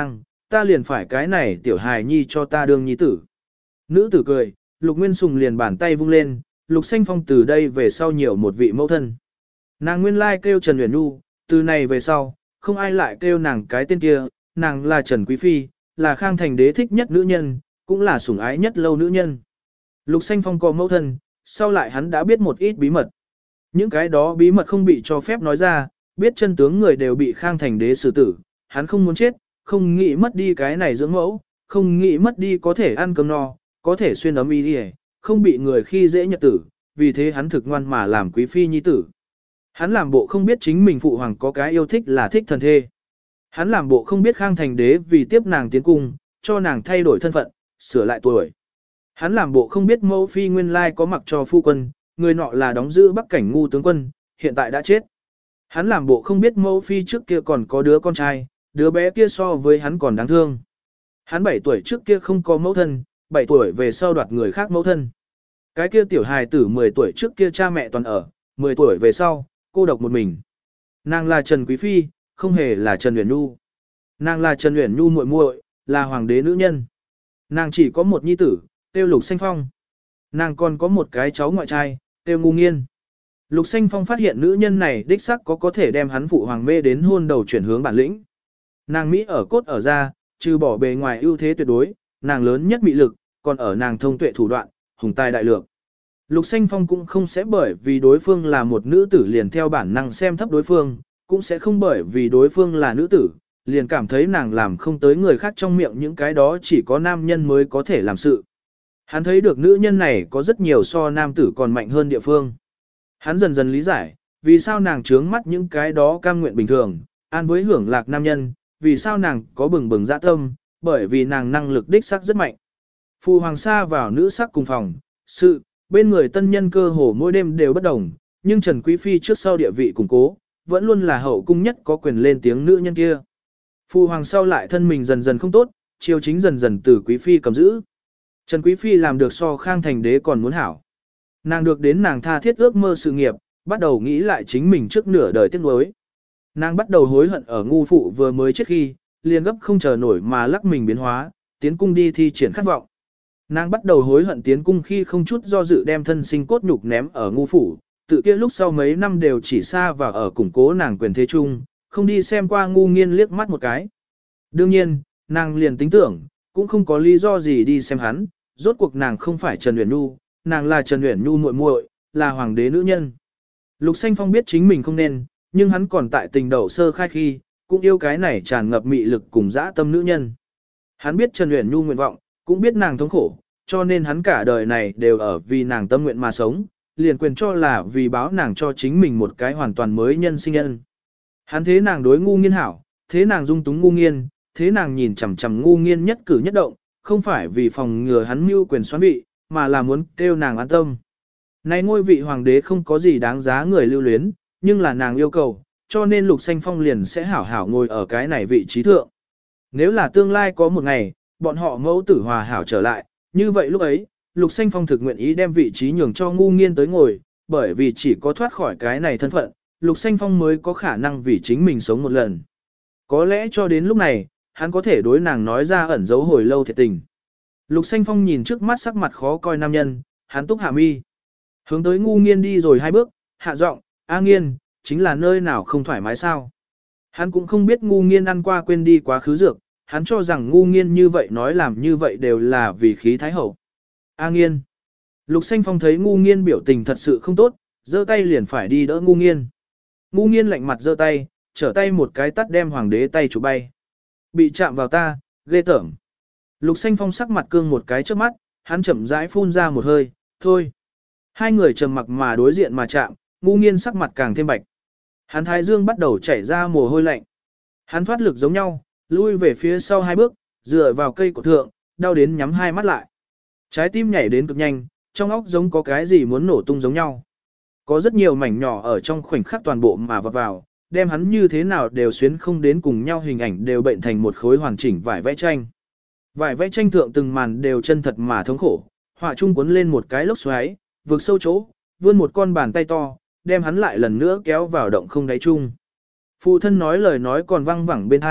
ta liền phải cái này tiểu hài nhi cho ta đương nhi tử. Nữ tử cười, Lục Nguyên Sùng liền bàn tay vung lên, Lục Xanh Phong từ đây về sau nhiều một vị mẫu thân. Nàng nguyên lai kêu Trần Uyển Nhu, từ này về sau, không ai lại kêu nàng cái tên kia, nàng là Trần Quý Phi, là Khang Thành Đế thích nhất nữ nhân, cũng là sủng ái nhất lâu nữ nhân. Lục Xanh Phong có mẫu thân, sau lại hắn đã biết một ít bí mật. Những cái đó bí mật không bị cho phép nói ra, biết chân tướng người đều bị Khang Thành Đế xử tử, hắn không muốn chết, không nghĩ mất đi cái này dưỡng mẫu, không nghĩ mất đi có thể ăn cơm no, có thể xuyên ấm y đi, không bị người khi dễ nhật tử, vì thế hắn thực ngoan mà làm quý phi nhi tử. Hắn làm bộ không biết chính mình phụ hoàng có cái yêu thích là thích thần thê. Hắn làm bộ không biết Khang Thành Đế vì tiếp nàng tiến cung, cho nàng thay đổi thân phận, sửa lại tuổi. Hắn làm bộ không biết mẫu phi nguyên lai có mặc cho phu quân, người nọ là đóng giữ Bắc Cảnh ngu tướng quân, hiện tại đã chết. Hắn làm bộ không biết mẫu phi trước kia còn có đứa con trai, đứa bé kia so với hắn còn đáng thương. Hắn bảy tuổi trước kia không có mẫu thân, bảy tuổi về sau đoạt người khác mẫu thân. Cái kia tiểu hài tử mười tuổi trước kia cha mẹ toàn ở, mười tuổi về sau, cô độc một mình. Nàng là Trần Quý Phi, không hề là Trần Uyển Nhu. Nàng là Trần Uyển Nhu muội muội, là hoàng đế nữ nhân. Nàng chỉ có một nhi tử, tiêu Lục Xanh Phong. Nàng còn có một cái cháu ngoại trai, tiêu Ngu Nghiên. Lục Xanh Phong phát hiện nữ nhân này đích xác có có thể đem hắn phụ hoàng mê đến hôn đầu chuyển hướng bản lĩnh. Nàng Mỹ ở cốt ở da, trừ bỏ bề ngoài ưu thế tuyệt đối, nàng lớn nhất mị lực, còn ở nàng thông tuệ thủ đoạn, hùng tài đại lược. Lục Xanh Phong cũng không sẽ bởi vì đối phương là một nữ tử liền theo bản năng xem thấp đối phương, cũng sẽ không bởi vì đối phương là nữ tử, liền cảm thấy nàng làm không tới người khác trong miệng những cái đó chỉ có nam nhân mới có thể làm sự. Hắn thấy được nữ nhân này có rất nhiều so nam tử còn mạnh hơn địa phương. Hắn dần dần lý giải, vì sao nàng trướng mắt những cái đó cam nguyện bình thường, an với hưởng lạc nam nhân, vì sao nàng có bừng bừng dạ tâm, bởi vì nàng năng lực đích sắc rất mạnh. Phù hoàng sa vào nữ sắc cùng phòng, sự, bên người tân nhân cơ hồ mỗi đêm đều bất đồng, nhưng Trần Quý Phi trước sau địa vị củng cố, vẫn luôn là hậu cung nhất có quyền lên tiếng nữ nhân kia. Phù hoàng sau lại thân mình dần dần không tốt, triều chính dần dần từ Quý Phi cầm giữ. Trần Quý Phi làm được so Khang Thành Đế còn muốn hảo. Nàng được đến nàng tha thiết ước mơ sự nghiệp, bắt đầu nghĩ lại chính mình trước nửa đời tiếc nuối. Nàng bắt đầu hối hận ở ngu phụ vừa mới chết khi, liền gấp không chờ nổi mà lắc mình biến hóa, tiến cung đi thi triển khát vọng. Nàng bắt đầu hối hận tiến cung khi không chút do dự đem thân sinh cốt nhục ném ở ngu phủ, tự kia lúc sau mấy năm đều chỉ xa và ở củng cố nàng quyền thế chung, không đi xem qua Ngu Nghiên liếc mắt một cái. Đương nhiên, nàng liền tính tưởng, cũng không có lý do gì đi xem hắn, rốt cuộc nàng không phải Trần Uyển Nhu, nàng là Trần Uyển Nhu muội muội, là hoàng đế nữ nhân. Lục Xanh Phong biết chính mình không nên, nhưng hắn còn tại tình đầu sơ khai khi, cũng yêu cái này tràn ngập mị lực cùng dã tâm nữ nhân. Hắn biết Trần Uyển Nhu nguyện vọng, cũng biết nàng thống khổ, cho nên hắn cả đời này đều ở vì nàng tâm nguyện mà sống, liền quyền cho là vì báo nàng cho chính mình một cái hoàn toàn mới nhân sinh nhân. Hắn thế nàng đối Ngu Nghiên hảo, thế nàng dung túng Ngu Nghiên, thế nàng nhìn chằm chằm Ngu Nghiên nhất cử nhất động, không phải vì phòng ngừa hắn mưu quyền xoán vị, mà là muốn kêu nàng an tâm. Này ngôi vị hoàng đế không có gì đáng giá người lưu luyến, nhưng là nàng yêu cầu, cho nên Lục Xanh Phong liền sẽ hảo hảo ngồi ở cái này vị trí thượng. Nếu là tương lai có một ngày, bọn họ mẫu tử hòa hảo trở lại, như vậy lúc ấy, Lục Xanh Phong thực nguyện ý đem vị trí nhường cho Ngu Nghiên tới ngồi, bởi vì chỉ có thoát khỏi cái này thân phận, Lục Xanh Phong mới có khả năng vì chính mình sống một lần. Có lẽ cho đến lúc này, hắn có thể đối nàng nói ra ẩn dấu hồi lâu thiệt tình. Lục Xanh Phong nhìn trước mắt sắc mặt khó coi nam nhân, hắn túc hạ mi. Hướng tới Ngu Nghiên đi rồi hai bước, hạ giọng, A Nghiên, chính là nơi nào không thoải mái sao. Hắn cũng không biết Ngu Nghiên ăn qua quên đi quá khứ dược, hắn cho rằng Ngu Nghiên như vậy nói làm như vậy đều là vì khí thái hậu. A Nghiên. Lục Xanh Phong thấy Ngu Nghiên biểu tình thật sự không tốt, giơ tay liền phải đi đỡ Ngu Nghiên. Ngu Nghiên lạnh mặt giơ tay, trở tay một cái tắt đem hoàng đế tay chụp bay. Bị chạm vào ta, ghê tởm. Lục Xanh Phong sắc mặt cương một cái trước mắt, hắn chậm rãi phun ra một hơi, thôi. Hai người trầm mặc mà đối diện mà chạm, Ngu Nghiên sắc mặt càng thêm bạch. Hắn thái dương bắt đầu chảy ra mồ hôi lạnh. Hắn thoát lực giống nhau, lui về phía sau hai bước, dựa vào cây cổ thượng, đau đến nhắm hai mắt lại. Trái tim nhảy đến cực nhanh, trong óc giống có cái gì muốn nổ tung giống nhau. Có rất nhiều mảnh nhỏ ở trong khoảnh khắc toàn bộ mà vào vào, đem hắn như thế nào đều xuyến không đến cùng nhau, hình ảnh đều bệnh thành một khối hoàn chỉnh vải vẽ tranh. Vải vẽ tranh thượng từng màn đều chân thật mà thống khổ, họa trung cuốn lên một cái lốc xoáy, vượt sâu chỗ, vươn một con bàn tay to, đem hắn lại lần nữa kéo vào động không đáy chung. Phụ thân nói lời nói còn văng vẳng bên hai,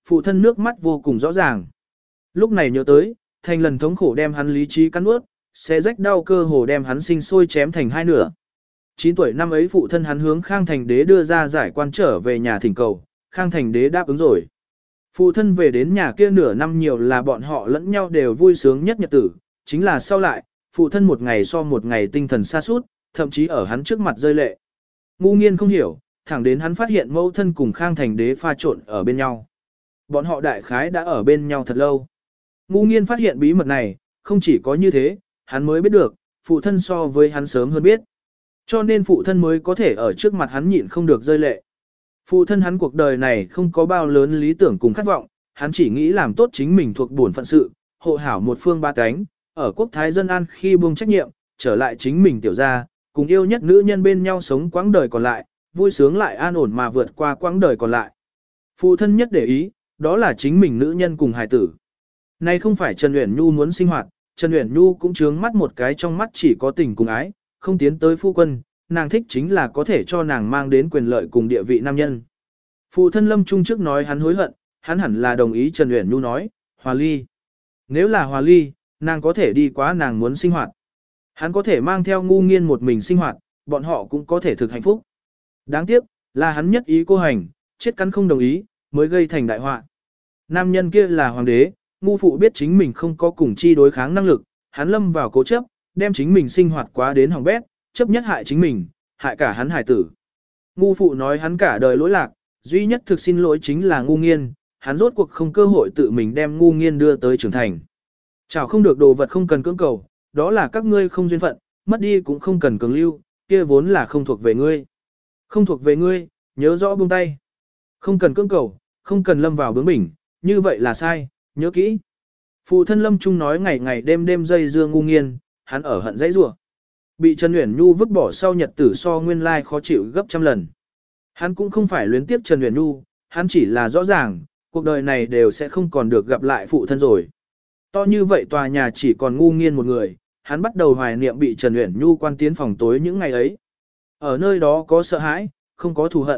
phụ thân nước mắt vô cùng rõ ràng. Lúc này nhớ tới, thành lần thống khổ đem hắn lý trí cắn nuốt, sẽ rách đau cơ hồ đem hắn sinh sôi chém thành hai nửa. chín tuổi năm ấy phụ thân hắn hướng Khang Thành Đế đưa ra giải quan trở về nhà thỉnh cầu, Khang Thành Đế đáp ứng rồi. Phụ thân về đến nhà kia nửa năm nhiều là bọn họ lẫn nhau đều vui sướng nhất nhật tử, chính là sau lại, phụ thân một ngày so một ngày tinh thần sa sút, thậm chí ở hắn trước mặt rơi lệ. Ngu Nghiên không hiểu, thẳng đến hắn phát hiện mẫu thân cùng Khang Thành Đế pha trộn ở bên nhau. Bọn họ đại khái đã ở bên nhau thật lâu. Ngu Nghiên phát hiện bí mật này, không chỉ có như thế, hắn mới biết được, phụ thân so với hắn sớm hơn biết. Cho nên phụ thân mới có thể ở trước mặt hắn nhịn không được rơi lệ. Phụ thân hắn cuộc đời này không có bao lớn lý tưởng cùng khát vọng, hắn chỉ nghĩ làm tốt chính mình thuộc bổn phận sự, hộ hảo một phương ba cánh, ở quốc thái dân an khi buông trách nhiệm, trở lại chính mình tiểu gia, cùng yêu nhất nữ nhân bên nhau sống quãng đời còn lại, vui sướng lại an ổn mà vượt qua quãng đời còn lại. Phụ thân nhất để ý, đó là chính mình nữ nhân cùng hài tử. Nay không phải Trần Uyển Nhu muốn sinh hoạt, Trần Uyển Nhu cũng trướng mắt một cái trong mắt chỉ có tình cùng ái, không tiến tới phu quân, nàng thích chính là có thể cho nàng mang đến quyền lợi cùng địa vị nam nhân. Phụ thân Lâm Trung trước nói hắn hối hận, hắn hẳn là đồng ý Trần Uyển Nhu nói, hòa ly. Nếu là hòa ly, nàng có thể đi quá nàng muốn sinh hoạt. Hắn có thể mang theo Ngu Nghiên một mình sinh hoạt, bọn họ cũng có thể thực hạnh phúc. Đáng tiếc, là hắn nhất ý cô hành, chết cắn không đồng ý, mới gây thành đại họa. Nam nhân kia là hoàng đế, Ngu phụ biết chính mình không có cùng chi đối kháng năng lực, hắn lâm vào cố chấp, đem chính mình sinh hoạt quá đến hỏng bét, chấp nhất hại chính mình, hại cả hắn hài tử. Ngu phụ nói hắn cả đời lỗi lạc, duy nhất thực xin lỗi chính là Ngu Nghiên, hắn rốt cuộc không cơ hội tự mình đem Ngu Nghiên đưa tới trưởng thành. Chào không được đồ vật không cần cưỡng cầu, đó là các ngươi không duyên phận, mất đi cũng không cần cường lưu, kia vốn là không thuộc về ngươi. Không thuộc về ngươi, nhớ rõ buông tay. Không cần cưỡng cầu, không cần lâm vào bướng bỉnh, như vậy là sai, nhớ kỹ. Phụ thân Lâm Trung nói ngày ngày đêm đêm dây dưa Ngu Nghiên, hắn ở hận dãy rủa. Bị Trần Uyển Nhu vứt bỏ sau nhật tử so nguyên lai khó chịu gấp trăm lần. Hắn cũng không phải luyến tiếc Trần Uyển Nhu, hắn chỉ là rõ ràng, cuộc đời này đều sẽ không còn được gặp lại phụ thân rồi. To như vậy tòa nhà chỉ còn Ngu Nghiên một người, hắn bắt đầu hoài niệm bị Trần Uyển Nhu quan tiến phòng tối những ngày ấy. Ở nơi đó có sợ hãi, không có thù hận.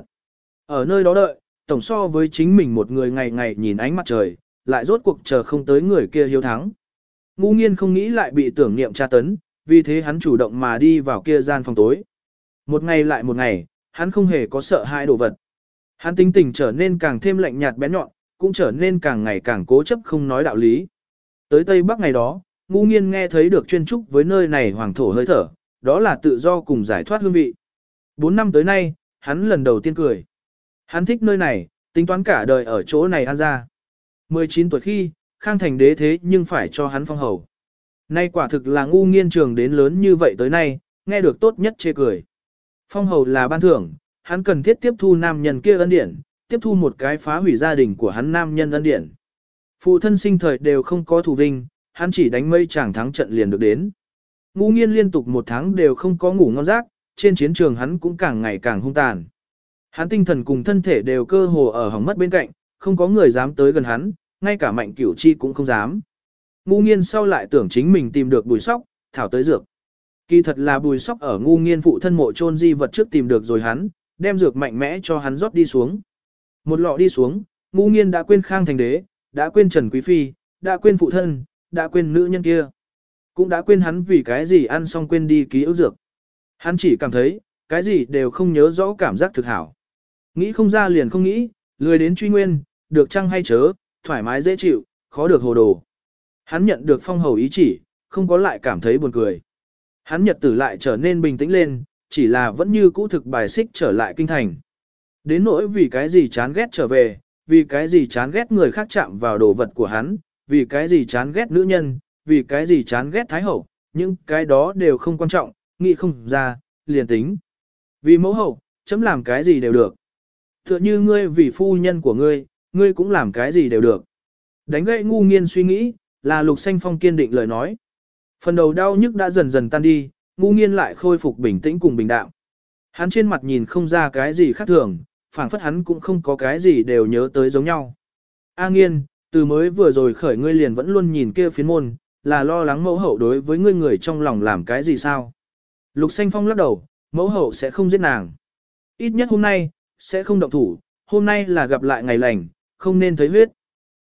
Ở nơi đó đợi, tổng so với chính mình một người ngày ngày nhìn ánh mặt trời, lại rốt cuộc chờ không tới người kia hiếu thắng. Ngu Nghiên không nghĩ lại bị tưởng niệm tra tấn, vì thế hắn chủ động mà đi vào kia gian phòng tối. Một ngày lại một ngày, hắn không hề có sợ hãi đồ vật. Hắn tính tình trở nên càng thêm lạnh nhạt bén nhọn, cũng trở nên càng ngày càng cố chấp không nói đạo lý. Tới Tây Bắc ngày đó, Ngu Nghiên nghe thấy được chuyên trúc với nơi này hoàng thổ hơi thở, đó là tự do cùng giải thoát hương vị. Bốn năm tới nay, hắn lần đầu tiên cười. Hắn thích nơi này, tính toán cả đời ở chỗ này ăn ra. mười chín tuổi khi, Khang Thành Đế thế nhưng phải cho hắn phong hầu. Nay quả thực là Ngu Nghiên trường đến lớn như vậy tới nay, nghe được tốt nhất chê cười. Phong hầu là ban thưởng, hắn cần thiết tiếp thu nam nhân kia ân điển, tiếp thu một cái phá hủy gia đình của hắn nam nhân ân điển. Phụ thân sinh thời đều không có thù vinh, hắn chỉ đánh mây chàng thắng trận liền được đến. Ngu Nghiên liên tục một tháng đều không có ngủ ngon giấc, trên chiến trường hắn cũng càng ngày càng hung tàn. Hắn tinh thần cùng thân thể đều cơ hồ ở hỏng mất bên cạnh, không có người dám tới gần hắn, ngay cả Mạnh Cửu Chi cũng không dám. Ngu Nghiên sau lại tưởng chính mình tìm được Bùi Sóc, thảo tới dược. Kỳ thật là Bùi Sóc ở Ngu Nghiên phụ thân mộ chôn di vật trước tìm được rồi hắn, đem dược mạnh mẽ cho hắn rót đi xuống. Một lọ đi xuống, Ngu Nghiên đã quên Khang Thành Đế, đã quên Trần Quý Phi, đã quên phụ thân, đã quên nữ nhân kia. Cũng đã quên hắn vì cái gì ăn xong quên đi ký ức dược. Hắn chỉ cảm thấy, cái gì đều không nhớ rõ cảm giác thực hảo. Nghĩ không ra liền không nghĩ, lười đến truy nguyên, được chăng hay chớ, thoải mái dễ chịu, khó được hồ đồ. Hắn nhận được phong hầu ý chỉ, không có lại cảm thấy buồn cười. Hắn nhật tử lại trở nên bình tĩnh lên, chỉ là vẫn như cũ thực bài xích trở lại kinh thành. Đến nỗi vì cái gì chán ghét trở về, vì cái gì chán ghét người khác chạm vào đồ vật của hắn, vì cái gì chán ghét nữ nhân, vì cái gì chán ghét thái hậu, những cái đó đều không quan trọng, nghĩ không ra, liền tính. Vì mẫu hậu, chấm làm cái gì đều được. Tựa như ngươi vì phu nhân của ngươi, ngươi cũng làm cái gì đều được. Đánh gậy Ngu Nghiên suy nghĩ, là Lục Xanh Phong kiên định lời nói. Phần đầu đau nhức đã dần dần tan đi, Ngu Nghiên lại khôi phục bình tĩnh cùng bình đạm. Hắn trên mặt nhìn không ra cái gì khác thường, phảng phất hắn cũng không có cái gì đều nhớ tới giống nhau. A Nghiên, từ mới vừa rồi khởi ngươi liền vẫn luôn nhìn kia phiến môn, là lo lắng mẫu hậu đối với ngươi người trong lòng làm cái gì sao? Lục Xanh Phong lắc đầu, mẫu hậu sẽ không giết nàng. Ít nhất hôm nay, sẽ không động thủ, hôm nay là gặp lại ngày lành, không nên thấy huyết.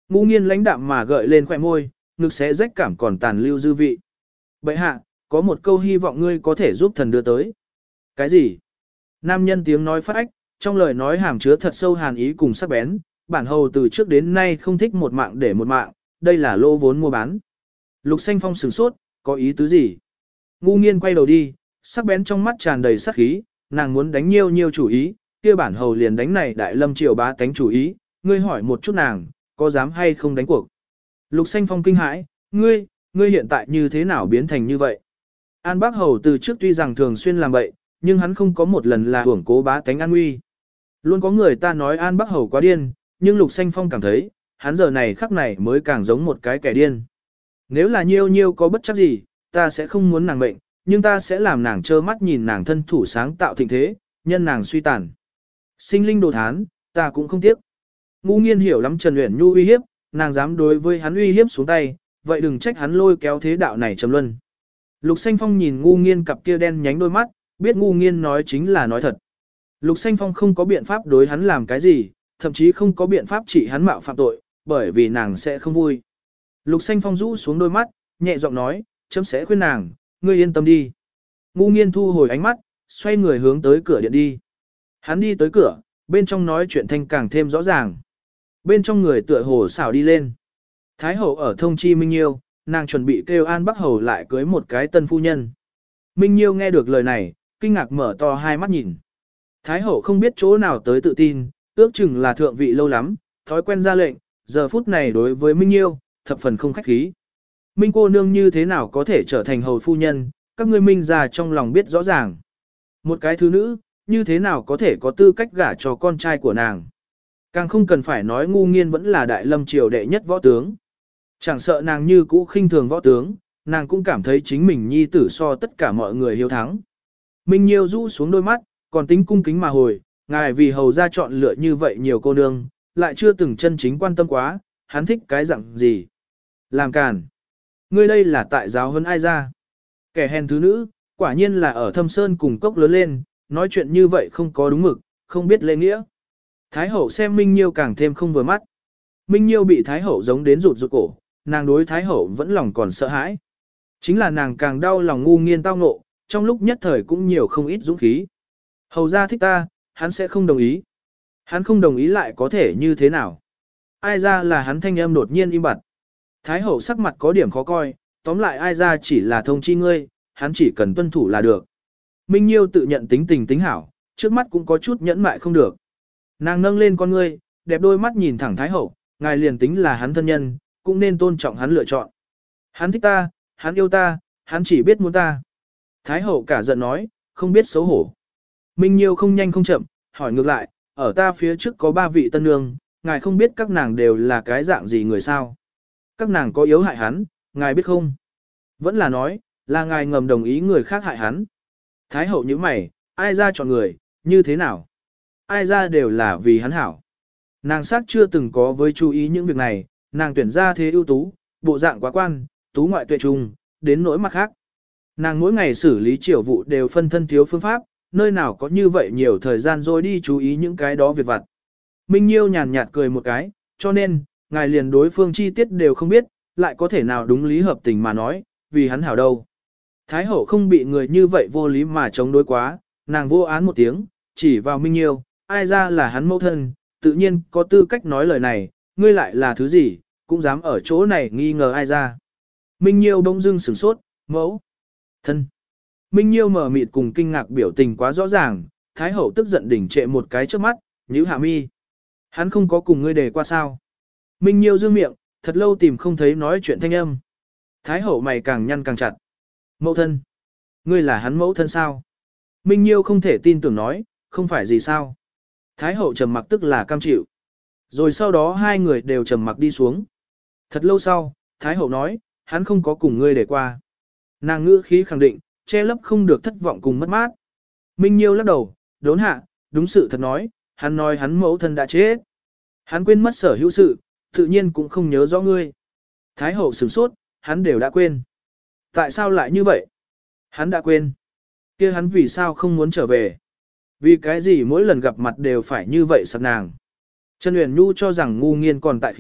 Ngu nghiên lãnh đạm mà gợi lên khỏe môi, ngực xé rách cảm còn tàn lưu dư vị. Bệ hạ, có một câu hy vọng ngươi có thể giúp thần đưa tới. Cái gì? Nam nhân tiếng nói phát ách, trong lời nói hàm chứa thật sâu hàn ý cùng sắc bén, bản hầu từ trước đến nay không thích một mạng để một mạng, đây là lô vốn mua bán. Lục Xanh Phong sửng sốt, có ý tứ gì? Ngu nghiên quay đầu đi, sắc bén trong mắt tràn đầy sát khí, nàng muốn đánh nhiêu nhiêu chủ ý, kia bản hầu liền đánh này đại lâm triều bá tánh chủ ý, ngươi hỏi một chút nàng, có dám hay không đánh cuộc. Lục Xanh Phong kinh hãi, ngươi, ngươi hiện tại như thế nào biến thành như vậy? An Bác Hầu từ trước tuy rằng thường xuyên làm bậy, nhưng hắn không có một lần là hưởng cố bá tánh an nguy. Luôn có người ta nói An Bác Hầu quá điên, nhưng Lục Xanh Phong cảm thấy, hắn giờ này khắc này mới càng giống một cái kẻ điên. Nếu là nhiêu nhiêu có bất chắc gì, ta sẽ không muốn nàng mệnh, nhưng ta sẽ làm nàng trơ mắt nhìn nàng thân thủ sáng tạo thịnh thế, nhân nàng suy tàn. Sinh linh đồ thán, ta cũng không tiếc. Ngu nghiên hiểu lắm Trần Uyển Nhu uy hiếp, nàng dám đối với hắn uy hiếp xuống tay, vậy đừng trách hắn lôi kéo thế đạo này trầm luân. Lục Xanh Phong nhìn ngu nghiên cặp kia đen nhánh đôi mắt, biết ngu nghiên nói chính là nói thật. Lục Xanh Phong không có biện pháp đối hắn làm cái gì, thậm chí không có biện pháp trị hắn mạo phạm tội, bởi vì nàng sẽ không vui. Lục Xanh Phong rũ xuống đôi mắt, nhẹ giọng nói, chấm sẽ khuyên nàng, ngươi yên tâm đi. Ngu nghiên thu hồi ánh mắt, xoay người hướng tới cửa điện đi. Hắn đi tới cửa, bên trong nói chuyện thanh càng thêm rõ ràng. Bên trong người tựa hồ xảo đi lên. Thái hậu ở thông chi Minh Nhiêu, nàng chuẩn bị kêu An Bắc Hầu lại cưới một cái tân phu nhân. Minh Nhiêu nghe được lời này, kinh ngạc mở to hai mắt nhìn. Thái hậu không biết chỗ nào tới tự tin, ước chừng là thượng vị lâu lắm, thói quen ra lệnh, giờ phút này đối với Minh Nhiêu, thập phần không khách khí. Minh cô nương như thế nào có thể trở thành hầu phu nhân, các ngươi Minh già trong lòng biết rõ ràng. Một cái thứ nữ, như thế nào có thể có tư cách gả cho con trai của nàng. Càng không cần phải nói ngu nghiên vẫn là đại lâm triều đệ nhất võ tướng. Chẳng sợ nàng như cũ khinh thường võ tướng, nàng cũng cảm thấy chính mình nhi tử so tất cả mọi người hiếu thắng. Minh Nhiêu rũ xuống đôi mắt, còn tính cung kính mà hồi, ngài vì hầu ra chọn lựa như vậy nhiều cô nương, lại chưa từng chân chính quan tâm quá, hắn thích cái dạng gì. Làm càn. Ngươi đây là tại giáo hơn ai ra. Kẻ hèn thứ nữ, quả nhiên là ở thâm sơn cùng cốc lớn lên, nói chuyện như vậy không có đúng mực, không biết lễ nghĩa. Thái hậu xem Minh Nhiêu càng thêm không vừa mắt. Minh Nhiêu bị Thái hậu giống đến rụt rụt cổ, nàng đối Thái hậu vẫn lòng còn sợ hãi. Chính là nàng càng đau lòng ngu nghiên tao ngộ, trong lúc nhất thời cũng nhiều không ít dũng khí. Hầu ra thích ta, hắn sẽ không đồng ý. Hắn không đồng ý lại có thể như thế nào? Ai ra là hắn thanh âm đột nhiên im bặt. Thái hậu sắc mặt có điểm khó coi, tóm lại ai ra chỉ là thông chi ngươi, hắn chỉ cần tuân thủ là được. Minh Nhiêu tự nhận tính tình tính hảo, trước mắt cũng có chút nhẫn mại không được. Nàng nâng lên con ngươi, đẹp đôi mắt nhìn thẳng Thái hậu, ngài liền tính là hắn thân nhân, cũng nên tôn trọng hắn lựa chọn. Hắn thích ta, hắn yêu ta, hắn chỉ biết muốn ta. Thái hậu cả giận nói, không biết xấu hổ. Minh Nhiêu không nhanh không chậm, hỏi ngược lại, ở ta phía trước có ba vị tân nương, ngài không biết các nàng đều là cái dạng gì người sao. Các nàng có yếu hại hắn, ngài biết không? Vẫn là nói, là ngài ngầm đồng ý người khác hại hắn. Thái hậu như mày, ai ra chọn người, như thế nào? Ai ra đều là vì hắn hảo. Nàng xác chưa từng có với chú ý những việc này, nàng tuyển ra thế ưu tú, bộ dạng quá quan, tú ngoại tuệ trung, đến nỗi mặt khác. Nàng mỗi ngày xử lý triều vụ đều phân thân thiếu phương pháp, nơi nào có như vậy nhiều thời gian rồi đi chú ý những cái đó việc vặt. Minh Nhiêu nhàn nhạt cười một cái, cho nên, ngài liền đối phương chi tiết đều không biết, lại có thể nào đúng lý hợp tình mà nói, vì hắn hảo đâu. Thái hậu không bị người như vậy vô lý mà chống đối quá, nàng vô án một tiếng, chỉ vào Minh Nhiêu, ai ra là hắn mẫu thân, tự nhiên có tư cách nói lời này, ngươi lại là thứ gì, cũng dám ở chỗ này nghi ngờ ai ra. Minh Nhiêu bỗng dưng sửng sốt, mẫu, thân. Minh Nhiêu mở mịt cùng kinh ngạc biểu tình quá rõ ràng, Thái hậu tức giận đỉnh trệ một cái trước mắt, nhíu hạ mi. Hắn không có cùng ngươi đề qua sao. Minh Nhiêu dương miệng, thật lâu tìm không thấy nói chuyện thanh âm. Thái hậu mày càng nhăn càng chặt. Mẫu thân. Ngươi là hắn mẫu thân sao? Minh Nhiêu không thể tin tưởng nói, không phải gì sao. Thái hậu trầm mặc tức là cam chịu. Rồi sau đó hai người đều trầm mặc đi xuống. Thật lâu sau, Thái hậu nói, hắn không có cùng ngươi để qua. Nàng ngữ khí khẳng định, che lấp không được thất vọng cùng mất mát. Minh Nhiêu lắc đầu, đốn hạ, đúng sự thật nói, hắn nói hắn mẫu thân đã chết. Hắn quên mất sở hữu sự, tự nhiên cũng không nhớ rõ ngươi. Thái hậu sửng sốt, hắn đều đã quên. Tại sao lại như vậy? Hắn đã quên. Kia hắn vì sao không muốn trở về? Vì cái gì mỗi lần gặp mặt đều phải như vậy sặc nàng? Trần Uyển Nhu cho rằng ngu nghiên còn tại khí,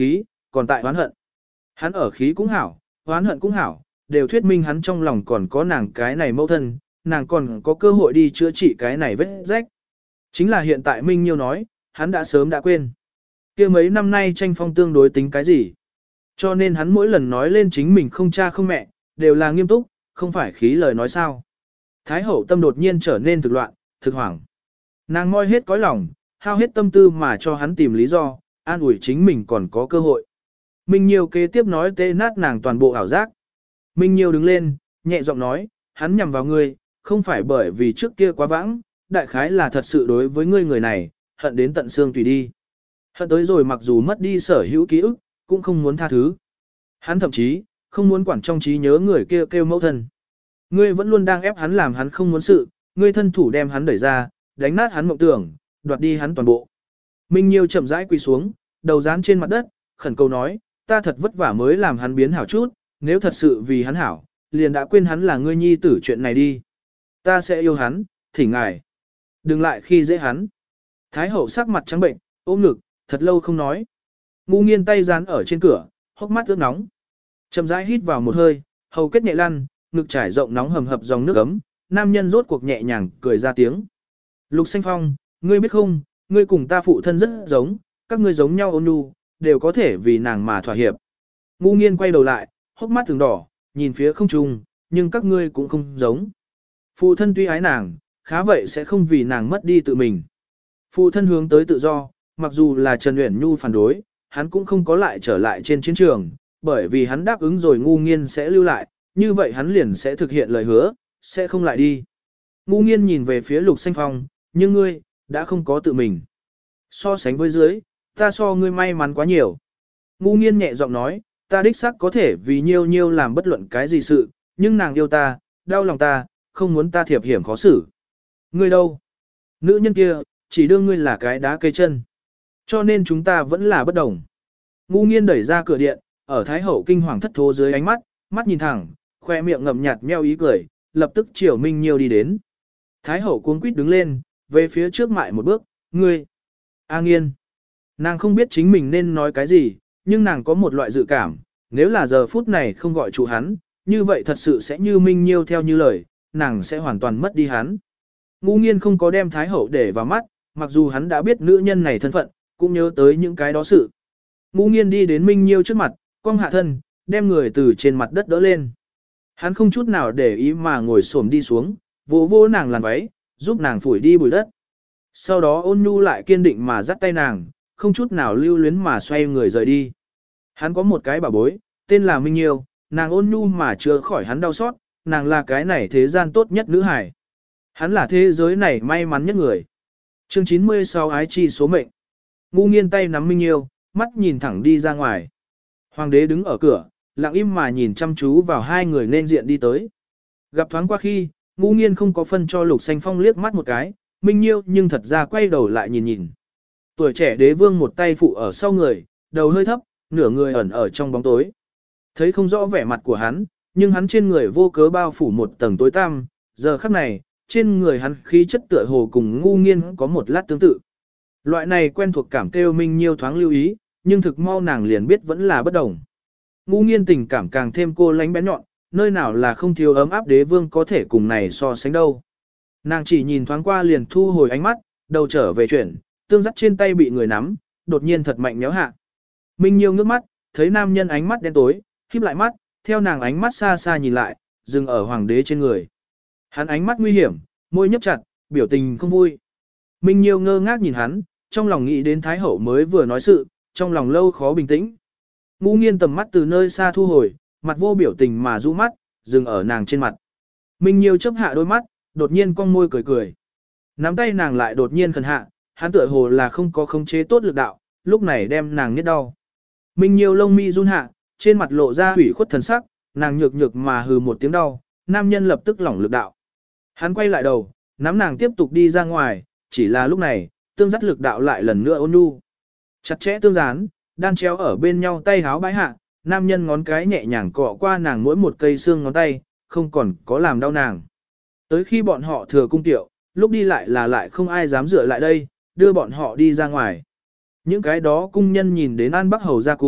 còn tại oán hận. Hắn ở khí cũng hảo, oán hận cũng hảo, đều thuyết minh hắn trong lòng còn có nàng cái này mẫu thân, nàng còn có cơ hội đi chữa trị cái này vết rách. Chính là hiện tại Minh Nhiêu nói, hắn đã sớm đã quên. Kia mấy năm nay tranh phong tương đối tính cái gì. Cho nên hắn mỗi lần nói lên chính mình không cha không mẹ, đều là nghiêm túc, không phải khí lời nói sao. Thái hậu tâm đột nhiên trở nên thực loạn, thực hoảng. Nàng moi hết cõi lòng, hao hết tâm tư mà cho hắn tìm lý do, an ủi chính mình còn có cơ hội. Minh Nhiêu kế tiếp nói tê nát nàng toàn bộ ảo giác. Minh Nhiêu đứng lên, nhẹ giọng nói, hắn nhằm vào ngươi, không phải bởi vì trước kia quá vãng, đại khái là thật sự đối với ngươi người này, hận đến tận xương tùy đi. Hận tới rồi mặc dù mất đi sở hữu ký ức, cũng không muốn tha thứ. Hắn thậm chí, không muốn quản trong trí nhớ người kia kêu, kêu mẫu thân. Ngươi vẫn luôn đang ép hắn làm hắn không muốn sự, ngươi thân thủ đem hắn đẩy ra, đánh nát hắn mộng tưởng, đoạt đi hắn toàn bộ. Minh Nhiêu chậm rãi quỳ xuống, đầu dán trên mặt đất, khẩn cầu nói, ta thật vất vả mới làm hắn biến hảo chút, nếu thật sự vì hắn hảo, liền đã quên hắn là ngươi nhi tử chuyện này đi. Ta sẽ yêu hắn, thỉnh ngài. Đừng lại khi dễ hắn. Thái hậu sắc mặt trắng bệnh, ôm ngực, thật lâu không nói. Ngu nghiên tay dán ở trên cửa, hốc mắt ướt nóng. Chậm rãi hít vào một hơi, hầu kết nhẹ lăn, ngực trải rộng nóng hầm hập dòng nước ấm, nam nhân rốt cuộc nhẹ nhàng cười ra tiếng. Lục Xanh Phong, ngươi biết không, ngươi cùng ta phụ thân rất giống, các ngươi giống nhau ôn nhu, đều có thể vì nàng mà thỏa hiệp. Ngu nghiên quay đầu lại, hốc mắt từng đỏ, nhìn phía không trung, nhưng các ngươi cũng không giống. Phụ thân tuy ái nàng, khá vậy sẽ không vì nàng mất đi tự mình. Phụ thân hướng tới tự do, mặc dù là Trần Uyển Nhu phản đối, hắn cũng không có lại trở lại trên chiến trường, bởi vì hắn đáp ứng rồi ngu nghiên sẽ lưu lại, như vậy hắn liền sẽ thực hiện lời hứa, sẽ không lại đi. Ngu nghiên nhìn về phía Lục Xanh Phong, nhưng ngươi, đã không có tự mình. So sánh với dưới, ta so ngươi may mắn quá nhiều. Ngu nghiên nhẹ giọng nói, ta đích xác có thể vì nhiêu nhiêu làm bất luận cái gì sự, nhưng nàng yêu ta, đau lòng ta, không muốn ta thiệp hiểm khó xử. Ngươi đâu? Nữ nhân kia, chỉ đưa ngươi là cái đá cây chân. Cho nên chúng ta vẫn là bất đồng. Ngu nghiên đẩy ra cửa điện, ở Thái hậu kinh hoàng thất thố dưới ánh mắt, mắt nhìn thẳng, khoe miệng ngậm nhạt meo ý cười, lập tức chiều Minh Nhiêu đi đến. Thái hậu cuống quýt đứng lên, về phía trước mại một bước, ngươi. A nghiên. Nàng không biết chính mình nên nói cái gì, nhưng nàng có một loại dự cảm, nếu là giờ phút này không gọi chủ hắn, như vậy thật sự sẽ như Minh Nhiêu theo như lời, nàng sẽ hoàn toàn mất đi hắn. Ngu nghiên không có đem Thái hậu để vào mắt, mặc dù hắn đã biết nữ nhân này thân phận, cũng nhớ tới những cái đó sự. Ngu nghiên đi đến Minh Nhiêu trước mặt, cong hạ thân, đem người từ trên mặt đất đỡ lên. Hắn không chút nào để ý mà ngồi xổm đi xuống, vỗ vỗ nàng làn váy, giúp nàng phủi đi bụi đất. Sau đó ôn nhu lại kiên định mà dắt tay nàng, không chút nào lưu luyến mà xoay người rời đi. Hắn có một cái bảo bối, tên là Minh Nhiêu, nàng ôn nhu mà chữa khỏi hắn đau xót, nàng là cái này thế gian tốt nhất nữ hải. Hắn là thế giới này may mắn nhất người. Chương chín mươi sáu ái chi số mệnh. Ngu nghiên tay nắm Minh Nhiêu, mắt nhìn thẳng đi ra ngoài. Hoàng đế đứng ở cửa, lặng im mà nhìn chăm chú vào hai người nên diện đi tới. Gặp thoáng qua khi, ngu nghiên không có phân cho Lục Xanh Phong liếc mắt một cái, Minh Nhiêu nhưng thật ra quay đầu lại nhìn nhìn. Tuổi trẻ đế vương một tay phụ ở sau người, đầu hơi thấp, nửa người ẩn ở trong bóng tối. Thấy không rõ vẻ mặt của hắn, nhưng hắn trên người vô cớ bao phủ một tầng tối tăm, giờ khắc này, trên người hắn khí chất tựa hồ cùng ngu nghiên có một lát tương tự. Loại này quen thuộc cảm kêu Minh Nhiêu thoáng lưu ý, nhưng thực mau nàng liền biết vẫn là bất đồng. Ngu nghiên tình cảm càng thêm cô lánh bén nhọn, nơi nào là không thiếu ấm áp đế vương có thể cùng này so sánh đâu. Nàng chỉ nhìn thoáng qua liền thu hồi ánh mắt, đầu trở về chuyển, tương dắt trên tay bị người nắm, đột nhiên thật mạnh méo hạ. Minh Nhiêu ngước mắt, thấy nam nhân ánh mắt đen tối, híp lại mắt, theo nàng ánh mắt xa xa nhìn lại, dừng ở hoàng đế trên người. Hắn ánh mắt nguy hiểm, môi nhấp chặt, biểu tình không vui. Minh Nhiêu ngơ ngác nhìn hắn, trong lòng nghĩ đến Thái hậu mới vừa nói sự, trong lòng lâu khó bình tĩnh. Ngu nghiên tầm mắt từ nơi xa thu hồi, mặt vô biểu tình mà rũ mắt, dừng ở nàng trên mặt. Minh Nhiêu chớp hạ đôi mắt, đột nhiên cong môi cười cười. Nắm tay nàng lại đột nhiên khẩn hạ, hắn tựa hồ là không có khống chế tốt lực đạo, lúc này đem nàng nhét đau. Minh Nhiêu lông mi run hạ, trên mặt lộ ra hủy khuất thần sắc, nàng nhược nhược mà hừ một tiếng đau, nam nhân lập tức lỏng lực đạo. Hắn quay lại đầu, nắm nàng tiếp tục đi ra ngoài, chỉ là lúc này, tương dắt lực đạo lại lần nữa ôn nhu. Chặt chẽ tương dán, đan chéo ở bên nhau tay háo bãi hạ, nam nhân ngón cái nhẹ nhàng cọ qua nàng mỗi một cây xương ngón tay, không còn có làm đau nàng. Tới khi bọn họ thừa cung tiệu, lúc đi lại là lại không ai dám dựa lại đây, đưa bọn họ đi ra ngoài. Những cái đó cung nhân nhìn đến An Bắc Hầu ra cung,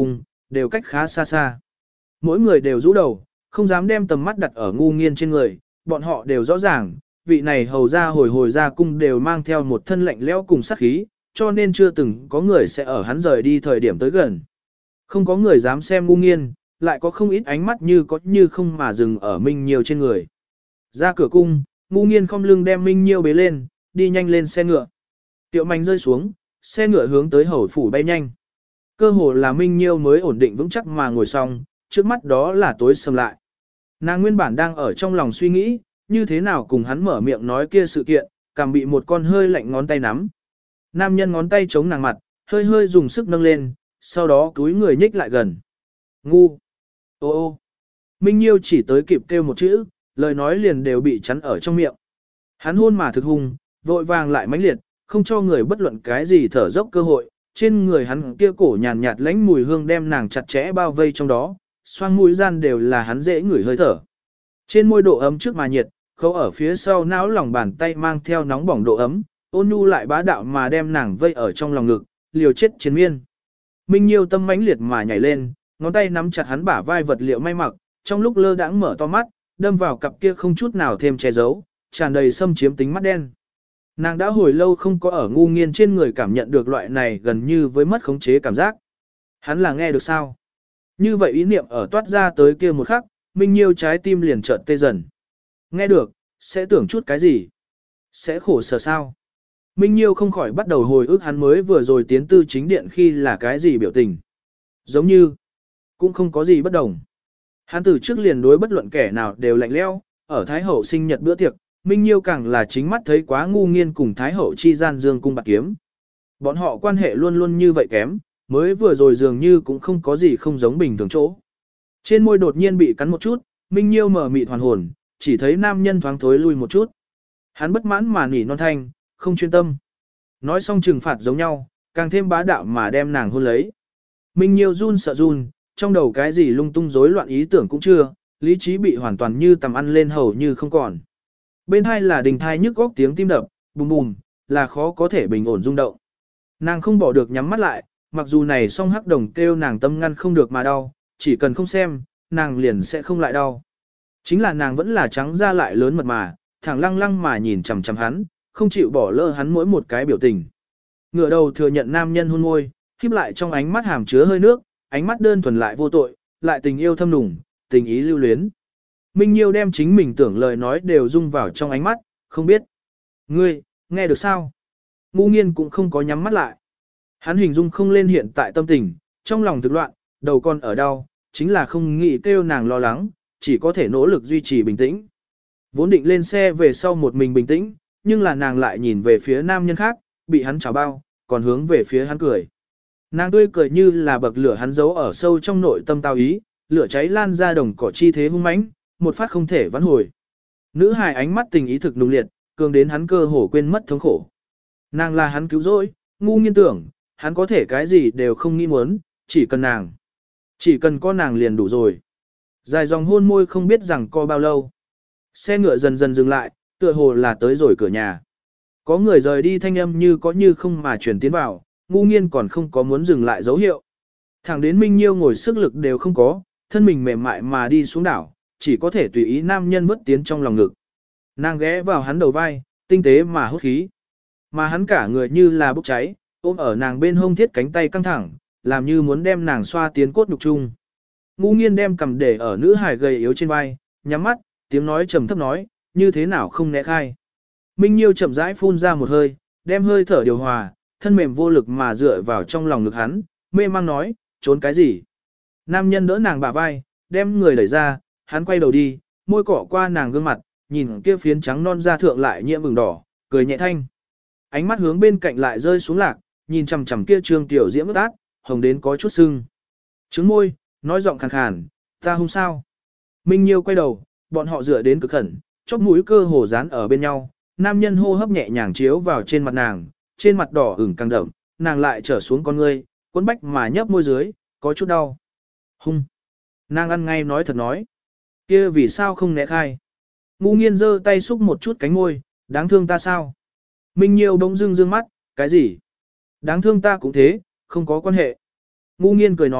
đều cách khá xa xa. Mỗi người đều rũ đầu, không dám đem tầm mắt đặt ở ngu nghiên trên người, bọn họ đều rõ ràng, vị này hầu ra hồi hồi ra cung đều mang theo một thân lạnh lẽo cùng sát khí, cho nên chưa từng có người sẽ ở hắn rời đi thời điểm tới gần. Không có người dám xem ngu nghiên, lại có không ít ánh mắt như có như không mà dừng ở Minh Nhiêu trên người. Ra cửa cung, ngu nghiên không lưng đem Minh Nhiêu bế lên, đi nhanh lên xe ngựa. Tiệu mảnh rơi xuống, xe ngựa hướng tới hầu phủ bay nhanh. Cơ hồ là Minh Nhiêu mới ổn định vững chắc mà ngồi xong, trước mắt đó là tối sầm lại. Nàng nguyên bản đang ở trong lòng suy nghĩ, như thế nào cùng hắn mở miệng nói kia sự kiện, cảm bị một con hơi lạnh ngón tay nắm. Nam nhân ngón tay chống nàng mặt, hơi hơi dùng sức nâng lên, sau đó túi người nhích lại gần. Ngu! Ô ô! Minh Nhiêu chỉ tới kịp kêu một chữ, lời nói liền đều bị chắn ở trong miệng. Hắn hôn mà thực hung, vội vàng lại mãnh liệt, không cho người bất luận cái gì thở dốc cơ hội. Trên người hắn kia cổ nhàn nhạt lãnh mùi hương đem nàng chặt chẽ bao vây trong đó, xoang mũi gian đều là hắn dễ ngửi hơi thở. Trên môi độ ấm trước mà nhiệt, khâu ở phía sau não lòng bàn tay mang theo nóng bỏng độ ấm, ôn nhu lại bá đạo mà đem nàng vây ở trong lòng ngực, liều chết chiến miên. Minh Nhiêu tâm mãnh liệt mà nhảy lên, ngón tay nắm chặt hắn bả vai vật liệu may mặc, trong lúc lơ đãng mở to mắt, đâm vào cặp kia không chút nào thêm che giấu, tràn đầy xâm chiếm tính mắt đen. Nàng đã hồi lâu không có ở ngu nghiên trên người cảm nhận được loại này gần như với mất khống chế cảm giác. Hắn là nghe được sao? Như vậy ý niệm ở toát ra tới kia một khắc, Minh Nhiêu trái tim liền chợt tê dần. Nghe được, sẽ tưởng chút cái gì? Sẽ khổ sở sao? Minh Nhiêu không khỏi bắt đầu hồi ức hắn mới vừa rồi tiến tư chính điện khi là cái gì biểu tình. Giống như, cũng không có gì bất đồng. Hắn từ trước liền đối bất luận kẻ nào đều lạnh lẽo, ở Thái Hậu sinh nhật bữa tiệc, Minh Nhiêu càng là chính mắt thấy quá ngu nghiên cùng Thái Hậu chi gian dương cung bạc kiếm. Bọn họ quan hệ luôn luôn như vậy kém, mới vừa rồi dường như cũng không có gì không giống bình thường chỗ. Trên môi đột nhiên bị cắn một chút, Minh Nhiêu mở mịt hoàn hồn, chỉ thấy nam nhân thoáng thối lui một chút. Hắn bất mãn mà nỉ non thanh, không chuyên tâm. Nói xong trừng phạt giống nhau, càng thêm bá đạo mà đem nàng hôn lấy. Minh Nhiêu run sợ run, trong đầu cái gì lung tung rối loạn ý tưởng cũng chưa, lý trí bị hoàn toàn như tầm ăn lên hầu như không còn. Bên hai là đình thai nhức góc tiếng tim đập, bùm bùm, là khó có thể bình ổn rung động. Nàng không bỏ được nhắm mắt lại, mặc dù này song hắc đồng kêu nàng tâm ngăn không được mà đau, chỉ cần không xem, nàng liền sẽ không lại đau. Chính là nàng vẫn là trắng ra lại lớn mật mà, thẳng lăng lăng mà nhìn chằm chằm hắn, không chịu bỏ lỡ hắn mỗi một cái biểu tình. Ngửa đầu thừa nhận nam nhân hôn môi, khép lại trong ánh mắt hàm chứa hơi nước, ánh mắt đơn thuần lại vô tội, lại tình yêu thâm nùng, tình ý lưu luyến. Minh Nhiêu đem chính mình tưởng lời nói đều dung vào trong ánh mắt, không biết. Ngươi, nghe được sao? Ngu nghiên cũng không có nhắm mắt lại. Hắn hình dung không lên hiện tại tâm tình, trong lòng thực loạn, đầu con ở đau, chính là không nghĩ kêu nàng lo lắng, chỉ có thể nỗ lực duy trì bình tĩnh. Vốn định lên xe về sau một mình bình tĩnh, nhưng là nàng lại nhìn về phía nam nhân khác, bị hắn chào bao, còn hướng về phía hắn cười. Nàng tươi cười như là bậc lửa hắn giấu ở sâu trong nội tâm tao ý, lửa cháy lan ra đồng cỏ chi thế hung mãnh, một phát không thể vãn hồi. Nữ hài ánh mắt tình ý thực nung liệt, cường đến hắn cơ hồ quên mất thống khổ. Nàng là hắn cứu rỗi, ngu nghiên tưởng, hắn có thể cái gì đều không nghĩ muốn, chỉ cần nàng. Chỉ cần có nàng liền đủ rồi. Dài dòng hôn môi không biết rằng co bao lâu. Xe ngựa dần dần dừng lại, tựa hồ là tới rồi cửa nhà. Có người rời đi thanh âm như có như không mà chuyển tiến vào, ngu nghiên còn không có muốn dừng lại dấu hiệu. Thẳng đến Minh Nhiêu ngồi sức lực đều không có, thân mình mềm mại mà đi xuống đảo, chỉ có thể tùy ý nam nhân vứt tiến trong lòng ngực. Nàng ghé vào hắn đầu vai, tinh tế mà hút khí. Mà hắn cả người như là bốc cháy, ôm ở nàng bên hông thiết cánh tay căng thẳng, làm như muốn đem nàng xoa tiến cốt nhục chung. Ngu nghiên đem cầm để ở nữ hài gầy yếu trên vai, nhắm mắt, tiếng nói trầm thấp nói, như thế nào không né khai. Minh Nhiêu chậm rãi phun ra một hơi, đem hơi thở điều hòa, thân mềm vô lực mà dựa vào trong lòng ngực hắn, mê mang nói, trốn cái gì. Nam nhân đỡ nàng bả vai, đem người đẩy ra, hắn quay đầu đi, môi cỏ qua nàng gương mặt, nhìn kia phiến trắng non da thượng lại nhiễm ửng đỏ, cười nhẹ thanh. Ánh mắt hướng bên cạnh lại rơi xuống lạc, nhìn chằm chằm kia trương tiểu diễm ướt át, hồng đến có chút sưng. Trứng môi, nói giọng khàn khàn, ta không sao. Minh Nhiêu quay đầu, bọn họ dựa đến cực khẩn, chóp mũi cơ hồ dán ở bên nhau, nam nhân hô hấp nhẹ nhàng chiếu vào trên mặt nàng, trên mặt đỏ ửng càng đậm, nàng lại trở xuống con ngươi, cuốn bách mà nhấp môi dưới, có chút đau. Hung. Nàng ăn ngay nói thật nói. Kia vì sao không né khai? Ngu nghiên giơ tay xúc một chút cánh môi, đáng thương ta sao? Minh Nhiêu bỗng dưng dương mắt, cái gì? Đáng thương ta cũng thế, không có quan hệ. Ngu nghiên cười nói,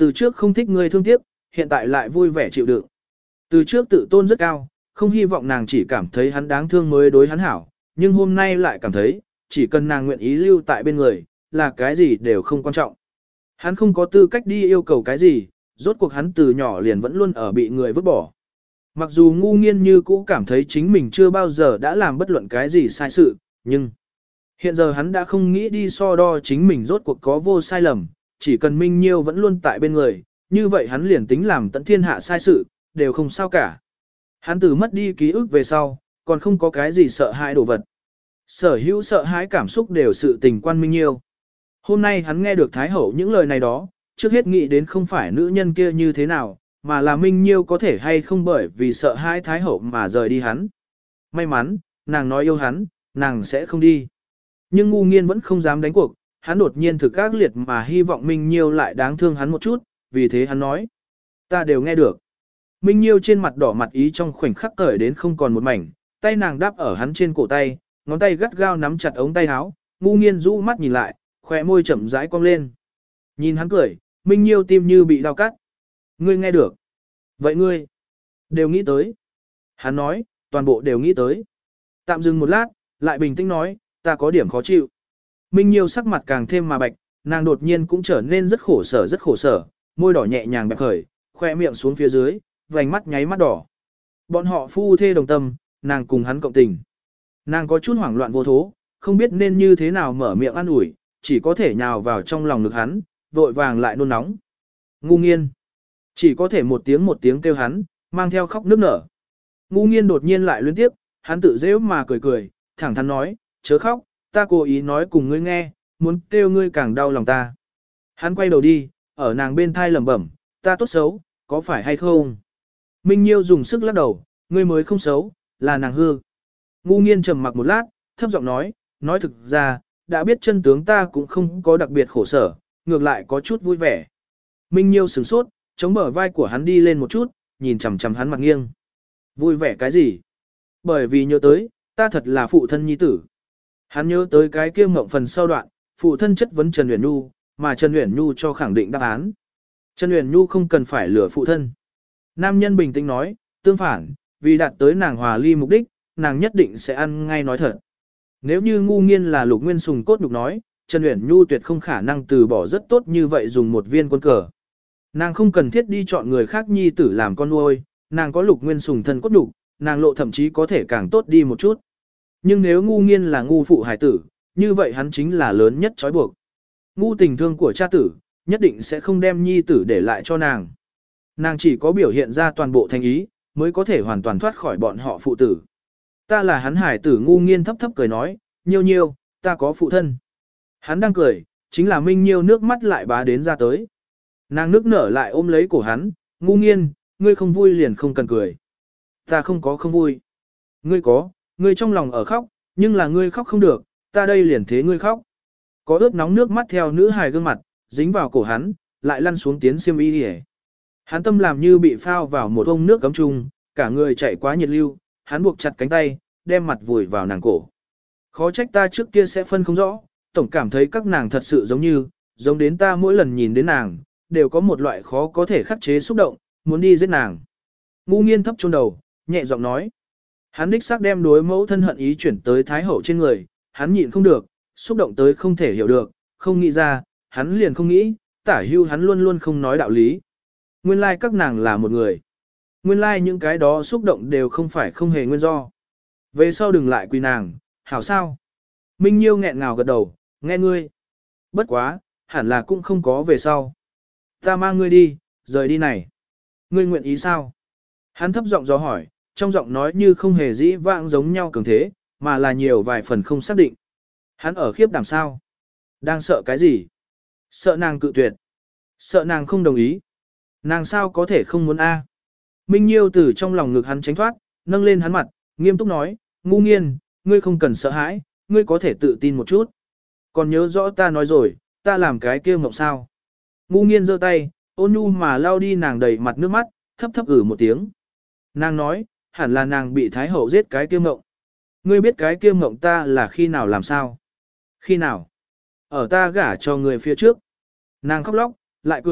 từ trước không thích ngươi thương tiếc, hiện tại lại vui vẻ chịu đựng. Từ trước tự tôn rất cao, không hy vọng nàng chỉ cảm thấy hắn đáng thương mới đối hắn hảo, nhưng hôm nay lại cảm thấy, chỉ cần nàng nguyện ý lưu tại bên người, là cái gì đều không quan trọng. Hắn không có tư cách đi yêu cầu cái gì, rốt cuộc hắn từ nhỏ liền vẫn luôn ở bị người vứt bỏ. Mặc dù ngu nghiên như cũ cảm thấy chính mình chưa bao giờ đã làm bất luận cái gì sai sự, nhưng hiện giờ hắn đã không nghĩ đi so đo chính mình rốt cuộc có vô sai lầm, chỉ cần Minh Nhiêu vẫn luôn tại bên người, như vậy hắn liền tính làm tận thiên hạ sai sự, đều không sao cả. Hắn từ mất đi ký ức về sau, còn không có cái gì sợ hãi đồ vật. Sở hữu sợ hãi cảm xúc đều sự tình quan Minh Nhiêu. Hôm nay hắn nghe được Thái Hậu những lời này đó, trước hết nghĩ đến không phải nữ nhân kia như thế nào, mà là Minh Nhiêu có thể hay không bởi vì sợ hãi Thái Hậu mà rời đi hắn. May mắn, nàng nói yêu hắn, nàng sẽ không đi. Nhưng ngu nghiên vẫn không dám đánh cuộc, hắn đột nhiên thực ác liệt mà hy vọng Minh Nhiêu lại đáng thương hắn một chút, vì thế hắn nói. Ta đều nghe được. Minh Nhiêu trên mặt đỏ mặt ý trong khoảnh khắc cởi đến không còn một mảnh, tay nàng đáp ở hắn trên cổ tay, ngón tay gắt gao nắm chặt ống tay áo, ngu nghiên rũ mắt nhìn lại, khóe môi chậm rãi cong lên. Nhìn hắn cười, Minh Nhiêu tim như bị đau cắt. Ngươi nghe được. Vậy ngươi, đều nghĩ tới. Hắn nói, toàn bộ đều nghĩ tới. Tạm dừng một lát, lại bình tĩnh nói, ta có điểm khó chịu. Minh Nhiêu sắc mặt càng thêm mà bạch, nàng đột nhiên cũng trở nên rất khổ sở rất khổ sở, môi đỏ nhẹ nhàng bẹp khởi, khoe miệng xuống phía dưới, vành mắt nháy mắt đỏ. Bọn họ phu thê đồng tâm, nàng cùng hắn cộng tình. Nàng có chút hoảng loạn vô thố, không biết nên như thế nào mở miệng an ủi, chỉ có thể nhào vào trong lòng ngực hắn, vội vàng lại nôn nóng. Ngu nghiên. Chỉ có thể một tiếng một tiếng kêu hắn, mang theo khóc nức nở. Ngu nghiên đột nhiên lại liên tiếp, hắn tự dễ mà cười cười, thẳng thắn nói, chớ khóc, ta cố ý nói cùng ngươi nghe, muốn kêu ngươi càng đau lòng ta. Hắn quay đầu đi, ở nàng bên thai lẩm bẩm, ta tốt xấu, có phải hay không? Minh Nhiêu dùng sức lắc đầu, ngươi mới không xấu, là nàng hư. Ngu nghiên trầm mặc một lát, thấp giọng nói, nói thực ra, đã biết chân tướng ta cũng không có đặc biệt khổ sở, ngược lại có chút vui vẻ. Minh Nhiêu sửng sốt, chống bờ vai của hắn đi lên một chút, nhìn chằm chằm hắn mặt nghiêng. Vui vẻ cái gì? Bởi vì nhớ tới, ta thật là phụ thân nhi tử. Hắn nhớ tới cái kia mộng phần sau đoạn, phụ thân chất vấn Trần Uyển Nhu, mà Trần Uyển Nhu cho khẳng định đáp án. Trần Uyển Nhu không cần phải lừa phụ thân. Nam nhân bình tĩnh nói, tương phản, vì đạt tới nàng hòa ly mục đích, nàng nhất định sẽ ăn ngay nói thật. Nếu như ngu nghiên là Lục Nguyên Sùng cốt nhục nói, Trần Uyển Nhu tuyệt không khả năng từ bỏ rất tốt như vậy dùng một viên quân cờ. Nàng không cần thiết đi chọn người khác nhi tử làm con nuôi, nàng có Lục Nguyên Sùng thân cốt nhục, nàng lộ thậm chí có thể càng tốt đi một chút. Nhưng nếu ngu nghiên là ngu phụ hải tử, như vậy hắn chính là lớn nhất trói buộc. Ngu tình thương của cha tử, nhất định sẽ không đem nhi tử để lại cho nàng. Nàng chỉ có biểu hiện ra toàn bộ thành ý, mới có thể hoàn toàn thoát khỏi bọn họ phụ tử. Ta là hắn hải tử. Ngu nghiên thấp thấp cười nói, nhiêu nhiêu, ta có phụ thân. Hắn đang cười, chính là Minh Nhiêu nước mắt lại bá đến ra tới. Nàng nước nở lại ôm lấy cổ hắn, ngu nghiên, ngươi không vui liền không cần cười. Ta không có không vui. Ngươi có, ngươi trong lòng ở khóc, nhưng là ngươi khóc không được, ta đây liền thế ngươi khóc. Có ướt nóng nước mắt theo nữ hài gương mặt, dính vào cổ hắn, lại lăn xuống tiến xiêm y đi. Hắn tâm làm như bị phao vào một ông nước cấm chung, cả người chạy quá nhiệt lưu, hắn buộc chặt cánh tay, đem mặt vùi vào nàng cổ. Khó trách ta trước kia sẽ phân không rõ, tổng cảm thấy các nàng thật sự giống như, giống đến ta mỗi lần nhìn đến nàng, đều có một loại khó có thể khắc chế xúc động, muốn đi giết nàng. Ngu nghiên thấp chôn đầu, nhẹ giọng nói. Hắn đích xác đem đối mẫu thân hận ý chuyển tới Thái Hậu trên người, hắn nhịn không được, xúc động tới không thể hiểu được, không nghĩ ra, hắn liền không nghĩ, tả hưu hắn luôn luôn không nói đạo lý. Nguyên lai like các nàng là một người. Nguyên lai like những cái đó xúc động đều không phải không hề nguyên do. Về sau đừng lại quỳ nàng, hảo sao? Minh Nhiêu nghẹn ngào gật đầu, nghe ngươi. Bất quá, hẳn là cũng không có về sau. Ta mang ngươi đi, rời đi này. Ngươi nguyện ý sao? Hắn thấp giọng gió hỏi, trong giọng nói như không hề dĩ vãng giống nhau cường thế, mà là nhiều vài phần không xác định. Hắn ở khiếp đảm sao? Đang sợ cái gì? Sợ nàng cự tuyệt. Sợ nàng không đồng ý. Nàng sao có thể không muốn a? Minh Nhiêu từ trong lòng ngực hắn tránh thoát, nâng lên hắn mặt, nghiêm túc nói, ngu nghiên, ngươi không cần sợ hãi, ngươi có thể tự tin một chút. Còn nhớ rõ ta nói rồi, ta làm cái kia mộng sao. Ngu nghiên giơ tay, ôn nhu mà lau đi nàng đầy mặt nước mắt, thấp thấp ử một tiếng. Nàng nói, hẳn là nàng bị Thái Hậu giết cái kia mộng. Ngươi biết cái kia mộng ta là khi nào làm sao? Khi nào? Ở ta gả cho người phía trước. Nàng khóc lóc, lại cười,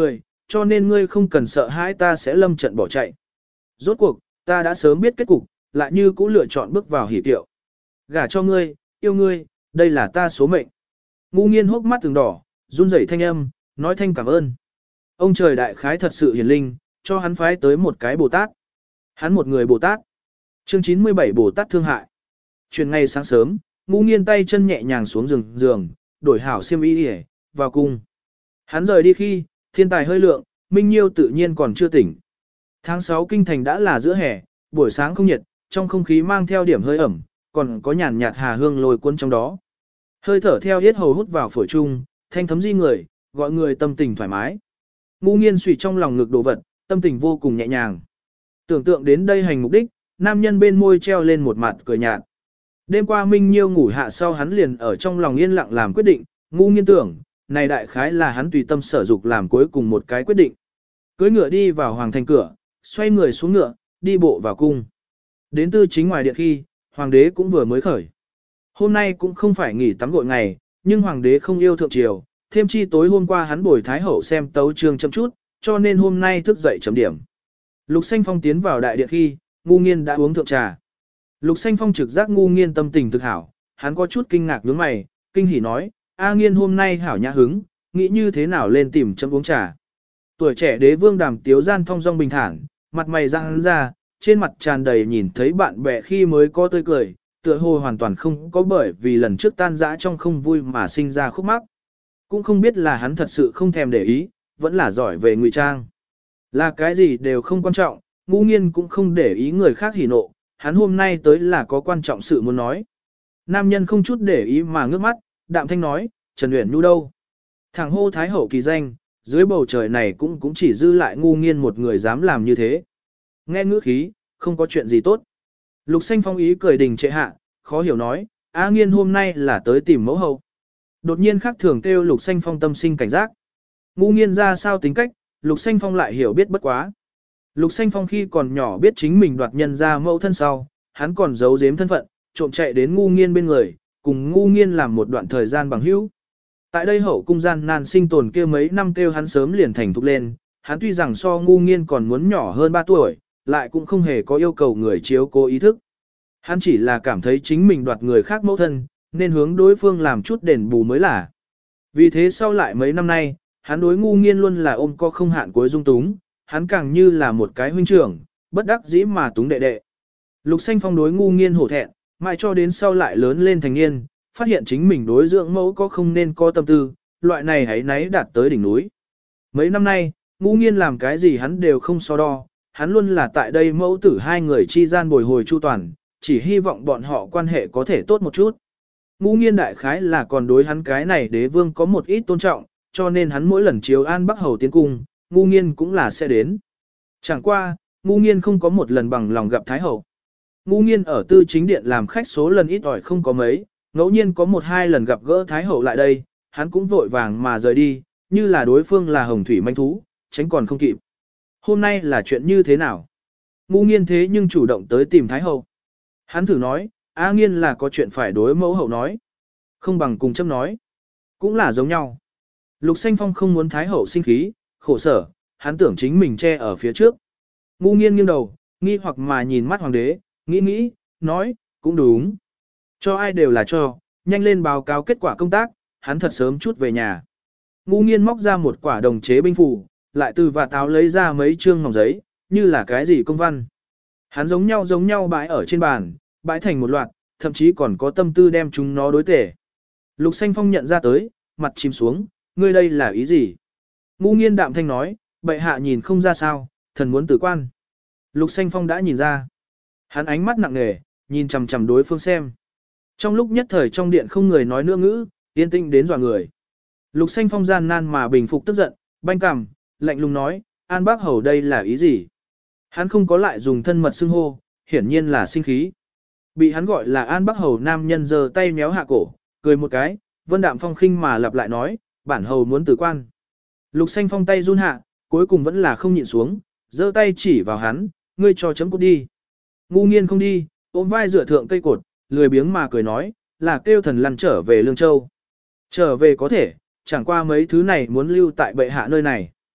cho nên ngươi không cần sợ hãi ta sẽ lâm trận bỏ chạy. Rốt cuộc, ta đã sớm biết kết cục, lại như cũ lựa chọn bước vào hỉ tiệu. Gả cho ngươi, yêu ngươi, đây là ta số mệnh. Ngu nghiên hốc mắt từng đỏ, run rẩy thanh âm, nói thanh cảm ơn. Ông trời đại khái thật sự hiền linh, cho hắn phái tới một cái Bồ Tát. Hắn một người Bồ Tát. Chương chín mươi bảy Bồ Tát thương hại. Chuyển ngày sáng sớm, ngu nghiên tay chân nhẹ nhàng xuống giường, giường đổi hảo xiêm y đi vào cung. Hắn rời đi khi, thiên tài hơi lượng, Minh Nhiêu tự nhiên còn chưa tỉnh. Tháng sáu kinh thành đã là giữa hè, buổi sáng không nhiệt, trong không khí mang theo điểm hơi ẩm, còn có nhàn nhạt hà hương lôi cuốn trong đó. Hơi thở theo yết hầu hút vào phổi trung, thanh thấm di người, gọi người tâm tình thoải mái. Ngu nghiên suy trong lòng ngực đồ vật, tâm tình vô cùng nhẹ nhàng. Tưởng tượng đến đây hành mục đích, nam nhân bên môi treo lên một mặt cười nhạt. Đêm qua Minh Nhiêu ngủ hạ sau hắn liền ở trong lòng yên lặng làm quyết định, ngu nghiên tưởng, này đại khái là hắn tùy tâm sở dục làm cuối cùng một cái quyết định. Cưới ngựa đi vào hoàng thành cửa, xoay người xuống ngựa, đi bộ vào cung. Đến tư chính ngoài điện khi, hoàng đế cũng vừa mới khởi. Hôm nay cũng không phải nghỉ tắm gội ngày, nhưng hoàng đế không yêu thượng triều, thêm chi tối hôm qua hắn bồi thái hậu xem tấu chương chậm chút, cho nên hôm nay thức dậy chấm điểm. Lục Xanh Phong tiến vào đại điện khi, ngu nghiên đã uống thượng trà. Lục Xanh Phong trực giác ngu nghiên tâm tình thực hảo, hắn có chút kinh ngạc nhướng mày, kinh hỉ nói, A nghiên hôm nay hảo nhã hứng, nghĩ như thế nào lên tìm chấm uống trà. Tuổi trẻ đế vương Đàm Tiếu gian thong dong bình thản, mặt mày rạng ra, trên mặt tràn đầy nhìn thấy bạn bè khi mới có tươi cười, tựa hồ hoàn toàn không có bởi vì lần trước tan dã trong không vui mà sinh ra khúc mắc. Cũng không biết là hắn thật sự không thèm để ý, vẫn là giỏi về ngụy trang. Là cái gì đều không quan trọng, ngu nghiên cũng không để ý người khác hỉ nộ, hắn hôm nay tới là có quan trọng sự muốn nói. Nam nhân không chút để ý mà ngước mắt, đạm thanh nói, Trần Uyển Nhu đâu? Thằng hô thái hậu kỳ danh, dưới bầu trời này cũng cũng chỉ dư lại ngu nghiên một người dám làm như thế. Nghe ngữ khí, không có chuyện gì tốt. Lục Xanh Phong ý cười đình trệ hạ, khó hiểu nói, A nghiên hôm nay là tới tìm mẫu hậu. Đột nhiên khác thường kêu Lục Xanh Phong tâm sinh cảnh giác. Ngu nghiên ra sao tính cách, Lục Xanh Phong lại hiểu biết bất quá. Lục Xanh Phong khi còn nhỏ biết chính mình đoạt nhân ra mẫu thân sau, hắn còn giấu giếm thân phận, trộm chạy đến ngu nghiên bên người, cùng ngu nghiên làm một đoạn thời gian bằng hữu. Tại đây hậu cung gian nan sinh tồn kia mấy năm kêu hắn sớm liền thành thục lên, hắn tuy rằng so ngu nghiên còn muốn nhỏ hơn ba tuổi, lại cũng không hề có yêu cầu người chiếu cố ý thức. Hắn chỉ là cảm thấy chính mình đoạt người khác mẫu thân, nên hướng đối phương làm chút đền bù mới là. Vì thế sau lại mấy năm nay, hắn đối ngu nghiên luôn là ôm co không hạn cuối dung túng, hắn càng như là một cái huynh trưởng, bất đắc dĩ mà túng đệ đệ. Lục Xanh Phong đối ngu nghiên hổ thẹn, mãi cho đến sau lại lớn lên thành niên, phát hiện chính mình đối dưỡng mẫu có không nên có tâm tư, loại này hãy náy đạt tới đỉnh núi. Mấy năm nay, ngu nghiên làm cái gì hắn đều không so đo, hắn luôn là tại đây mẫu tử hai người chi gian bồi hồi chu toàn, chỉ hy vọng bọn họ quan hệ có thể tốt một chút. Ngu nghiên đại khái là còn đối hắn cái này đế vương có một ít tôn trọng, cho nên hắn mỗi lần chiếu an Bắc Hầu tiến cung, ngu nghiên cũng là sẽ đến. Chẳng qua, ngu nghiên không có một lần bằng lòng gặp Thái Hậu. Ngu nghiên ở tư chính điện làm khách số lần ít ỏi không có mấy, ngẫu nhiên có một hai lần gặp gỡ Thái Hậu lại đây, hắn cũng vội vàng mà rời đi, như là đối phương là hồng thủy manh thú, tránh còn không kịp. Hôm nay là chuyện như thế nào? Ngu nghiên thế nhưng chủ động tới tìm Thái Hậu. Hắn thử nói, A nghiên là có chuyện phải đối mẫu hậu nói. Không bằng cùng châm nói. Cũng là giống nhau. Lục Xanh Phong không muốn Thái Hậu sinh khí, khổ sở, hắn tưởng chính mình che ở phía trước. Ngu nghiên nghiêng đầu, nghi hoặc mà nhìn mắt hoàng đế, nghĩ nghĩ, nói, cũng đúng. Cho ai đều là cho, nhanh lên báo cáo kết quả công tác, hắn thật sớm chút về nhà. Ngu nghiên móc ra một quả đồng chế binh phủ, lại từ và táo lấy ra mấy trương ngọc giấy, như là cái gì công văn. Hắn giống nhau giống nhau bãi ở trên bàn, bãi thành một loạt, thậm chí còn có tâm tư đem chúng nó đối tể. Lục Xanh Phong nhận ra tới, mặt chìm xuống, ngươi đây là ý gì? Ngu nghiên đạm thanh nói, bệ hạ nhìn không ra sao, thần muốn tử quan. Lục Xanh Phong đã nhìn ra. Hắn ánh mắt nặng nề, nhìn chằm chằm đối phương xem. Trong lúc nhất thời trong điện không người nói nữa ngữ, yên tĩnh đến dọa người. Lục Xanh Phong gian nan mà bình phục tức giận, banh cằm, lạnh lùng nói, An Bác Hầu đây là ý gì? Hắn không có lại dùng thân mật xưng hô, hiển nhiên là sinh khí. Bị hắn gọi là An Bác Hầu nam nhân giơ tay méo hạ cổ, cười một cái, Vân Đạm Phong khinh mà lặp lại nói, bản hầu muốn tử quan. Lục Xanh Phong tay run hạ, cuối cùng vẫn là không nhịn xuống, giơ tay chỉ vào hắn, ngươi cho chấm cút đi. Ngu nghiên không đi, ôm vai dựa thượng cây cột, lười biếng mà cười nói, là kêu thần lăn trở về Lương Châu. Trở về có thể, chẳng qua mấy thứ này muốn lưu tại bệ hạ nơi này.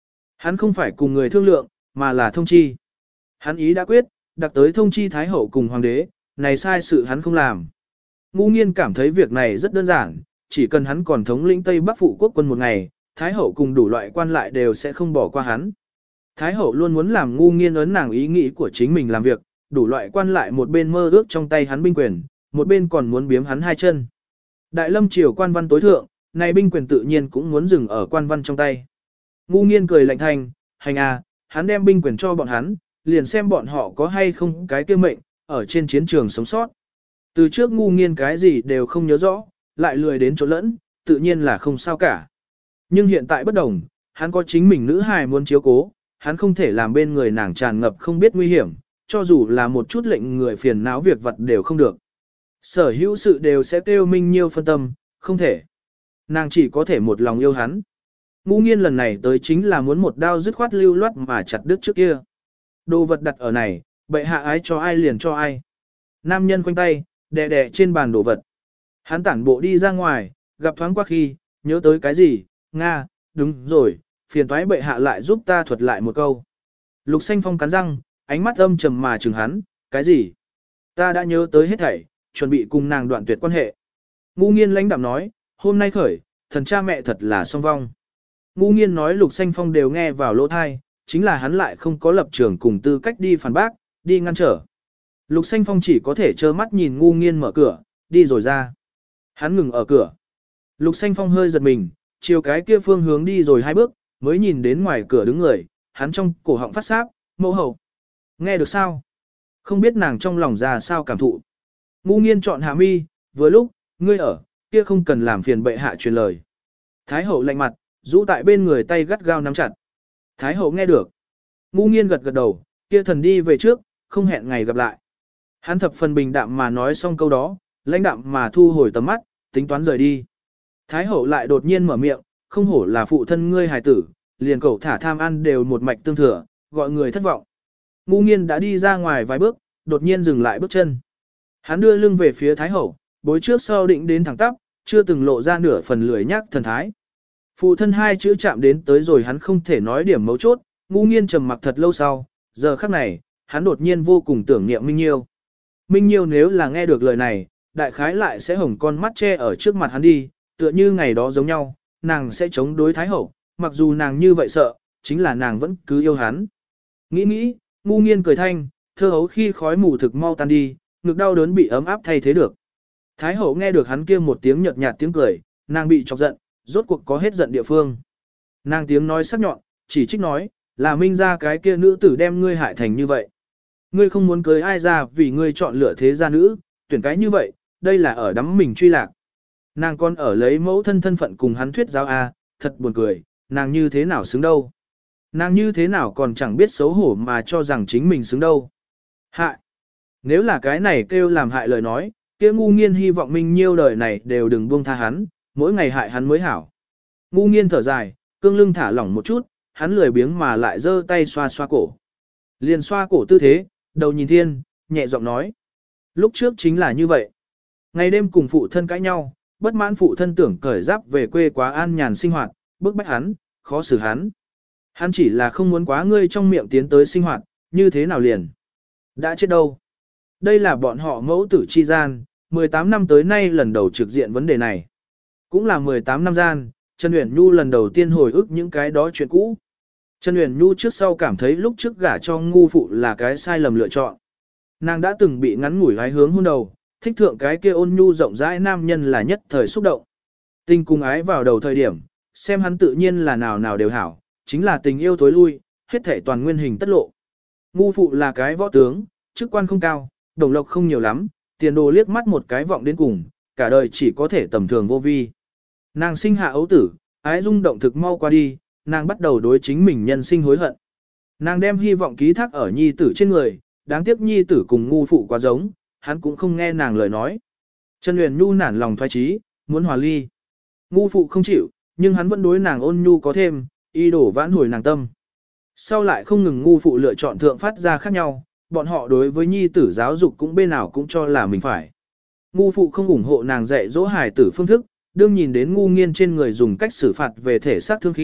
Hắn không phải cùng người thương lượng, mà là thông chi. Hắn ý đã quyết, đặt tới thông chi Thái Hậu cùng Hoàng đế, này sai sự hắn không làm. Ngu Nghiên cảm thấy việc này rất đơn giản, chỉ cần hắn còn thống lĩnh Tây Bắc phụ quốc quân một ngày, Thái Hậu cùng đủ loại quan lại đều sẽ không bỏ qua hắn. Thái Hậu luôn muốn làm Ngu Nghiên ấn nàng ý nghĩ của chính mình làm việc, đủ loại quan lại một bên mơ ước trong tay hắn binh quyền, một bên còn muốn biếm hắn hai chân. Đại lâm triều quan văn tối thượng, này binh quyền tự nhiên cũng muốn dừng ở quan văn trong tay. Ngu Nghiên cười lạnh thanh, hành à, hắn đem binh quyền cho bọn hắn, liền xem bọn họ có hay không cái kia mệnh, ở trên chiến trường sống sót. Từ trước Ngu Nghiên cái gì đều không nhớ rõ, lại lười đến chỗ lẫn, tự nhiên là không sao cả. Nhưng hiện tại bất đồng, hắn có chính mình nữ hài muốn chiếu cố, hắn không thể làm bên người nàng tràn ngập không biết nguy hiểm, cho dù là một chút lệnh người phiền não việc vật đều không được. Sở hữu sự đều sẽ kêu Minh Nhiêu phân tâm, không thể. Nàng chỉ có thể một lòng yêu hắn. Ngu Nghiên lần này tới chính là muốn một đao dứt khoát lưu loát mà chặt đứt trước kia. Đồ vật đặt ở này, bệ hạ ái cho ai liền cho ai. Nam nhân quanh tay, đè đè trên bàn đồ vật. Hắn tản bộ đi ra ngoài, gặp thoáng qua khi, nhớ tới cái gì, Nga, đúng rồi, phiền toái bệ hạ lại giúp ta thuật lại một câu. Lục Xanh Phong cắn răng, ánh mắt âm trầm mà chừng hắn, cái gì? Ta đã nhớ tới hết thảy, chuẩn bị cùng nàng đoạn tuyệt quan hệ. Ngu Nghiên lãnh đạm nói, hôm nay khởi, thần cha mẹ thật là song vong. Ngu Nghiên nói Lục Xanh Phong đều nghe vào lỗ thai, chính là hắn lại không có lập trường cùng tư cách đi phản bác, đi ngăn trở. Lục Xanh Phong chỉ có thể trơ mắt nhìn Ngu Nghiên mở cửa, đi rồi ra. Hắn ngừng ở cửa. Lục Xanh Phong hơi giật mình, chiều cái kia phương hướng đi rồi hai bước, mới nhìn đến ngoài cửa đứng người, hắn trong cổ họng phát sáp, mẫu hậu. Nghe được sao? Không biết nàng trong lòng ra sao cảm thụ. Ngu Nghiên chọn hạ mi, vừa lúc, ngươi ở, kia không cần làm phiền bệ hạ truyền lời. Thái hậu lạnh mặt, rũ tại bên người tay gắt gao nắm chặt. Thái hậu nghe được. Ngu Nghiên gật gật đầu, kia thần đi về trước, không hẹn ngày gặp lại. Hắn thập phần bình đạm mà nói xong câu đó, lãnh đạm mà thu hồi tầm mắt, tính toán rời đi. Thái hậu lại đột nhiên mở miệng, không hổ là phụ thân ngươi hài tử, liền cậu thả tham ăn đều một mạch tương thừa, gọi người thất vọng. Ngu Nghiên đã đi ra ngoài vài bước, đột nhiên dừng lại bước chân. Hắn đưa lưng về phía Thái hậu, bối trước sau định đến thẳng tắp, chưa từng lộ ra nửa phần lười nhác thần thái. Phụ thân hai chữ chạm đến tới rồi hắn không thể nói điểm mấu chốt, Ngu Nghiên trầm mặc thật lâu sau, giờ khắc này, hắn đột nhiên vô cùng tưởng niệm Minh Nhiêu. Minh Nhiêu nếu là nghe được lời này, đại khái lại sẽ hồng con mắt che ở trước mặt hắn đi, tựa như ngày đó giống nhau, nàng sẽ chống đối Thái hậu, mặc dù nàng như vậy sợ, chính là nàng vẫn cứ yêu hắn. Nghĩ nghĩ, Ngu Nghiên cười thanh, thơ hấu khi khói mù thực mau tan đi, ngực đau đớn bị ấm áp thay thế được. Thái hậu nghe được hắn kia một tiếng nhợt nhạt tiếng cười, nàng bị chọc giận, rốt cuộc có hết giận địa phương. Nàng tiếng nói sắc nhọn, chỉ trích nói, là Minh ra cái kia nữ tử đem ngươi hại thành như vậy. Ngươi không muốn cưới ai ra vì ngươi chọn lựa thế gia nữ, tuyển cái như vậy, đây là ở đắm mình truy lạc. Nàng còn ở lấy mẫu thân thân phận cùng hắn thuyết giáo a, thật buồn cười, nàng như thế nào xứng đâu. Nàng như thế nào còn chẳng biết xấu hổ mà cho rằng chính mình xứng đâu. Hại! Nếu là cái này kêu làm hại lời nói, kia Ngu Nghiên hy vọng Minh Nhiêu đời này đều đừng buông tha hắn, mỗi ngày hại hắn mới hảo. Ngu Nghiên thở dài, cương lưng thả lỏng một chút, hắn lười biếng mà lại giơ tay xoa xoa cổ. Liền xoa cổ tư thế, đầu nhìn thiên, nhẹ giọng nói. Lúc trước chính là như vậy. Ngày đêm cùng phụ thân cãi nhau, bất mãn phụ thân tưởng cởi giáp về quê quá an nhàn sinh hoạt, bức bách hắn, khó xử hắn. Hắn chỉ là không muốn quá ngươi trong miệng tiến tới sinh hoạt, như thế nào liền. Đã chết đâu. Đây là bọn họ mẫu tử chi gian, mười tám năm tới nay lần đầu trực diện vấn đề này. Cũng là mười tám năm gian, Trần Uyển Nhu lần đầu tiên hồi ức những cái đó chuyện cũ. Trần Uyển Nhu trước sau cảm thấy lúc trước gả cho ngu phụ là cái sai lầm lựa chọn. Nàng đã từng bị ngắn ngủi hái hướng hôn đầu, thích thượng cái kia ôn nhu rộng rãi nam nhân là nhất thời xúc động. Tình cùng ái vào đầu thời điểm, xem hắn tự nhiên là nào nào đều hảo, chính là tình yêu thối lui, hết thể toàn nguyên hình tất lộ. Ngu phụ là cái võ tướng, chức quan không cao, đồng lộc không nhiều lắm, tiền đồ liếc mắt một cái vọng đến cùng, cả đời chỉ có thể tầm thường vô vi. Nàng sinh hạ ấu tử, ái rung động thực mau qua đi, nàng bắt đầu đối chính mình nhân sinh hối hận. Nàng đem hy vọng ký thác ở nhi tử trên người, đáng tiếc nhi tử cùng ngu phụ quá giống, hắn cũng không nghe nàng lời nói. Trần Uyển Nhu nản lòng thoái trí, muốn hòa ly. Ngu phụ không chịu, nhưng hắn vẫn đối nàng ôn nhu có thêm, y đổ vãn hồi nàng tâm. Sau lại không ngừng ngu phụ lựa chọn thượng phát ra khác nhau, bọn họ đối với nhi tử giáo dục cũng bên nào cũng cho là mình phải. Ngu phụ không ủng hộ nàng dạy dỗ hài tử phương thức, đương nhìn đến ngu nghiên trên người dùng cách xử phạt về thể xác thương khi,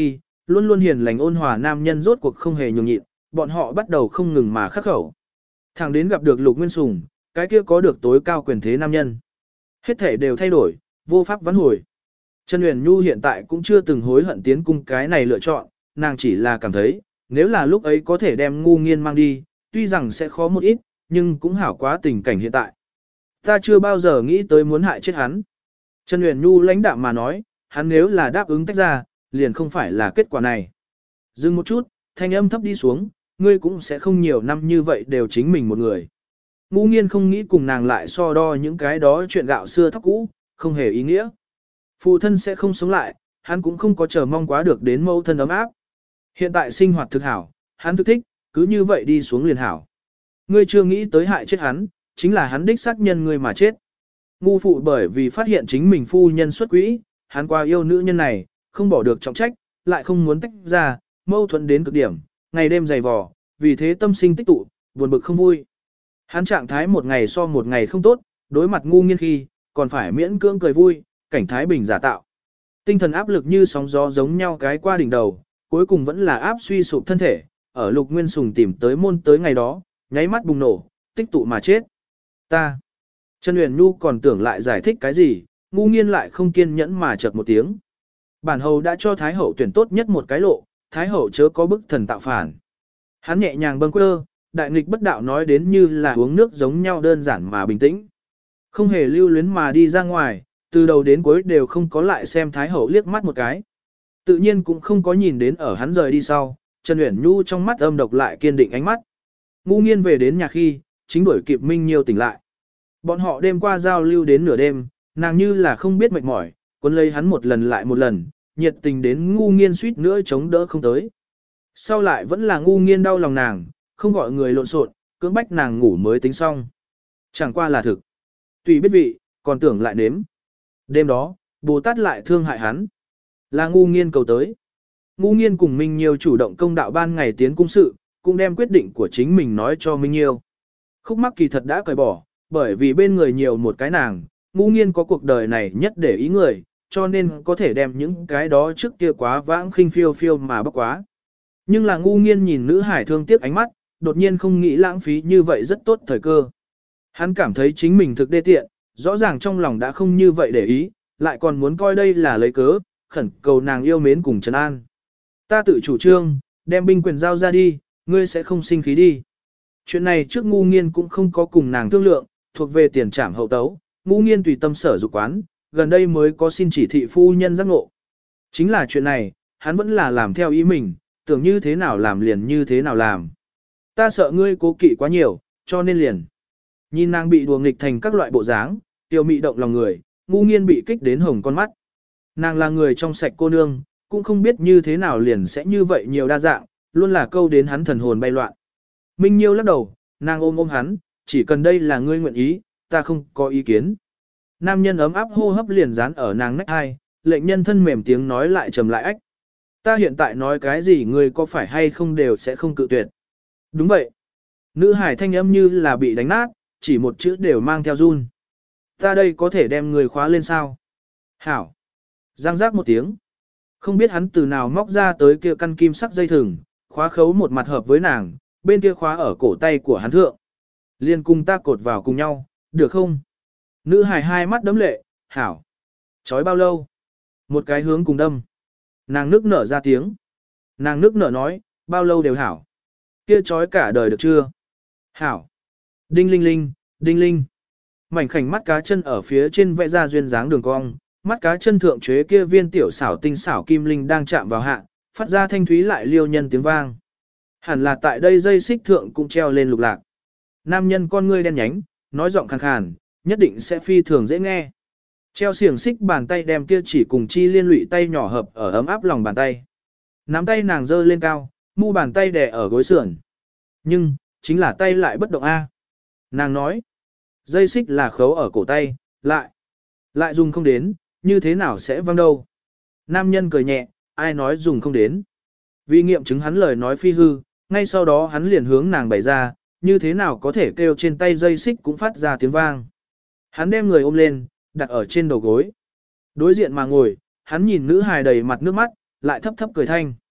Luôn luôn hiền lành ôn hòa nam nhân rốt cuộc không hề nhường nhịn, bọn họ bắt đầu không ngừng mà khắc khẩu. Thẳng đến gặp được Lục Nguyên Sùng, cái kia có được tối cao quyền thế nam nhân. Hết thể đều thay đổi, vô pháp vãn hồi. Trần Uyển Nhu hiện tại cũng chưa từng hối hận tiến cung cái này lựa chọn, nàng chỉ là cảm thấy, nếu là lúc ấy có thể đem ngu nghiên mang đi, tuy rằng sẽ khó một ít, nhưng cũng hảo quá tình cảnh hiện tại. Ta chưa bao giờ nghĩ tới muốn hại chết hắn. Trần Uyển Nhu lãnh đạm mà nói, hắn nếu là đáp ứng tách ra, liền không phải là kết quả này. Dừng một chút, thanh âm thấp đi xuống, ngươi cũng sẽ không nhiều năm như vậy đều chính mình một người. Ngũ nghiên không nghĩ cùng nàng lại so đo những cái đó chuyện gạo xưa thóc cũ, không hề ý nghĩa. Phụ thân sẽ không sống lại, hắn cũng không có chờ mong quá được đến mẫu thân ấm áp. Hiện tại sinh hoạt thực hảo, hắn thực thích, cứ như vậy đi xuống liền hảo. Ngươi chưa nghĩ tới hại chết hắn, chính là hắn đích xác nhân ngươi mà chết. Ngu phụ bởi vì phát hiện chính mình phu nhân xuất quỹ, hắn qua yêu nữ nhân này, không bỏ được trọng trách, lại không muốn tách ra, mâu thuẫn đến cực điểm, ngày đêm dày vò, vì thế tâm sinh tích tụ, buồn bực không vui. Hắn trạng thái một ngày so một ngày không tốt, đối mặt ngu nghiên khi, còn phải miễn cưỡng cười vui, cảnh thái bình giả tạo. Tinh thần áp lực như sóng gió giống nhau cái qua đỉnh đầu, cuối cùng vẫn là áp suy sụp thân thể, ở Lục Nguyên Sùng tìm tới môn tới ngày đó, nháy mắt bùng nổ, tích tụ mà chết. Ta. Trần Uyển Nhu còn tưởng lại giải thích cái gì, ngu nghiên lại không kiên nhẫn mà chợt một tiếng. Bản hầu đã cho Thái hậu tuyển tốt nhất một cái lộ, Thái hậu chớ có bức thần tạo phản. Hắn nhẹ nhàng bâng quơ, đại nghịch bất đạo nói đến như là uống nước giống nhau đơn giản mà bình tĩnh. Không hề lưu luyến mà đi ra ngoài, từ đầu đến cuối đều không có lại xem Thái hậu liếc mắt một cái. Tự nhiên cũng không có nhìn đến ở hắn rời đi sau, Trần Uyển Nhu trong mắt âm độc lại kiên định ánh mắt. Ngu nghiên về đến nhà khi, chính đuổi kịp Minh Nhiêu tỉnh lại. Bọn họ đêm qua giao lưu đến nửa đêm, nàng như là không biết mệt mỏi, cuốn lấy hắn một lần lại một lần, nhiệt tình đến ngu nghiên suýt nữa chống đỡ không tới. Sau lại vẫn là ngu nghiên đau lòng nàng, không gọi người lộn xộn, cưỡng bách nàng ngủ mới tính xong. Chẳng qua là thực. Tùy biết vị, còn tưởng lại nếm. Đêm đó, Bồ Tát lại thương hại hắn. Là ngu nghiên cầu tới. Ngu nghiên cùng Minh Nhiêu chủ động công đạo ban ngày tiến cung sự, cũng đem quyết định của chính mình nói cho Minh Nhiêu. Khúc mắc kỳ thật đã cởi bỏ, bởi vì bên người nhiều một cái nàng, ngu nghiên có cuộc đời này nhất để ý người, cho nên có thể đem những cái đó trước kia quá vãng khinh phiêu phiêu mà bóc quá. Nhưng là ngu nghiên nhìn nữ hải thương tiếc ánh mắt, đột nhiên không nghĩ lãng phí như vậy rất tốt thời cơ. Hắn cảm thấy chính mình thực đê tiện, rõ ràng trong lòng đã không như vậy để ý, lại còn muốn coi đây là lấy cớ, khẩn cầu nàng yêu mến cùng trấn an. Ta tự chủ trương, đem binh quyền giao ra đi, ngươi sẽ không sinh khí đi. Chuyện này trước ngu nghiên cũng không có cùng nàng thương lượng, thuộc về tiền trảm hậu tấu, ngu nghiên tùy tâm sở dục quán, gần đây mới có xin chỉ thị phu nhân giác ngộ. Chính là chuyện này, hắn vẫn là làm theo ý mình, tưởng như thế nào làm liền như thế nào làm. Ta sợ ngươi cố kỵ quá nhiều, cho nên liền. Nhìn nàng bị đùa nghịch thành các loại bộ dáng, tiểu mị động lòng người, ngu nghiên bị kích đến hồng con mắt. Nàng là người trong sạch cô nương, cũng không biết như thế nào liền sẽ như vậy nhiều đa dạng, luôn là câu đến hắn thần hồn bay loạn. Minh Nhiêu lắc đầu, nàng ôm ôm hắn, chỉ cần đây là ngươi nguyện ý, ta không có ý kiến. Nam nhân ấm áp hô hấp liền dán ở nàng nách hai, lệnh nhân thân mềm tiếng nói lại trầm lại ách. Ta hiện tại nói cái gì ngươi có phải hay không đều sẽ không cự tuyệt. Đúng vậy. Nữ hải thanh âm như là bị đánh nát, chỉ một chữ đều mang theo run. Ta đây có thể đem người khóa lên sao? Hảo. Giang giác một tiếng. Không biết hắn từ nào móc ra tới kia căn kim sắc dây thừng, khóa khấu một mặt hợp với nàng, bên kia khóa ở cổ tay của hắn thượng. Liên cùng ta cột vào cùng nhau, được không? Nữ hài hai mắt đấm lệ, hảo. Chói bao lâu? Một cái hướng cùng đâm. Nàng nước nở ra tiếng. Nàng nước nở nói, bao lâu đều hảo. Kia chói cả đời được chưa? Hảo. Đinh linh linh, đinh linh. Mảnh khảnh mắt cá chân ở phía trên vẽ ra duyên dáng đường cong, mắt cá chân thượng chế kia viên tiểu xảo tinh xảo kim linh đang chạm vào hạ, phát ra thanh thúy lại liêu nhân tiếng vang. Hẳn là tại đây dây xích thượng cũng treo lên lục lạc. Nam nhân con ngươi đen nhánh, nói giọng khàn khàn, nhất định sẽ phi thường dễ nghe. Treo xiềng xích bàn tay đem kia chỉ cùng chi liên lụy tay nhỏ hợp ở ấm áp lòng bàn tay. Nắm tay nàng giơ lên cao, mu bàn tay đè ở gối sườn. Nhưng, chính là tay lại bất động a. Nàng nói, dây xích là khấu ở cổ tay, lại, lại dùng không đến, như thế nào sẽ văng đâu. Nam nhân cười nhẹ, ai nói dùng không đến. Vì nghiệm chứng hắn lời nói phi hư, ngay sau đó hắn liền hướng nàng bày ra, như thế nào có thể kêu trên tay dây xích cũng phát ra tiếng vang. Hắn đem người ôm lên, đặt ở trên đầu gối. Đối diện mà ngồi, hắn nhìn nữ hài đầy mặt nước mắt, lại thấp thấp cười thanh.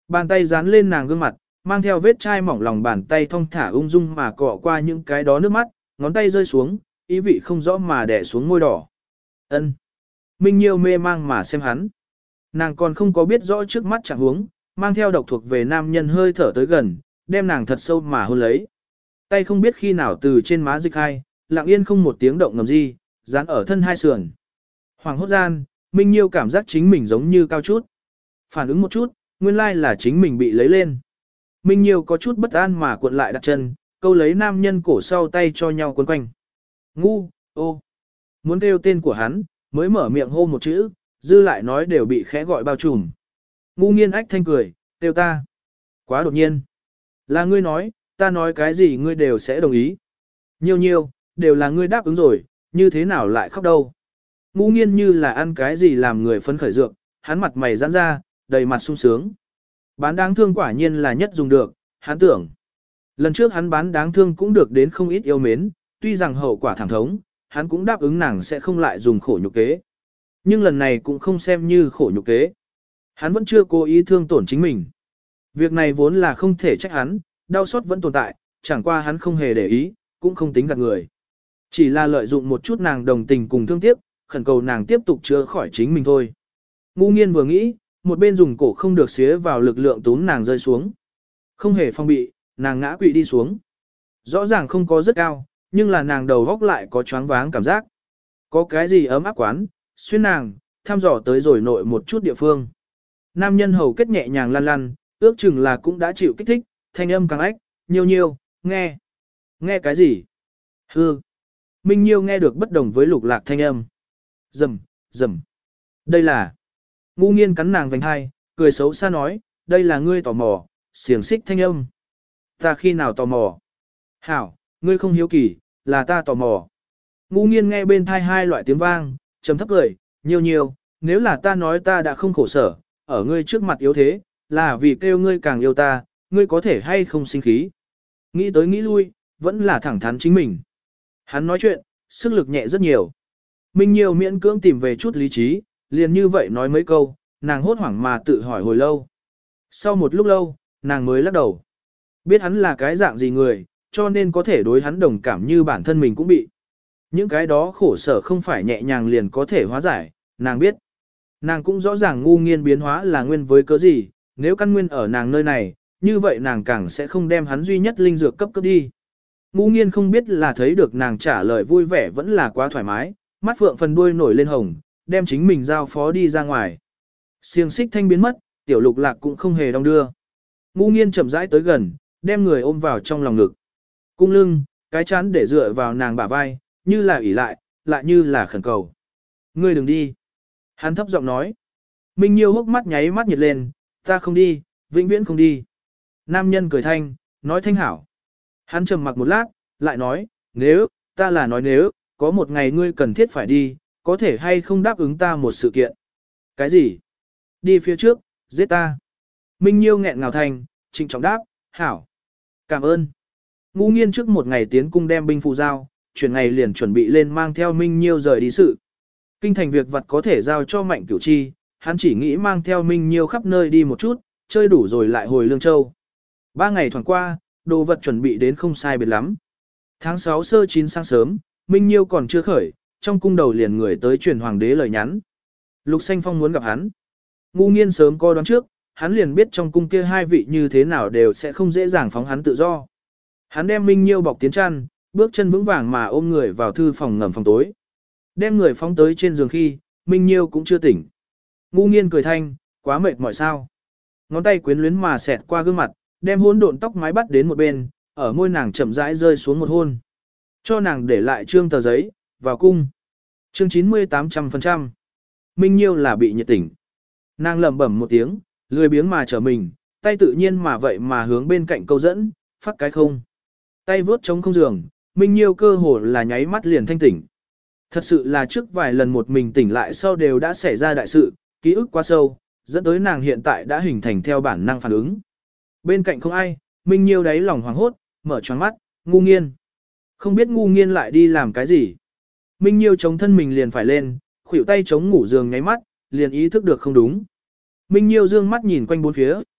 Bàn tay dán lên nàng gương mặt, mang theo vết chai mỏng lòng bàn tay thong thả ung dung mà cọ qua những cái đó nước mắt, ngón tay rơi xuống, ý vị không rõ mà đè xuống môi đỏ. Ân. Minh Nhiêu mê mang mà xem hắn. Nàng còn không có biết rõ trước mắt trạng huống, mang theo độc thuộc về nam nhân hơi thở tới gần, đem nàng thật sâu mà hôn lấy. Tay không biết khi nào từ trên má dịch hai, lặng yên không một tiếng động ngầm gì, dán ở thân hai sườn. Hoàng hốt gian, Minh Nhiêu cảm giác chính mình giống như cao chút. Phản ứng một chút, nguyên lai là chính mình bị lấy lên. Minh Nhiêu có chút bất an mà cuộn lại đặt chân, câu lấy nam nhân cổ sau tay cho nhau quấn quanh. Ngu, ô. Muốn kêu tên của hắn, mới mở miệng hô một chữ, dư lại nói đều bị khẽ gọi bao trùm. Ngu nghiên ách thanh cười, kêu ta. Quá đột nhiên. Là ngươi nói, ta nói cái gì ngươi đều sẽ đồng ý. Nhiêu nhiêu, đều là ngươi đáp ứng rồi, như thế nào lại khóc đâu. Ngu nghiên như là ăn cái gì làm người phấn khởi dược, hắn mặt mày giãn ra, đầy mặt sung sướng. Bán đáng thương quả nhiên là nhất dùng được, hắn tưởng. Lần trước hắn bán đáng thương cũng được đến không ít yêu mến, tuy rằng hậu quả thảm thống, hắn cũng đáp ứng nàng sẽ không lại dùng khổ nhục kế. Nhưng lần này cũng không xem như khổ nhục kế. Hắn vẫn chưa cố ý thương tổn chính mình. Việc này vốn là không thể trách hắn, đau xót vẫn tồn tại, chẳng qua hắn không hề để ý, cũng không tính gạt người. Chỉ là lợi dụng một chút nàng đồng tình cùng thương tiếc, khẩn cầu nàng tiếp tục chữa khỏi chính mình thôi. Ngu nghiên vừa nghĩ, một bên dùng cổ không được xía vào lực lượng túm nàng rơi xuống. Không hề phong bị, nàng ngã quỵ đi xuống. Rõ ràng không có rất cao, nhưng là nàng đầu góc lại có choáng váng cảm giác. Có cái gì ấm áp quán, xuyên nàng, thăm dò tới rồi nội một chút địa phương. Nam nhân hầu kết nhẹ nhàng lăn lăn, ước chừng là cũng đã chịu kích thích, thanh âm càng ách, nhiêu nhiêu, nghe. Nghe cái gì? Hư. Minh Nhiêu nghe được bất đồng với lục lạc thanh âm. Rầm, rầm. Đây là. Ngu nghiên cắn nàng vành hai, cười xấu xa nói, đây là ngươi tò mò, xiềng xích thanh âm. Ta khi nào tò mò? Hảo, ngươi không hiếu kỳ, là ta tò mò. Ngu nghiên nghe bên thai hai loại tiếng vang, trầm thấp cười, nhiều nhiều, nếu là ta nói ta đã không khổ sở, ở ngươi trước mặt yếu thế, là vì kêu ngươi càng yêu ta, ngươi có thể hay không sinh khí. Nghĩ tới nghĩ lui, vẫn là thẳng thắn chính mình. Hắn nói chuyện, sức lực nhẹ rất nhiều. Minh Nhiêu miễn cưỡng tìm về chút lý trí, liền như vậy nói mấy câu, nàng hốt hoảng mà tự hỏi hồi lâu. Sau một lúc lâu, nàng mới lắc đầu. Biết hắn là cái dạng gì người, cho nên có thể đối hắn đồng cảm như bản thân mình cũng bị. Những cái đó khổ sở không phải nhẹ nhàng liền có thể hóa giải, nàng biết. Nàng cũng rõ ràng ngu nghiên biến hóa là nguyên với cớ gì, nếu căn nguyên ở nàng nơi này, như vậy nàng càng sẽ không đem hắn duy nhất linh dược cấp cấp đi. Ngu nghiên không biết là thấy được nàng trả lời vui vẻ vẫn là quá thoải mái, mắt phượng phần đuôi nổi lên hồng, đem chính mình giao phó đi ra ngoài. Xiềng xích thanh biến mất, tiểu lục lạc cũng không hề đong đưa. Ngu nghiên chậm rãi tới gần, đem người ôm vào trong lòng ngực. Cung lưng, cái chán để dựa vào nàng bả vai, như là ỉ lại, lại như là khẩn cầu. Ngươi đừng đi. Hắn thấp giọng nói. Minh Nhiêu hốc mắt nháy mắt nhiệt lên, ta không đi, vĩnh viễn không đi. Nam nhân cười thanh, nói thanh hảo. Hắn trầm mặc một lát, lại nói, nếu, ta là nói nếu, có một ngày ngươi cần thiết phải đi, có thể hay không đáp ứng ta một sự kiện. Cái gì? Đi phía trước, giết ta. Minh Nhiêu nghẹn ngào thành, trịnh trọng đáp, hảo. Cảm ơn. Ngu nghiên trước một ngày tiến cung đem binh phù giao, chuyển ngày liền chuẩn bị lên mang theo Minh Nhiêu rời đi sự. Kinh thành việc vật có thể giao cho Mạnh Cửu Chi, hắn chỉ nghĩ mang theo Minh Nhiêu khắp nơi đi một chút, chơi đủ rồi lại hồi Lương Châu. Ba ngày thoảng qua, đồ vật chuẩn bị đến không sai biệt lắm. Tháng sáu sơ chín sáng sớm, Minh Nhiêu còn chưa khởi, trong cung đầu liền người tới truyền hoàng đế lời nhắn. Lục Xanh Phong muốn gặp hắn. Ngu nghiên sớm coi đoán trước, hắn liền biết trong cung kia hai vị như thế nào đều sẽ không dễ dàng phóng hắn tự do. Hắn đem Minh Nhiêu bọc tiến chăn, bước chân vững vàng mà ôm người vào thư phòng ngầm phòng tối. Đem người phóng tới trên giường khi, Minh Nhiêu cũng chưa tỉnh. Ngu nghiên cười thanh, quá mệt mỏi sao. Ngón tay quyến luyến mà xẹt qua gương mặt, đem hỗn độn tóc mái bắt đến một bên, ở môi nàng chậm rãi rơi xuống một hôn. Cho nàng để lại trương tờ giấy, vào cung. Chương chín mươi tám trăm phần trăm. Minh Nhiêu là bị nhiệt tỉnh. Nàng lẩm bẩm một tiếng, lười biếng mà trở mình, tay tự nhiên mà vậy mà hướng bên cạnh câu dẫn, phát cái không. Tay vướt chống không giường, Minh Nhiêu cơ hồ là nháy mắt liền thanh tỉnh. Thật sự là trước vài lần một mình tỉnh lại sau đều đã xảy ra đại sự, ký ức quá sâu, dẫn tới nàng hiện tại đã hình thành theo bản năng phản ứng. Bên cạnh không ai, Minh Nhiêu đáy lòng hoảng hốt, mở choáng mắt, ngu nghiên. Không biết ngu nghiên lại đi làm cái gì. Minh Nhiêu chống thân mình liền phải lên, khuỷu tay chống ngủ giường nháy mắt, liền ý thức được không đúng. Minh Nhiêu dương mắt nhìn quanh bốn phía,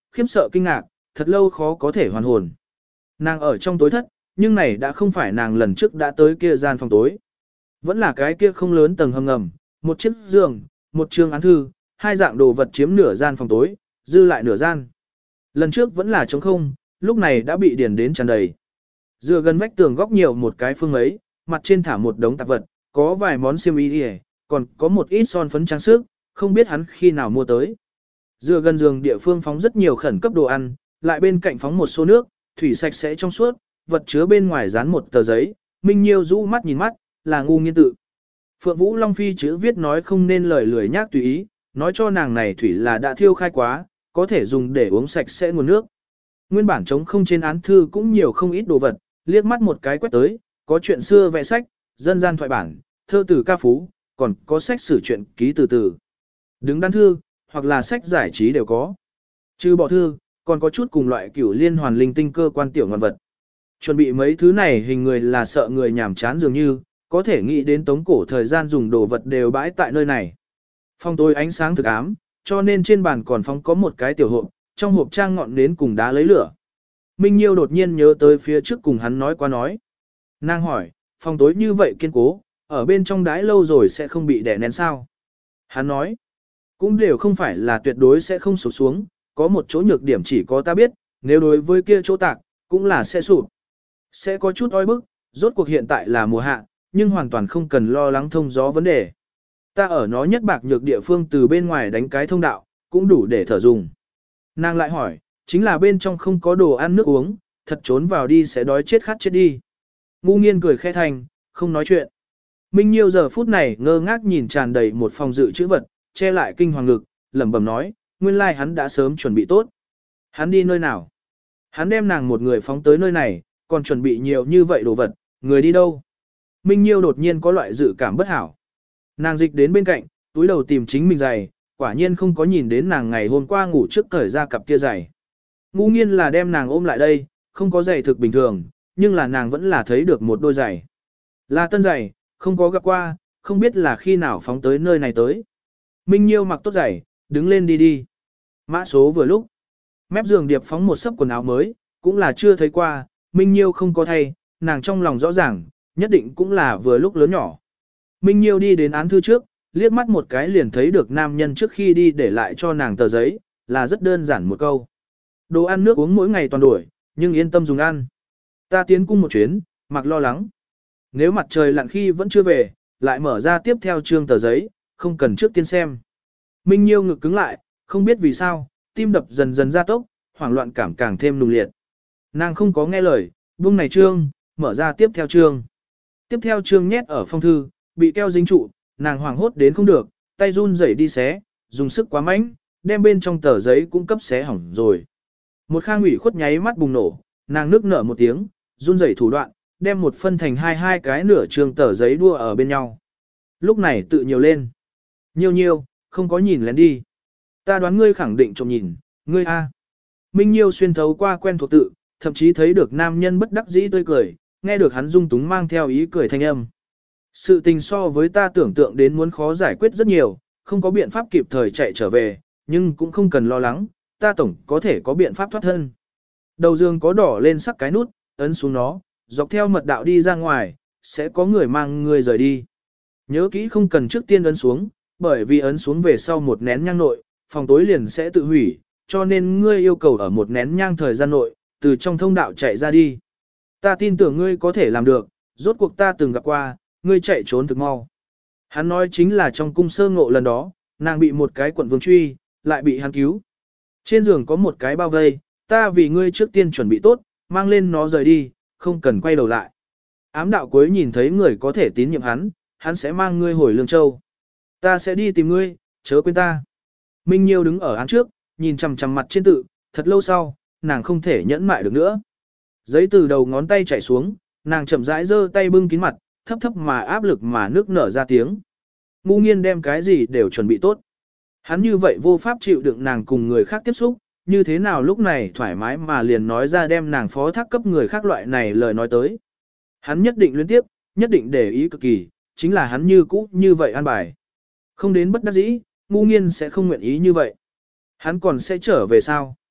khiếp sợ kinh ngạc, thật lâu khó có thể hoàn hồn. Nàng ở trong tối thất, nhưng này đã không phải nàng lần trước đã tới kia gian phòng tối. Vẫn là cái kia không lớn tầng hầm ngầm, một chiếc giường, một trường án thư, hai dạng đồ vật chiếm nửa gian phòng tối, dư lại nửa gian. Lần trước vẫn là trống không, lúc này đã bị điền đến tràn đầy. Dựa gần vách tường góc nhiều một cái phương ấy, mặt trên thả một đống tạp vật, có vài món xiêm y đi, còn có một ít son phấn trang sức, không biết hắn khi nào mua tới. Dựa gần giường địa phương phóng rất nhiều khẩn cấp đồ ăn, lại bên cạnh phóng một số nước, thủy sạch sẽ trong suốt, vật chứa bên ngoài dán một tờ giấy, Minh Nhiêu rũ mắt nhìn mắt, là ngu nghiên tự. Phượng Vũ Long Phi chữ viết nói không nên lời lười nhác tùy ý, nói cho nàng này thủy là đã thiêu khai quá, có thể dùng để uống sạch sẽ nguồn nước. Nguyên bản trống không trên án thư cũng nhiều không ít đồ vật, liếc mắt một cái quét tới, có chuyện xưa vẽ sách, dân gian thoại bản, thơ tử ca phú, còn có sách sử truyện ký từ từ. Đứng đắn thư, hoặc là sách giải trí đều có. Trừ bỏ thư, còn có chút cùng loại cửu liên hoàn linh tinh cơ quan tiểu ngoạn vật. Chuẩn bị mấy thứ này hình người là sợ người nhảm chán dường như, có thể nghĩ đến tống cổ thời gian dùng đồ vật đều bãi tại nơi này. Phòng tối ánh sáng thực ám, cho nên trên bàn còn phóng có một cái tiểu hộp, trong hộp trang ngọn nến cùng đá lấy lửa. Minh Nhiêu đột nhiên nhớ tới phía trước cùng hắn nói qua nói. Nàng hỏi, phòng tối như vậy kiên cố, ở bên trong đái lâu rồi sẽ không bị đè nén sao? Hắn nói, cũng đều không phải là tuyệt đối sẽ không sụp xuống, có một chỗ nhược điểm chỉ có ta biết, nếu đối với kia chỗ tạc, cũng là sẽ sụp. Sẽ có chút oi bức, rốt cuộc hiện tại là mùa hạ, nhưng hoàn toàn không cần lo lắng thông gió vấn đề. Ta ở nó nhất bạc nhược địa phương từ bên ngoài đánh cái thông đạo, cũng đủ để thở dùng. Nàng lại hỏi, chính là bên trong không có đồ ăn nước uống, thật trốn vào đi sẽ đói chết khát chết đi. Ngu nghiên cười khẽ thành, không nói chuyện. Minh Nhiêu giờ phút này ngơ ngác nhìn tràn đầy một phòng dự trữ vật, che lại kinh hoàng ngực, lẩm bẩm nói, nguyên lai hắn đã sớm chuẩn bị tốt. Hắn đi nơi nào? Hắn đem nàng một người phóng tới nơi này, còn chuẩn bị nhiều như vậy đồ vật, người đi đâu? Minh Nhiêu đột nhiên có loại dự cảm bất hảo. Nàng dịch đến bên cạnh, túi đầu tìm chính mình giày, quả nhiên không có nhìn đến nàng ngày hôm qua ngủ trước cởi ra cặp kia giày. Ngu nghiên là đem nàng ôm lại đây, không có giày thực bình thường, nhưng là nàng vẫn là thấy được một đôi giày. Là tân giày, không có gặp qua, không biết là khi nào phóng tới nơi này tới. Minh Nhiêu mặc tốt giày, đứng lên đi đi. Mã số vừa lúc. Mép giường điệp phóng một sấp quần áo mới, cũng là chưa thấy qua, Minh Nhiêu không có thay, nàng trong lòng rõ ràng, nhất định cũng là vừa lúc lớn nhỏ. Minh Nhiêu đi đến án thư trước, liếc mắt một cái liền thấy được nam nhân trước khi đi để lại cho nàng tờ giấy, là rất đơn giản một câu. Đồ ăn nước uống mỗi ngày toàn đổi, nhưng yên tâm dùng ăn. Ta tiến cung một chuyến, mặc lo lắng. Nếu mặt trời lặn khi vẫn chưa về, lại mở ra tiếp theo chương tờ giấy, không cần trước tiên xem. Minh Nhiêu ngực cứng lại, không biết vì sao, tim đập dần dần gia tốc, hoảng loạn cảm càng thêm nùng liệt. Nàng không có nghe lời, buông này chương, mở ra tiếp theo chương. Tiếp theo chương nhét ở phong thư, bị keo dính trụ, nàng hoảng hốt đến không được, tay run rẩy đi xé, dùng sức quá mạnh, đem bên trong tờ giấy cũng cấp xé hỏng rồi. Một khang ủy khuất nháy mắt bùng nổ, nàng nước nở một tiếng, run rẩy thủ đoạn, đem một phân thành hai hai cái nửa trường tờ giấy đua ở bên nhau. Lúc này tự nhiều lên. Nhiêu nhiêu, không có nhìn lén đi. Ta đoán ngươi khẳng định trộm nhìn, ngươi a. Minh Nhiêu xuyên thấu qua quen thuộc tự, thậm chí thấy được nam nhân bất đắc dĩ tươi cười, nghe được hắn dung túng mang theo ý cười thanh âm. Sự tình so với ta tưởng tượng đến muốn khó giải quyết rất nhiều, không có biện pháp kịp thời chạy trở về, nhưng cũng không cần lo lắng, ta tổng có thể có biện pháp thoát thân. Đầu giường có đỏ lên sắc cái nút, ấn xuống nó, dọc theo mật đạo đi ra ngoài, sẽ có người mang người rời đi. Nhớ kỹ không cần trước tiên ấn xuống, bởi vì ấn xuống về sau một nén nhang nội, phòng tối liền sẽ tự hủy, cho nên ngươi yêu cầu ở một nén nhang thời gian nội, từ trong thông đạo chạy ra đi. Ta tin tưởng ngươi có thể làm được, rốt cuộc ta từng gặp qua, ngươi chạy trốn thực mau. Hắn nói chính là trong cung sơ ngộ lần đó, nàng bị một cái quận vương truy, lại bị hắn cứu. Trên giường có một cái bao vây, ta vì ngươi trước tiên chuẩn bị tốt, mang lên nó rời đi, không cần quay đầu lại. Ám đạo cuối nhìn thấy người có thể tín nhiệm hắn, hắn sẽ mang ngươi hồi Lương Châu. Ta sẽ đi tìm ngươi, chớ quên ta. Minh Nhiêu đứng ở án trước, nhìn chằm chằm mặt trên tự, thật lâu sau, nàng không thể nhẫn mại được nữa. Giấy từ đầu ngón tay chảy xuống, nàng chậm rãi giơ tay bưng kín mặt, thấp thấp mà áp lực mà nước nở ra tiếng. Ngu nghiên đem cái gì đều chuẩn bị tốt. Hắn như vậy vô pháp chịu đựng nàng cùng người khác tiếp xúc, như thế nào lúc này thoải mái mà liền nói ra đem nàng phó thác cấp người khác loại này lời nói tới. Hắn nhất định luyến tiếp, nhất định để ý cực kỳ, chính là hắn như cũ như vậy an bài. Không đến bất đắc dĩ, ngu nghiên sẽ không nguyện ý như vậy. Hắn còn sẽ trở về sao?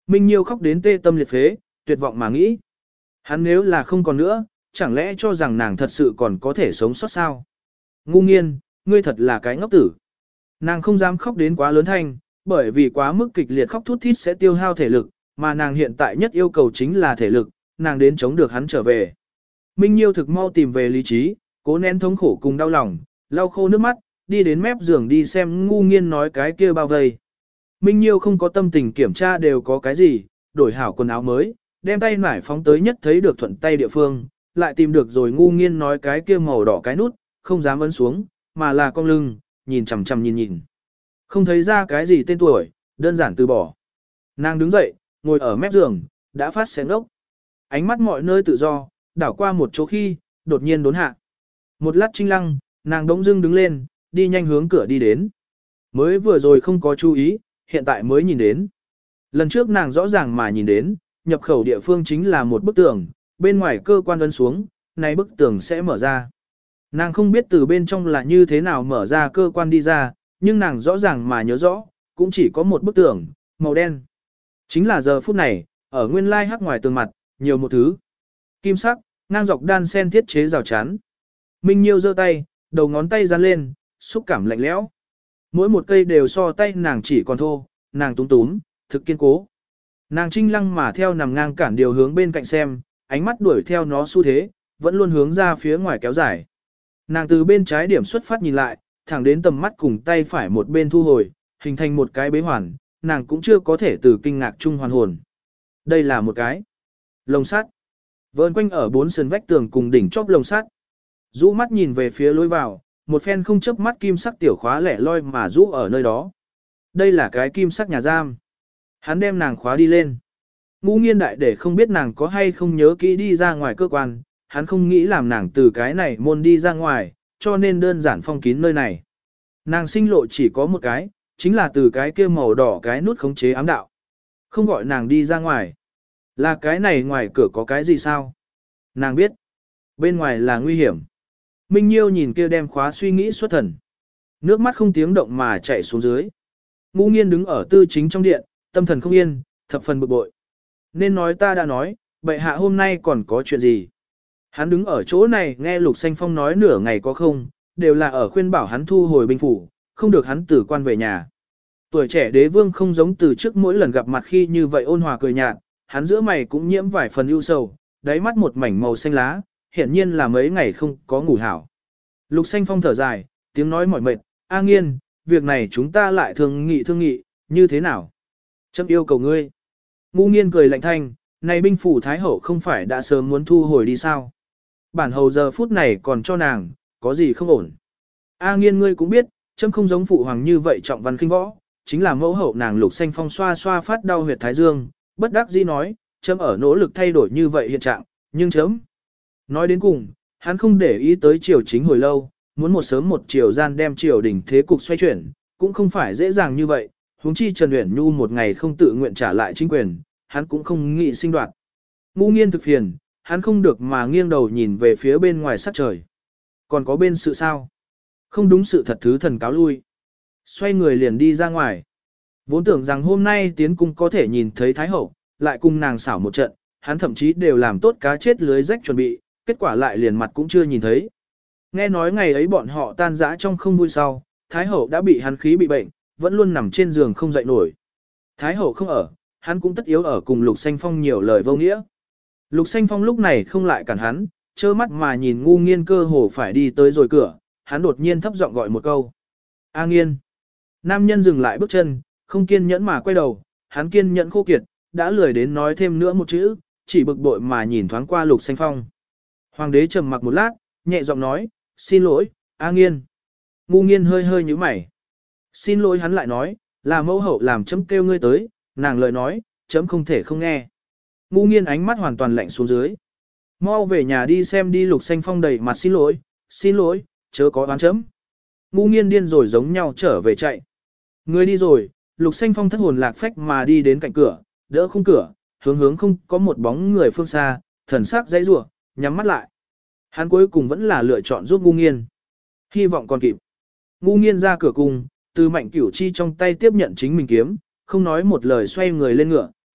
Minh Nhiêu khóc đến tê tâm liệt phế, tuyệt vọng mà nghĩ. Hắn nếu là không còn nữa, chẳng lẽ cho rằng nàng thật sự còn có thể sống sót sao? Ngu nghiên, ngươi thật là cái ngốc tử. Nàng không dám khóc đến quá lớn thanh, bởi vì quá mức kịch liệt khóc thút thít sẽ tiêu hao thể lực, mà nàng hiện tại nhất yêu cầu chính là thể lực, nàng đến chống được hắn trở về. Minh Nhiêu thực mau tìm về lý trí, cố nén thống khổ cùng đau lòng, lau khô nước mắt, đi đến mép giường đi xem ngu nghiên nói cái kia bao vây. Minh Nhiêu không có tâm tình kiểm tra đều có cái gì, đổi hảo quần áo mới, đem tay nải phóng tới nhất thấy được thuận tay địa phương, lại tìm được rồi ngu nghiên nói cái kia màu đỏ cái nút, không dám ấn xuống, mà là cong lưng, nhìn chằm chằm nhìn nhìn. Không thấy ra cái gì tên tuổi, đơn giản từ bỏ. Nàng đứng dậy, ngồi ở mép giường, đã phát sáng ốc. Ánh mắt mọi nơi tự do, đảo qua một chỗ khi, đột nhiên đốn hạ. Một lát trinh lăng, nàng đống dưng đứng lên, đi nhanh hướng cửa đi đến. Mới vừa rồi không có chú ý, hiện tại mới nhìn đến. Lần trước nàng rõ ràng mà nhìn đến, nhập khẩu địa phương chính là một bức tường, bên ngoài cơ quan ấn xuống, này bức tường sẽ mở ra. Nàng không biết từ bên trong là như thế nào mở ra cơ quan đi ra, nhưng nàng rõ ràng mà nhớ rõ, cũng chỉ có một bức tường, màu đen. Chính là giờ phút này, ở nguyên lai hắc ngoài tường mặt, nhiều một thứ. Kim sắc, ngang dọc đan sen thiết chế rào chắn. Minh Nhiêu giơ tay, đầu ngón tay dán lên, xúc cảm lạnh lẽo. Mỗi một cây đều so tay nàng chỉ còn thô, nàng túm túm, thực kiên cố. Nàng trinh lăng mà theo nằm ngang cản điều hướng bên cạnh xem, ánh mắt đuổi theo nó xu thế, vẫn luôn hướng ra phía ngoài kéo dài. Nàng từ bên trái điểm xuất phát nhìn lại, thẳng đến tầm mắt cùng tay phải một bên thu hồi, hình thành một cái bế hoàn, nàng cũng chưa có thể từ kinh ngạc chung hoàn hồn. Đây là một cái lồng sắt, vờn quanh ở bốn sườn vách tường cùng đỉnh chóp lồng sắt. Rũ mắt nhìn về phía lối vào, một phen không chớp mắt kim sắc tiểu khóa lẻ loi mà rũ ở nơi đó. Đây là cái kim sắc nhà giam. Hắn đem nàng khóa đi lên. Ngũ Nghiên đại để không biết nàng có hay không nhớ kỹ đi ra ngoài cơ quan, hắn không nghĩ làm nàng từ cái này môn đi ra ngoài, cho nên đơn giản phong kín nơi này. Nàng sinh lộ chỉ có một cái, chính là từ cái kia màu đỏ cái nút khống chế ám đạo. Không gọi nàng đi ra ngoài. Là cái này ngoài cửa có cái gì sao? Nàng biết. Bên ngoài là nguy hiểm. Minh Nhiêu nhìn kia đem khóa suy nghĩ xuất thần. Nước mắt không tiếng động mà chảy xuống dưới. Ngũ Nghiên đứng ở tư chính trong điện, tâm thần không yên, thập phần bực bội. Nên nói ta đã nói, bệ hạ hôm nay còn có chuyện gì? Hắn đứng ở chỗ này nghe Lục Xanh Phong nói nửa ngày có không, đều là ở khuyên bảo hắn thu hồi binh phủ, không được hắn tử quan về nhà. Tuổi trẻ đế vương không giống từ trước mỗi lần gặp mặt khi như vậy ôn hòa cười nhạt, hắn giữa mày cũng nhiễm vài phần ưu sầu, đáy mắt một mảnh màu xanh lá, hiển nhiên là mấy ngày không có ngủ hảo. Lục Xanh Phong thở dài, tiếng nói mỏi mệt, A Nghiên, việc này chúng ta lại thương nghị thương nghị, như thế nào? Chấm yêu cầu ngươi. Ngũ Nghiên cười lạnh thanh, này binh phủ Thái Hậu không phải đã sớm muốn thu hồi đi sao? Bản hầu giờ phút này còn cho nàng, có gì không ổn. A Nghiên ngươi cũng biết, chấm không giống phụ hoàng như vậy trọng văn khinh võ, chính là mẫu hậu nàng. Lục Xanh Phong xoa xoa phát đau huyệt thái dương, bất đắc dĩ nói, chấm ở nỗ lực thay đổi như vậy hiện trạng, nhưng chấm. Nói đến cùng, hắn không để ý tới triều chính hồi lâu, muốn một sớm một chiều gian đem triều đình thế cục xoay chuyển, cũng không phải dễ dàng như vậy, huống chi Trần Uyển Nhu một ngày không tự nguyện trả lại chính quyền, hắn cũng không nghĩ sinh đoạt. Ngũ Nghiên thực phiền, hắn không được mà nghiêng đầu nhìn về phía bên ngoài sắc trời. Còn có bên sự sao? Không đúng sự thật thứ thần cáo lui. Xoay người liền đi ra ngoài. Vốn tưởng rằng hôm nay tiến cung có thể nhìn thấy Thái Hậu, lại cùng nàng xảo một trận, hắn thậm chí đều làm tốt cá chết lưới rách chuẩn bị, kết quả lại liền mặt cũng chưa nhìn thấy. Nghe nói ngày ấy bọn họ tan rã trong không vui sau, Thái Hậu đã bị hắn khí bị bệnh, vẫn luôn nằm trên giường không dậy nổi. Thái Hậu không ở, hắn cũng tất yếu ở cùng Lục Xanh Phong nhiều lời vô nghĩa. Lục Xanh Phong lúc này không lại cản hắn, trơ mắt mà nhìn Ngu Nghiên cơ hồ phải đi tới rồi cửa, hắn đột nhiên thấp giọng gọi một câu. A Nghiên. Nam nhân dừng lại bước chân, không kiên nhẫn mà quay đầu, hắn kiên nhẫn khô kiệt, đã lười đến nói thêm nữa một chữ, chỉ bực bội mà nhìn thoáng qua Lục Xanh Phong. Hoàng đế trầm mặc một lát, nhẹ giọng nói, xin lỗi, A Nghiên. Ngu Nghiên hơi hơi nhíu mày. Xin lỗi hắn lại nói, là mẫu hậu làm chấm kêu ngươi tới, nàng lời nói, chấm không thể không nghe. Ngu Nghiên ánh mắt hoàn toàn lạnh xuống dưới. Mau về nhà đi xem đi. Lục Xanh Phong đầy mặt xin lỗi, xin lỗi, chớ có oán chấm. Ngu Nghiên điên rồi giống nhau trở về chạy. Người đi rồi, Lục Xanh Phong thất hồn lạc phách mà đi đến cạnh cửa, đỡ khung cửa, hướng hướng không có một bóng người phương xa, thần sắc dãy rủa, nhắm mắt lại. Hắn cuối cùng vẫn là lựa chọn giúp Ngu Nghiên. Hy vọng còn kịp. Ngu Nghiên ra cửa cùng, từ Mạnh Cửu Chi trong tay tiếp nhận chính mình kiếm, không nói một lời xoay người lên ngựa,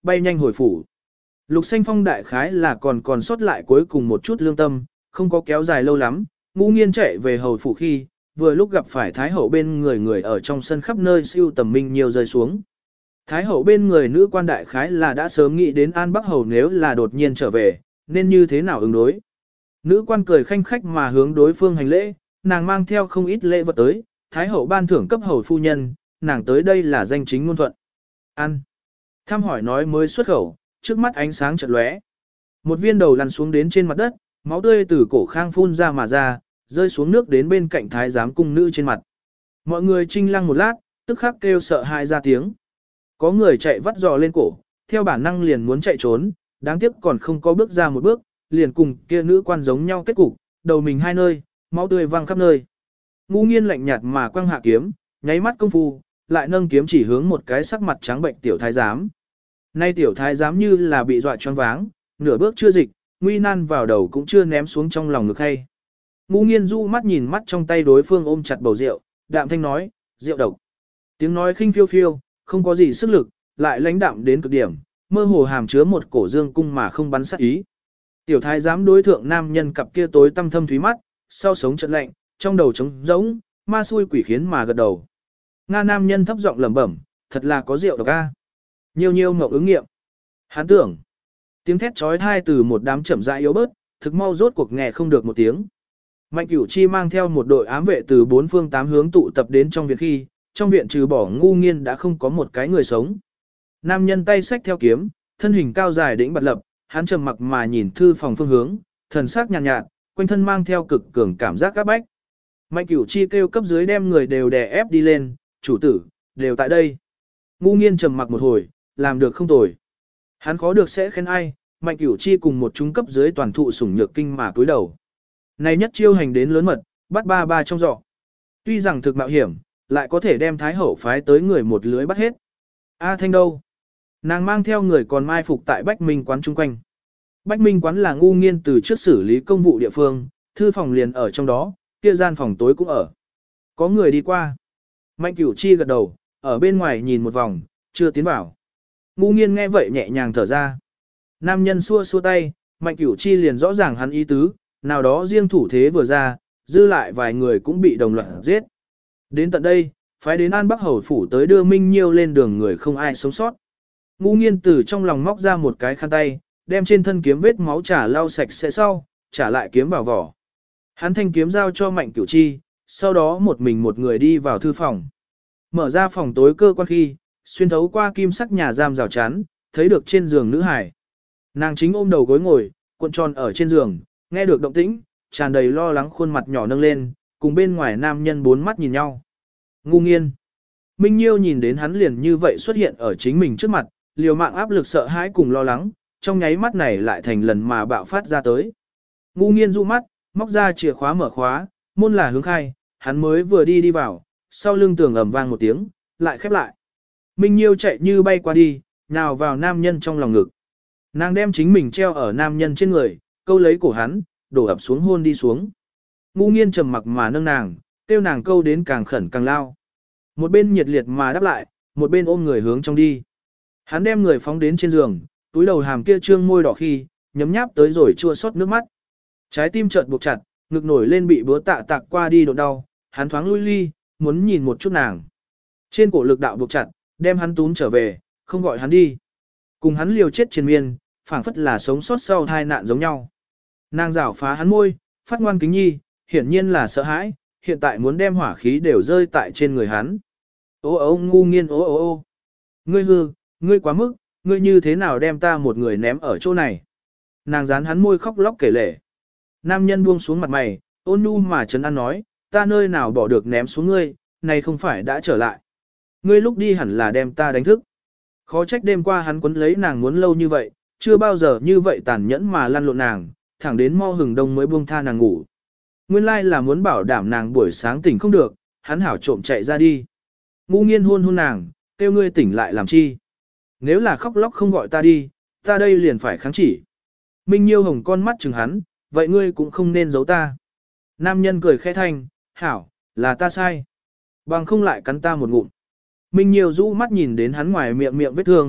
bay nhanh hồi phủ. Lục Xanh Phong đại khái là còn còn sót lại cuối cùng một chút lương tâm, không có kéo dài lâu lắm, Ngũ Nghiên chạy về hầu phủ khi, vừa lúc gặp phải Thái hậu bên người người ở trong sân khắp nơi siêu tầm Minh Nhiêu rơi xuống. Thái hậu bên người nữ quan đại khái là đã sớm nghĩ đến An Bắc hầu nếu là đột nhiên trở về, nên như thế nào ứng đối. Nữ quan cười khanh khách mà hướng đối phương hành lễ, nàng mang theo không ít lễ vật tới, Thái hậu ban thưởng cấp hầu phu nhân, nàng tới đây là danh chính ngôn thuận. Ăn. Thăm hỏi nói mới xuất khẩu, trước mắt ánh sáng chợt lóe. Một viên đầu lăn xuống đến trên mặt đất, máu tươi từ cổ khang phun ra mà ra, rơi xuống nước đến bên cạnh thái giám cung nữ trên mặt. Mọi người trinh lăng một lát, tức khắc kêu sợ hãi ra tiếng. Có người chạy vắt giò lên cổ, theo bản năng liền muốn chạy trốn, đáng tiếc còn không có bước ra một bước, liền cùng kia nữ quan giống nhau kết cục, đầu mình hai nơi, máu tươi văng khắp nơi. Ngũ Nghiên lạnh nhạt mà quăng hạ kiếm, nháy mắt công phu, lại nâng kiếm chỉ hướng một cái sắc mặt trắng bệnh tiểu thái giám. Nay tiểu thái giám như là bị dọa choáng váng, nửa bước chưa dịch, nguy nan vào đầu cũng chưa ném xuống trong lòng ngực hay. Ngũ Nghiên du mắt nhìn mắt trong tay đối phương ôm chặt bầu rượu, đạm thanh nói, rượu độc. Tiếng nói khinh phiêu phiêu, không có gì sức lực, lại lãnh đạm đến cực điểm, mơ hồ hàm chứa một cổ dương cung mà không bắn sát ý. Tiểu thái giám đối thượng nam nhân cặp kia tối tăm thâm thúy mắt, sau sống chợt lạnh, trong đầu trống rỗng, ma xui quỷ khiến mà gật đầu. Nga nam nhân thấp giọng lẩm bẩm, thật là có rượu độc a. Nhiều nhiều ngậu ứng nghiệm. Hắn tưởng, tiếng thét trói thai từ một đám chậm rãi yếu bớt, thực mau rốt cuộc nghe không được một tiếng. Mạnh Cửu Chi mang theo một đội ám vệ từ bốn phương tám hướng tụ tập đến trong viện khi, trong viện trừ bỏ Ngũ Nghiên đã không có một cái người sống. Nam nhân tay xách theo kiếm, thân hình cao dài đĩnh bật lập, hắn trầm mặc mà nhìn thư phòng phương hướng, thần sắc nhàn nhạt, nhạt, quanh thân mang theo cực cường cảm giác áp bách. Mạnh Cửu Chi kêu cấp dưới đem người đều đè ép đi lên, chủ tử, đều tại đây. Ngũ Nghiên trầm mặc một hồi, làm được không tồi. Hắn khó được sẽ khen ai, Mạnh Cửu Chi cùng một chúng cấp dưới toàn thụ sủng nhược kinh mà cúi đầu. Này nhất chiêu hành đến lớn mật, bắt ba ba trong giỏ. Tuy rằng thực mạo hiểm, lại có thể đem Thái hậu phái tới người một lưới bắt hết. A Thanh đâu? Nàng mang theo người còn mai phục tại Bách Minh quán chung quanh. Bách Minh quán là Ngũ Nghiên từ trước xử lý công vụ địa phương, thư phòng liền ở trong đó, kia gian phòng tối cũng ở. Có người đi qua. Mạnh Cửu Chi gật đầu, ở bên ngoài nhìn một vòng, chưa tiến vào. Ngũ Nghiên nghe vậy nhẹ nhàng thở ra. Nam nhân xua xua tay, Mạnh Cửu Chi liền rõ ràng hắn ý tứ, nào đó riêng thủ thế vừa ra, dư lại vài người cũng bị đồng loạt giết. Đến tận đây, phái đến An Bắc hầu phủ tới đưa Minh Nhiêu lên đường người không ai sống sót. Ngũ Nghiên từ trong lòng móc ra một cái khăn tay, đem trên thân kiếm vết máu trả lau sạch sẽ sau, trả lại kiếm vào vỏ. Hắn thanh kiếm giao cho Mạnh Cửu Chi, sau đó một mình một người đi vào thư phòng. Mở ra phòng tối cơ quan khi, xuyên thấu qua kim sắc nhà giam rào chắn, thấy được trên giường nữ hải. Nàng chính ôm đầu gối ngồi, cuộn tròn ở trên giường, nghe được động tĩnh, tràn đầy lo lắng khuôn mặt nhỏ nâng lên, cùng bên ngoài nam nhân bốn mắt nhìn nhau. Ngũ Nghiên. Minh Nhiêu nhìn đến hắn liền như vậy xuất hiện ở chính mình trước mặt, liều mạng áp lực sợ hãi cùng lo lắng, trong nháy mắt này lại thành lần mà bạo phát ra tới. Ngũ Nghiên du mắt, móc ra chìa khóa mở khóa, môn là hướng khai, hắn mới vừa đi đi vào, sau lưng tường ầm vang một tiếng, lại khép lại. Minh Nhiêu chạy như bay qua đi, nào vào nam nhân trong lòng ngực. Nàng đem chính mình treo ở nam nhân trên người, câu lấy cổ hắn, đổ ập xuống hôn đi xuống. Ngũ Nghiên trầm mặc mà nâng nàng, kêu nàng câu đến càng khẩn càng lao. Một bên nhiệt liệt mà đáp lại, một bên ôm người hướng trong đi. Hắn đem người phóng đến trên giường, túi đầu hàm kia trương môi đỏ khi, nhấm nháp tới rồi chua xót nước mắt. Trái tim chợt buộc chặt, ngực nổi lên bị búa tạ tạc qua đi độ đau, hắn thoáng lui ly, muốn nhìn một chút nàng. Trên cổ lực đạo buộc chặt, đem hắn túm trở về, không gọi hắn đi. Cùng hắn liều chết triền miên, phảng phất là sống sót sau tai nạn giống nhau. Nàng rảo phá hắn môi, phát ngoan kính nhi, hiển nhiên là sợ hãi, hiện tại muốn đem hỏa khí đều rơi tại trên người hắn. Ô ô Ngũ Nghiên ô ô ô. Ngươi hư, ngươi quá mức, ngươi như thế nào đem ta một người ném ở chỗ này. Nàng dán hắn môi khóc lóc kể lể. Nam nhân buông xuống mặt mày, ôn nhu mà trấn an nói, ta nơi nào bỏ được ném xuống ngươi, này không phải đã trở lại. Ngươi lúc đi hẳn là đem ta đánh thức. Khó trách đêm qua hắn quấn lấy nàng muốn lâu như vậy, chưa bao giờ như vậy tàn nhẫn mà lăn lộn nàng, thẳng đến mo hừng đông mới buông tha nàng ngủ. Nguyên lai là muốn bảo đảm nàng buổi sáng tỉnh không được, hắn hảo trộm chạy ra đi. Ngũ Nghiên hôn hôn nàng, kêu ngươi tỉnh lại làm chi. Nếu là khóc lóc không gọi ta đi, ta đây liền phải kháng chỉ. Minh Nhiêu hồng con mắt chừng hắn, vậy ngươi cũng không nên giấu ta. Nam nhân cười khẽ thanh, hảo, là ta sai. Bằng không lại cắn ta một ngụm. Minh Nhiêu rũ mắt nhìn đến hắn ngoài miệng miệng vết thương,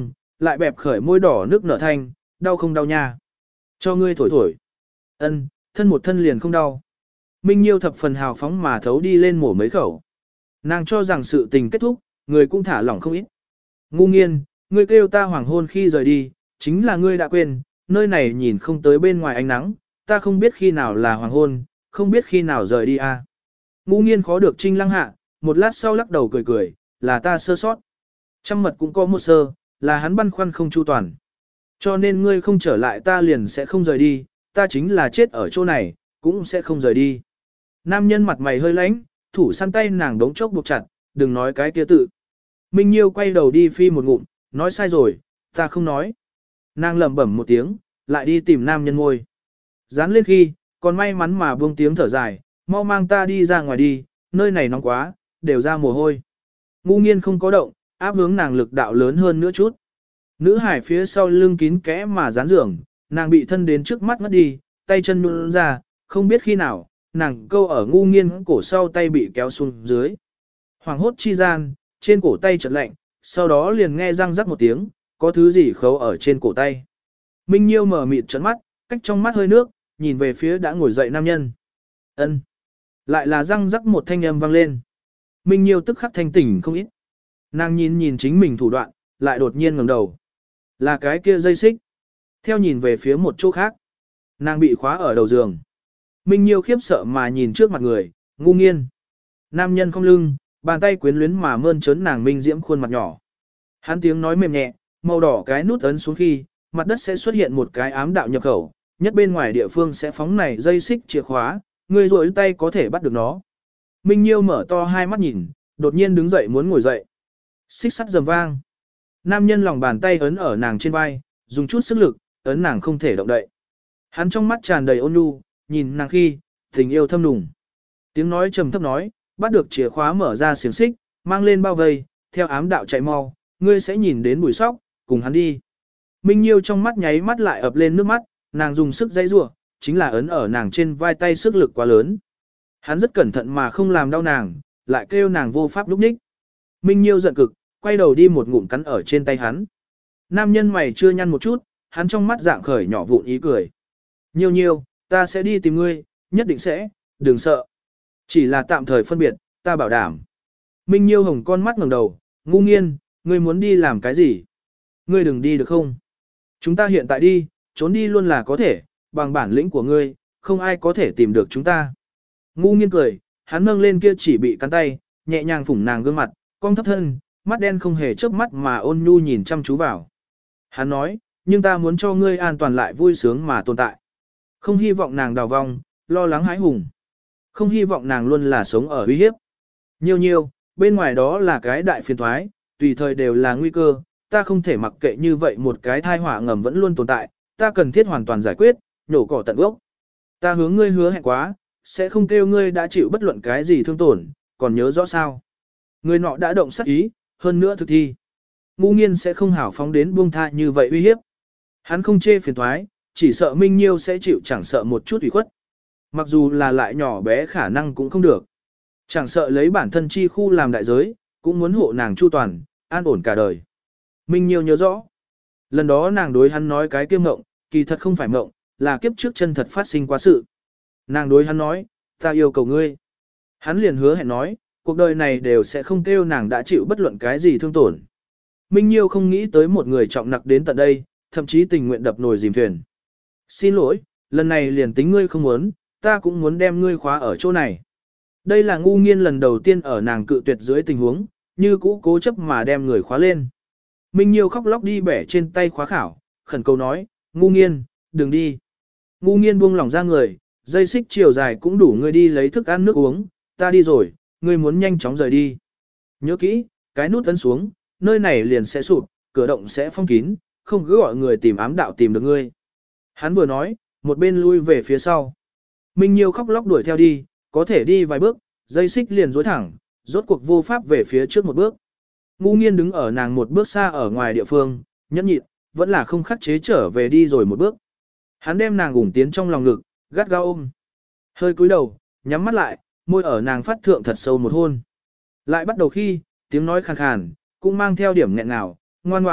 lại bẹp khởi môi đỏ nước nở thanh, đau không đau nha. Cho ngươi thổi thổi. Ân, thân một thân liền không đau. Minh Nhiêu thập phần hào phóng mà thấu đi lên mổ mấy khẩu. Nàng cho rằng sự tình kết thúc, người cũng thả lỏng không ít. Ngu nghiên, ngươi kêu ta hoàng hôn khi rời đi, chính là ngươi đã quên, nơi này nhìn không tới bên ngoài ánh nắng, ta không biết khi nào là hoàng hôn, không biết khi nào rời đi à. Ngu nghiên khó được trinh lăng hạ, một lát sau lắc đầu cười cười, là ta sơ sót. Trăm mật cũng có một sơ, là hắn băn khoăn không chu toàn. Cho nên ngươi không trở lại ta liền sẽ không rời đi, ta chính là chết ở chỗ này, cũng sẽ không rời đi. Nam nhân mặt mày hơi lãnh, thủ săn tay nàng đống chốc buộc chặt, đừng nói cái kia tự. Minh Nhiêu quay đầu đi phi một ngụm, nói sai rồi, ta không nói. Nàng lẩm bẩm một tiếng, lại đi tìm nam nhân ngôi. Dán lên khi, còn may mắn mà buông tiếng thở dài, mau mang ta đi ra ngoài đi, nơi này nóng quá, đều ra mồ hôi. Ngu nghiên không có động, áp hướng nàng lực đạo lớn hơn nữa chút. Nữ hải phía sau lưng kín kẽ mà dán giường, nàng bị thân đến trước mắt ngất đi, tay chân nhún ra, không biết khi nào, nàng câu ở ngu nghiên cổ sau tay bị kéo xuống dưới. Hoàng hốt chi gian, trên cổ tay chợt lạnh, sau đó liền nghe răng rắc một tiếng, có thứ gì khấu ở trên cổ tay. Minh Nhiêu mở mịt trấn mắt, cách trong mắt hơi nước, nhìn về phía đã ngồi dậy nam nhân. Ân, lại là răng rắc một thanh âm vang lên. Minh Nhiêu tức khắc thanh tỉnh không ít. Nàng nhìn nhìn chính mình thủ đoạn, lại đột nhiên ngẩng đầu. Là cái kia dây xích. Theo nhìn về phía một chỗ khác. Nàng bị khóa ở đầu giường. Minh Nhiêu khiếp sợ mà nhìn trước mặt người, ngu nghiên. Nam nhân không lưng, bàn tay quyến luyến mà mơn trớn nàng minh diễm khuôn mặt nhỏ. Hắn tiếng nói mềm nhẹ, màu đỏ cái nút ấn xuống khi, mặt đất sẽ xuất hiện một cái ám đạo nhập khẩu, nhất bên ngoài địa phương sẽ phóng này dây xích chìa khóa, người rỗi tay có thể bắt được nó. Minh Nhiêu mở to hai mắt nhìn, đột nhiên đứng dậy muốn ngồi dậy. Xích sắt rầm vang. Nam nhân lòng bàn tay ấn ở nàng trên vai, dùng chút sức lực, ấn nàng không thể động đậy. Hắn trong mắt tràn đầy ôn nhu, nhìn nàng khi, tình yêu thâm nùng. Tiếng nói trầm thấp nói, bắt được chìa khóa mở ra xiềng xích, mang lên bao vây, theo ám đạo chạy mau, ngươi sẽ nhìn đến bùi sóc, cùng hắn đi. Minh Nhiêu trong mắt nháy mắt lại ập lên nước mắt, nàng dùng sức dãy rủa, chính là ấn ở nàng trên vai tay sức lực quá lớn. Hắn rất cẩn thận mà không làm đau nàng, lại kêu nàng vô pháp lúc ních. Minh Nhiêu giận cực, quay đầu đi một ngụm cắn ở trên tay hắn. Nam nhân mày chưa nhăn một chút, hắn trong mắt dạng khởi nhỏ vụn ý cười. Nhiêu nhiêu, ta sẽ đi tìm ngươi, nhất định sẽ, đừng sợ. Chỉ là tạm thời phân biệt, ta bảo đảm. Minh Nhiêu hồng con mắt ngẩng đầu, ngu nghiên, ngươi muốn đi làm cái gì? Ngươi đừng đi được không? Chúng ta hiện tại đi, trốn đi luôn là có thể, bằng bản lĩnh của ngươi, không ai có thể tìm được chúng ta. Ngu nghiên cười, hắn nâng lên kia chỉ bị cắn tay, nhẹ nhàng phủng nàng gương mặt, cong thấp thân, mắt đen không hề chớp mắt mà ôn nhu nhìn chăm chú vào. Hắn nói, nhưng ta muốn cho ngươi an toàn lại vui sướng mà tồn tại. Không hy vọng nàng đào vong, lo lắng hãi hùng. Không hy vọng nàng luôn là sống ở uy hiếp. Nhiều nhiều, bên ngoài đó là cái đại phiền thoái, tùy thời đều là nguy cơ, ta không thể mặc kệ như vậy một cái thai họa ngầm vẫn luôn tồn tại, ta cần thiết hoàn toàn giải quyết, nhổ cỏ tận gốc. Ta hướng ngươi hứa hẹn quá, sẽ không kêu ngươi đã chịu bất luận cái gì thương tổn, còn nhớ rõ sao. Người nọ đã động sát ý, hơn nữa thực thi. Ngu nghiên sẽ không hảo phóng đến buông tha như vậy uy hiếp. Hắn không chê phiền thoái, chỉ sợ Minh Nhiêu sẽ chịu chẳng sợ một chút ủy khuất. Mặc dù là lại nhỏ bé khả năng cũng không được. Chẳng sợ lấy bản thân chi khu làm đại giới, cũng muốn hộ nàng chu toàn, an ổn cả đời. Minh Nhiêu nhớ rõ. Lần đó nàng đối hắn nói cái kiêm ngộng, kỳ thật không phải ngộng, là kiếp trước chân thật phát sinh quá sự. Nàng đối hắn nói, ta yêu cầu ngươi. Hắn liền hứa hẹn nói, cuộc đời này đều sẽ không kêu nàng đã chịu bất luận cái gì thương tổn. Minh Nhiêu không nghĩ tới một người trọng nặc đến tận đây, thậm chí tình nguyện đập nồi dìm thuyền. Xin lỗi, lần này liền tính ngươi không muốn, ta cũng muốn đem ngươi khóa ở chỗ này. Đây là ngu nghiên lần đầu tiên ở nàng cự tuyệt dưới tình huống, như cũ cố chấp mà đem người khóa lên. Minh Nhiêu khóc lóc đi bẻ trên tay khóa khảo, khẩn cầu nói, ngu nghiên, đừng đi. Ngu nghiên buông lỏng ra người, dây xích chiều dài cũng đủ ngươi đi lấy thức ăn nước uống, ta đi rồi, ngươi muốn nhanh chóng rời đi. Nhớ kỹ, cái nút ấn xuống, nơi này liền sẽ sụp, cửa động sẽ phong kín, không cứ gọi người tìm ám đạo tìm được ngươi. Hắn vừa nói, một bên lui về phía sau. Minh Nhiêu khóc lóc đuổi theo đi, có thể đi vài bước, dây xích liền dối thẳng, rốt cuộc vô pháp về phía trước một bước. Ngu nghiên đứng ở nàng một bước xa ở ngoài địa phương, nhẫn nhịn, vẫn là không khắc chế trở về đi rồi một bước. Hắn đem nàng ủng tiến trong lòng ngực, gắt gao ôm. Hơi cúi đầu, nhắm mắt lại, môi ở nàng phát thượng thật sâu một hôn. Lại bắt đầu khi, tiếng nói khàn khàn, cũng mang theo điểm nghẹn ngào, ngoan ngoãn,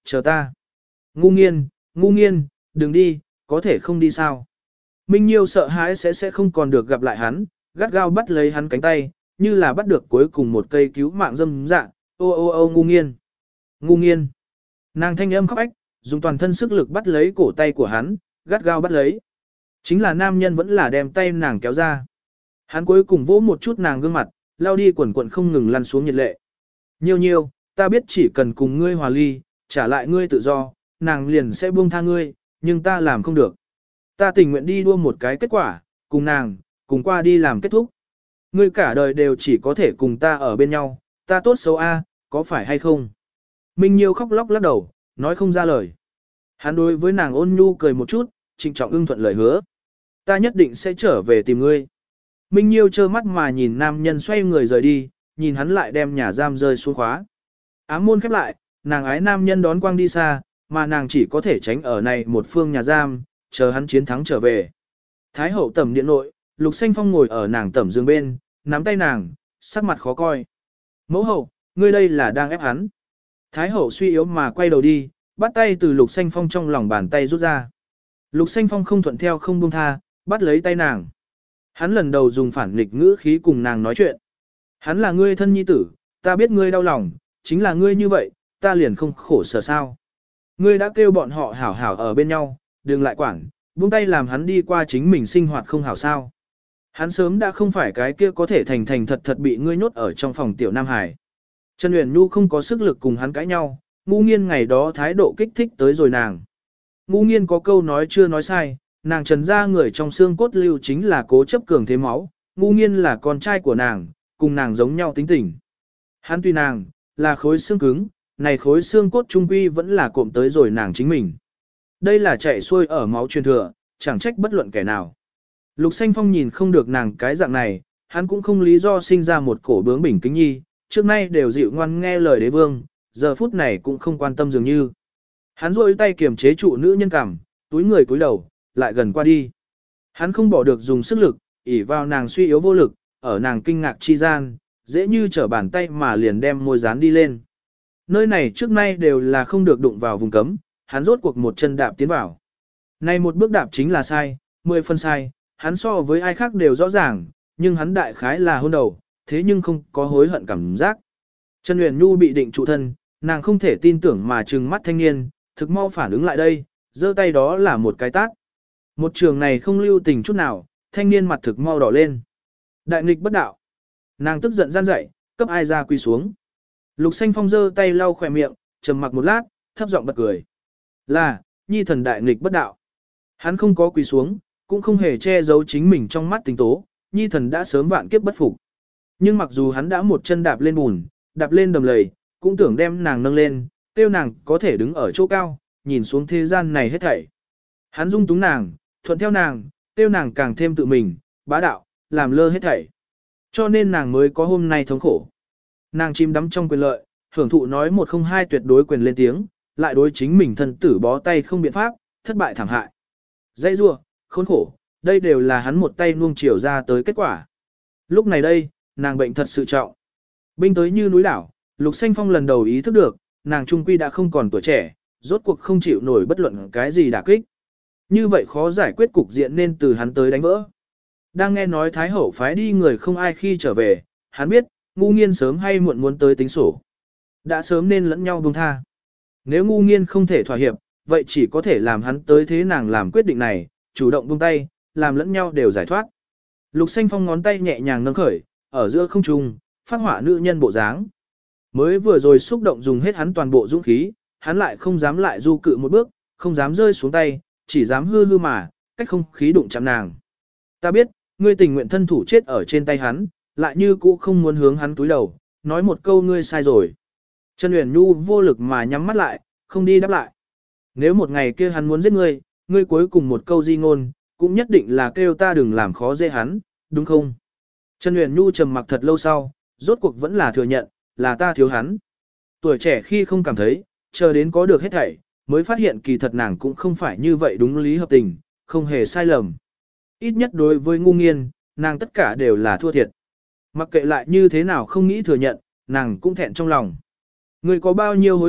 chờ ta. Ngu nghiên, ngu nghiên, đừng đi, có thể không đi sao. Minh Nhiêu sợ hãi sẽ sẽ không còn được gặp lại hắn, gắt gao bắt lấy hắn cánh tay, như là bắt được cuối cùng một cây cứu mạng dâm dạ, ô ô ô ngu nghiên. Ngu nghiên. Nàng thanh âm khóc ách, dùng toàn thân sức lực bắt lấy cổ tay của hắn, gắt gao bắt lấy. Chính là nam nhân vẫn là đem tay nàng kéo ra. Hắn cuối cùng vỗ một chút nàng gương mặt, lao đi quần quần không ngừng lăn xuống nhiệt lệ. Nhiêu nhiêu, ta biết chỉ cần cùng ngươi hòa ly, trả lại ngươi tự do, nàng liền sẽ buông tha ngươi, nhưng ta làm không được. Ta tình nguyện đi đua một cái kết quả, cùng nàng, cùng qua đi làm kết thúc. Ngươi cả đời đều chỉ có thể cùng ta ở bên nhau, ta tốt xấu a, có phải hay không? Minh Nhiêu khóc lóc lắc đầu, nói không ra lời. Hắn đối với nàng ôn nhu cười một chút, trịnh trọng ưng thuận lời hứa. Ta nhất định sẽ trở về tìm ngươi. Minh Nhiêu trơ mắt mà nhìn nam nhân xoay người rời đi, nhìn hắn lại đem nhà giam rơi xuống khóa. Ám môn khép lại, nàng ái nam nhân đón quang đi xa, mà nàng chỉ có thể tránh ở này một phương nhà giam, chờ hắn chiến thắng trở về. Thái hậu tẩm điện nội, Lục Xanh Phong ngồi ở nàng tẩm giường bên, nắm tay nàng, sắc mặt khó coi. Mẫu hậu, ngươi đây là đang ép hắn. Thái hậu suy yếu mà quay đầu đi, bắt tay từ Lục Xanh Phong trong lòng bàn tay rút ra. Lục Xanh Phong không thuận theo không buông tha, bắt lấy tay nàng. Hắn lần đầu dùng phản nghịch ngữ khí cùng nàng nói chuyện. Hắn là ngươi thân nhi tử, ta biết ngươi đau lòng, chính là ngươi như vậy, ta liền không khổ sở sao. Ngươi đã kêu bọn họ hảo hảo ở bên nhau, đừng lại quản, buông tay làm hắn đi qua chính mình sinh hoạt không hảo sao. Hắn sớm đã không phải cái kia có thể thành thành thật thật bị ngươi nhốt ở trong phòng tiểu Nam Hải. Trần Uyển Nhu không có sức lực cùng hắn cãi nhau, Ngu Nghiên ngày đó thái độ kích thích tới rồi nàng. Ngu Nghiên có câu nói chưa nói sai, nàng Trần gia người trong xương cốt lưu chính là cố chấp cường thế máu, Ngu Nghiên là con trai của nàng, cùng nàng giống nhau tính tình. Hắn tuy nàng, là khối xương cứng, này khối xương cốt trung quy vẫn là cộm tới rồi nàng chính mình. Đây là chạy xuôi ở máu truyền thừa, chẳng trách bất luận kẻ nào. Lục Xanh Phong nhìn không được nàng cái dạng này, hắn cũng không lý do sinh ra một cổ bướng bỉnh kính nhi, trước nay đều dịu ngoan nghe lời đế vương, giờ phút này cũng không quan tâm dường như. Hắn rôi tay kiềm chế trụ nữ nhân cảm, túi người cúi đầu, lại gần qua đi. Hắn không bỏ được dùng sức lực, ỉ vào nàng suy yếu vô lực, ở nàng kinh ngạc chi gian, dễ như trở bàn tay mà liền đem môi dán đi lên. Nơi này trước nay đều là không được đụng vào vùng cấm, hắn rốt cuộc một chân đạp tiến vào. Này một bước đạp chính là sai, mười phân sai, hắn so với ai khác đều rõ ràng, nhưng hắn đại khái là hôn đầu, thế nhưng không có hối hận cảm giác. Trần Uyển Nhu bị định trụ thân, nàng không thể tin tưởng mà trừng mắt thanh niên, thực mau phản ứng lại đây, giơ tay đó là một cái tát. Một trường này không lưu tình chút nào, thanh niên mặt thực mau đỏ lên. Đại nghịch bất đạo. Nàng tức giận gian dậy, cấp ai ra quỳ xuống. Lục Xanh Phong giơ tay lau khỏe miệng, trầm mặc một lát, thấp giọng bật cười. Là, nhi thần đại nghịch bất đạo. Hắn không có quỳ xuống, cũng không hề che giấu chính mình trong mắt tình tố, nhi thần đã sớm vạn kiếp bất phục. Nhưng mặc dù hắn đã một chân đạp lên bùn, đạp lên đầm lầy, cũng tưởng đem nàng nâng lên, tiêu nàng có thể đứng ở chỗ cao, nhìn xuống thế gian này hết thảy. Hắn dung túng nàng, thuận theo nàng, tiêu nàng càng thêm tự mình, bá đạo, làm lơ hết thảy. Cho nên nàng mới có hôm nay thống khổ. Nàng chìm đắm trong quyền lợi, hưởng thụ nói một không hai tuyệt đối quyền lên tiếng, lại đối chính mình thân tử bó tay không biện pháp, thất bại thảm hại. Dây rua, khốn khổ, đây đều là hắn một tay nuông chiều ra tới kết quả. Lúc này đây, nàng bệnh thật sự trọng. Binh tới như núi đảo, Lục Xanh Phong lần đầu ý thức được, nàng trung quy đã không còn tuổi trẻ, rốt cuộc không chịu nổi bất luận cái gì đả kích. Như vậy khó giải quyết cục diện nên từ hắn tới đánh vỡ. Đang nghe nói Thái Hậu phái đi người không ai khi trở về, hắn biết, Ngu Nghiên sớm hay muộn muốn tới tính sổ. Đã sớm nên lẫn nhau buông tha. Nếu Ngu Nghiên không thể thỏa hiệp, vậy chỉ có thể làm hắn tới thế nàng làm quyết định này, chủ động buông tay, làm lẫn nhau đều giải thoát. Lục Xanh Phong ngón tay nhẹ nhàng nâng khởi, ở giữa không trung, phát họa nữ nhân bộ dáng. Mới vừa rồi xúc động dùng hết hắn toàn bộ dũng khí, hắn lại không dám lại du cự một bước, không dám rơi xuống tay, chỉ dám hư hư mà, cách không khí đụng chạm nàng. Ta biết, ngươi tình nguyện thân thủ chết ở trên tay hắn, lại như cũ không muốn hướng hắn túi đầu, nói một câu ngươi sai rồi. Trần Uyển Nhu vô lực mà nhắm mắt lại, không đi đáp lại. Nếu một ngày kia hắn muốn giết ngươi, ngươi cuối cùng một câu di ngôn, cũng nhất định là kêu ta đừng làm khó dễ hắn, đúng không? Trần Uyển Nhu trầm mặc thật lâu sau, rốt cuộc vẫn là thừa nhận, là ta thiếu hắn. Tuổi trẻ khi không cảm thấy, chờ đến có được hết thảy, mới phát hiện kỳ thật nàng cũng không phải như vậy đúng lý hợp tình, không hề sai lầm. Ít nhất đối với Ngu Nghiên, nàng tất cả đều là thua thiệt. Mặc kệ lại như thế nào không nghĩ thừa nhận, nàng cũng thẹn trong lòng. Ngươi có bao nhiêu hối hận,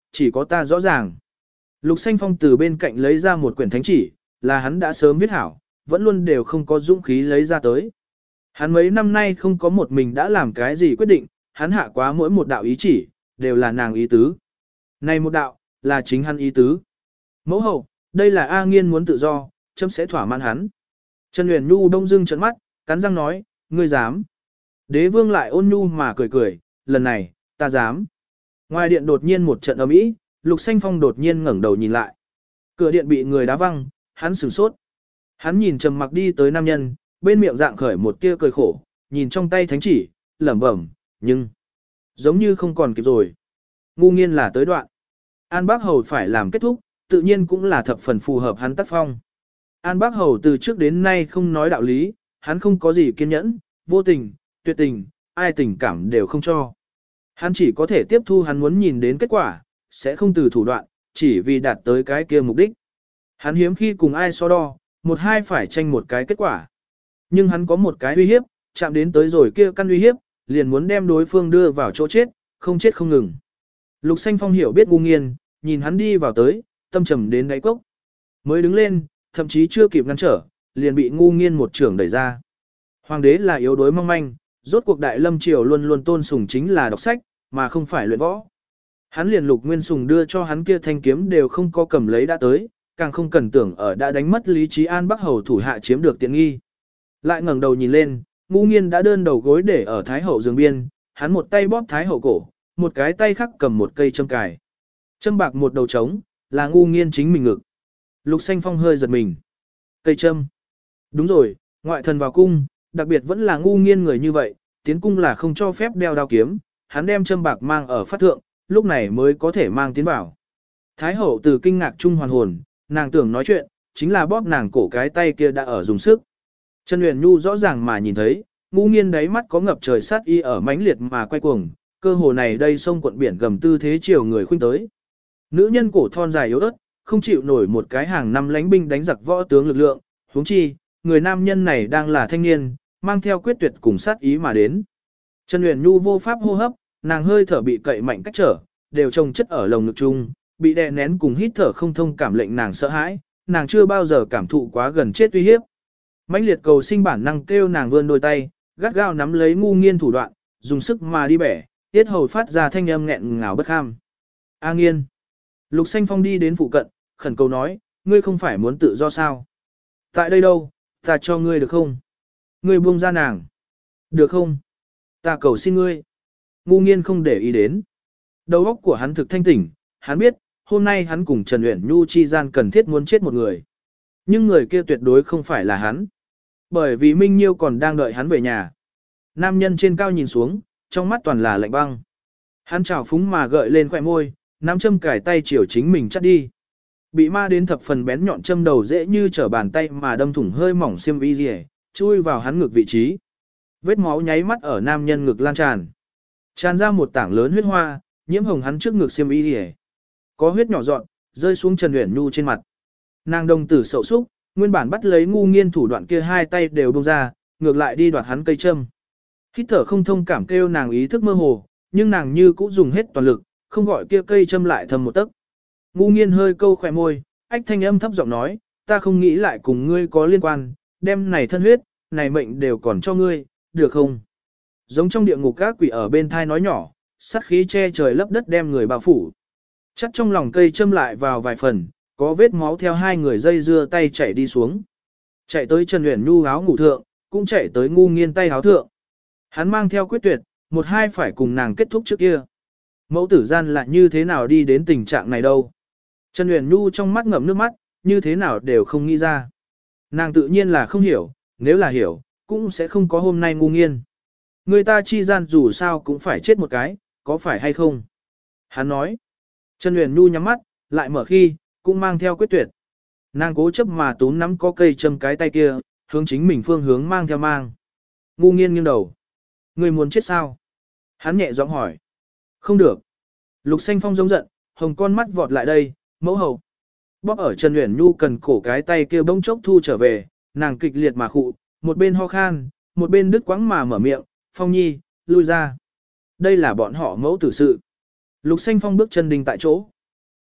chỉ có ta rõ ràng. Lục Xanh Phong từ bên cạnh lấy ra một quyển thánh chỉ, là hắn đã sớm viết hảo, vẫn luôn đều không có dũng khí lấy ra tới. Hắn mấy năm nay không có một mình đã làm cái gì quyết định, hắn hạ quá mỗi một đạo ý chỉ, đều là nàng ý tứ. Này một đạo, là chính hắn ý tứ. Mẫu hậu, đây là A Nghiên muốn tự do, chấm sẽ thỏa mãn hắn. Trần Uyển Nhu đông dưng trợn mắt, cắn răng nói, ngươi dám. Đế vương lại ôn nhu mà cười cười, lần này, ta dám. Ngoài điện đột nhiên một trận ầm ĩ, Lục Xanh Phong đột nhiên ngẩng đầu nhìn lại. Cửa điện bị người đá văng, hắn sửng sốt. Hắn nhìn trầm mặc đi tới nam nhân, bên miệng dạng khởi một tia cười khổ, nhìn trong tay thánh chỉ, lẩm bẩm, nhưng giống như không còn kịp rồi. Ngu nghiên là tới đoạn. An Bác Hầu phải làm kết thúc, tự nhiên cũng là thập phần phù hợp hắn tác phong. An Bác Hầu từ trước đến nay không nói đạo lý, hắn không có gì kiên nhẫn, vô tình, tuyệt tình, ai tình cảm đều không cho. Hắn chỉ có thể tiếp thu hắn muốn nhìn đến kết quả, sẽ không từ thủ đoạn, chỉ vì đạt tới cái kia mục đích. Hắn hiếm khi cùng ai so đo, một hai phải tranh một cái kết quả. Nhưng hắn có một cái uy hiếp, chạm đến tới rồi kia căn uy hiếp, liền muốn đem đối phương đưa vào chỗ chết, không chết không ngừng. Lục Xanh Phong hiểu biết ngu nghiên, nhìn hắn đi vào tới, tâm trầm đến đáy cốc. Mới đứng lên, thậm chí chưa kịp ngăn trở, liền bị ngu nghiên một trưởng đẩy ra. Hoàng đế là yếu đuối mong manh, rốt cuộc đại lâm triều luôn luôn tôn sùng chính là đọc sách, mà không phải luyện võ. Hắn liền Lục Nguyên Sùng đưa cho hắn kia thanh kiếm đều không có cầm lấy đã tới, càng không cần tưởng ở đã đánh mất lý trí An Bắc Hầu thủ hạ chiếm được tiện nghi. Lại ngẩng đầu nhìn lên, ngu nghiên đã đơn đầu gối để ở Thái Hậu giường biên, hắn một tay bóp Thái Hậu cổ, một cái tay khác cầm một cây châm cài. Châm bạc một đầu trống, là ngu nghiên chính mình ngực. Lục Xanh Phong hơi giật mình. Cây châm. Đúng rồi, ngoại thần vào cung, đặc biệt vẫn là ngu nghiên người như vậy, tiến cung là không cho phép đeo đao kiếm, hắn đem châm bạc mang ở phát thượng, lúc này mới có thể mang tiến vào. Thái Hậu từ kinh ngạc trung hoàn hồn, nàng tưởng nói chuyện, chính là bóp nàng cổ cái tay kia đã ở dùng sức. Trần Uyển Nhu rõ ràng mà nhìn thấy, ngu nghiên đáy mắt có ngập trời sát y ở mãnh liệt mà quay cuồng, cơ hồ này đây sông cuộn biển gầm tư thế chiều người khuynh tới. Nữ nhân cổ thon dài yếu ớt, không chịu nổi một cái hàng năm lánh binh đánh giặc võ tướng lực lượng, huống chi, người nam nhân này đang là thanh niên, mang theo quyết tuyệt cùng sát ý mà đến. Trần Uyển Nhu vô pháp hô hấp, nàng hơi thở bị cậy mạnh cách trở, đều chồng chất ở lồng ngực chung, bị đè nén cùng hít thở không thông cảm lệnh nàng sợ hãi, nàng chưa bao giờ cảm thụ quá gần chết uy hiếp. Mãnh liệt cầu sinh bản năng kêu nàng vươn đôi tay, gắt gao nắm lấy ngu nghiên thủ đoạn, dùng sức mà đi bẻ, tiết hầu phát ra thanh âm nghẹn ngào bất kham. A Nghiên. Lục Xanh Phong đi đến phụ cận, khẩn cầu nói, ngươi không phải muốn tự do sao? Tại đây đâu, ta cho ngươi được không? Ngươi buông ra nàng. Được không? Ta cầu xin ngươi. Ngu nghiên không để ý đến. Đầu óc của hắn thực thanh tỉnh, hắn biết, hôm nay hắn cùng Trần Uyển Nhu chi gian cần thiết muốn chết một người. Nhưng người kia tuyệt đối không phải là hắn. Bởi vì Minh Nhiêu còn đang đợi hắn về nhà. Nam nhân trên cao nhìn xuống, trong mắt toàn là lạnh băng. Hắn trào phúng mà gợi lên khóe môi, nắm châm cải tay chiều chính mình chắt đi. Bị ma đến thập phần bén nhọn châm đầu dễ như trở bàn tay mà đâm thủng hơi mỏng xiêm y rìa, chui vào hắn ngực vị trí. Vết máu nháy mắt ở nam nhân ngực lan tràn. Tràn ra một tảng lớn huyết hoa, nhiễm hồng hắn trước ngực xiêm y rìa. Có huyết nhỏ dọn, rơi xuống Trần Uyển Nhu trên mặt. Nàng đồng tử sậu súc, nguyên bản bắt lấy ngu nghiên thủ đoạn kia hai tay đều buông ra, ngược lại đi đoạt hắn cây châm. Hít thở không thông cảm kêu nàng ý thức mơ hồ, nhưng nàng như cũ dùng hết toàn lực, không gọi kia cây châm lại thầm một tấc. Ngu nghiên hơi câu khỏe môi, ách thanh âm thấp giọng nói, ta không nghĩ lại cùng ngươi có liên quan, đem này thân huyết, này mệnh đều còn cho ngươi, được không? Giống trong địa ngục các quỷ ở bên thai nói nhỏ, sát khí che trời lấp đất đem người bao phủ. Chắc trong lòng cây châm lại vào vài phần, có vết máu theo hai người dây dưa tay chạy đi xuống. Chạy tới Trần Uyển Nhu áo ngủ thượng, cũng chạy tới ngu nghiên tay áo thượng. Hắn mang theo quyết tuyệt, một hai phải cùng nàng kết thúc trước kia. Mẫu tử gian lại như thế nào đi đến tình trạng này đâu. Trần Uyển Nhu trong mắt ngậm nước mắt, như thế nào đều không nghĩ ra. Nàng tự nhiên là không hiểu, nếu là hiểu, cũng sẽ không có hôm nay ngu nghiên. Người ta chi gian dù sao cũng phải chết một cái, có phải hay không? Hắn nói. Trần Uyển Nhu nhắm mắt, lại mở khi, cũng mang theo quyết tuyệt. Nàng cố chấp mà túm nắm có cây châm cái tay kia, hướng chính mình phương hướng mang theo mang. Ngu nghiên nghiêng đầu. Người muốn chết sao? Hắn nhẹ giọng hỏi. Không được. Lục Xanh Phong giống giận, hồng con mắt vọt lại đây, mẫu hầu. Bóp ở Trần Uyển Nhu cần cổ cái tay kia bỗng chốc thu trở về, nàng kịch liệt mà khụ, một bên ho khan, một bên đứt quãng mà mở miệng, Phong Nhi, lui ra. Đây là bọn họ mẫu tử sự. Lục Xanh Phong bước chân đình tại chỗ.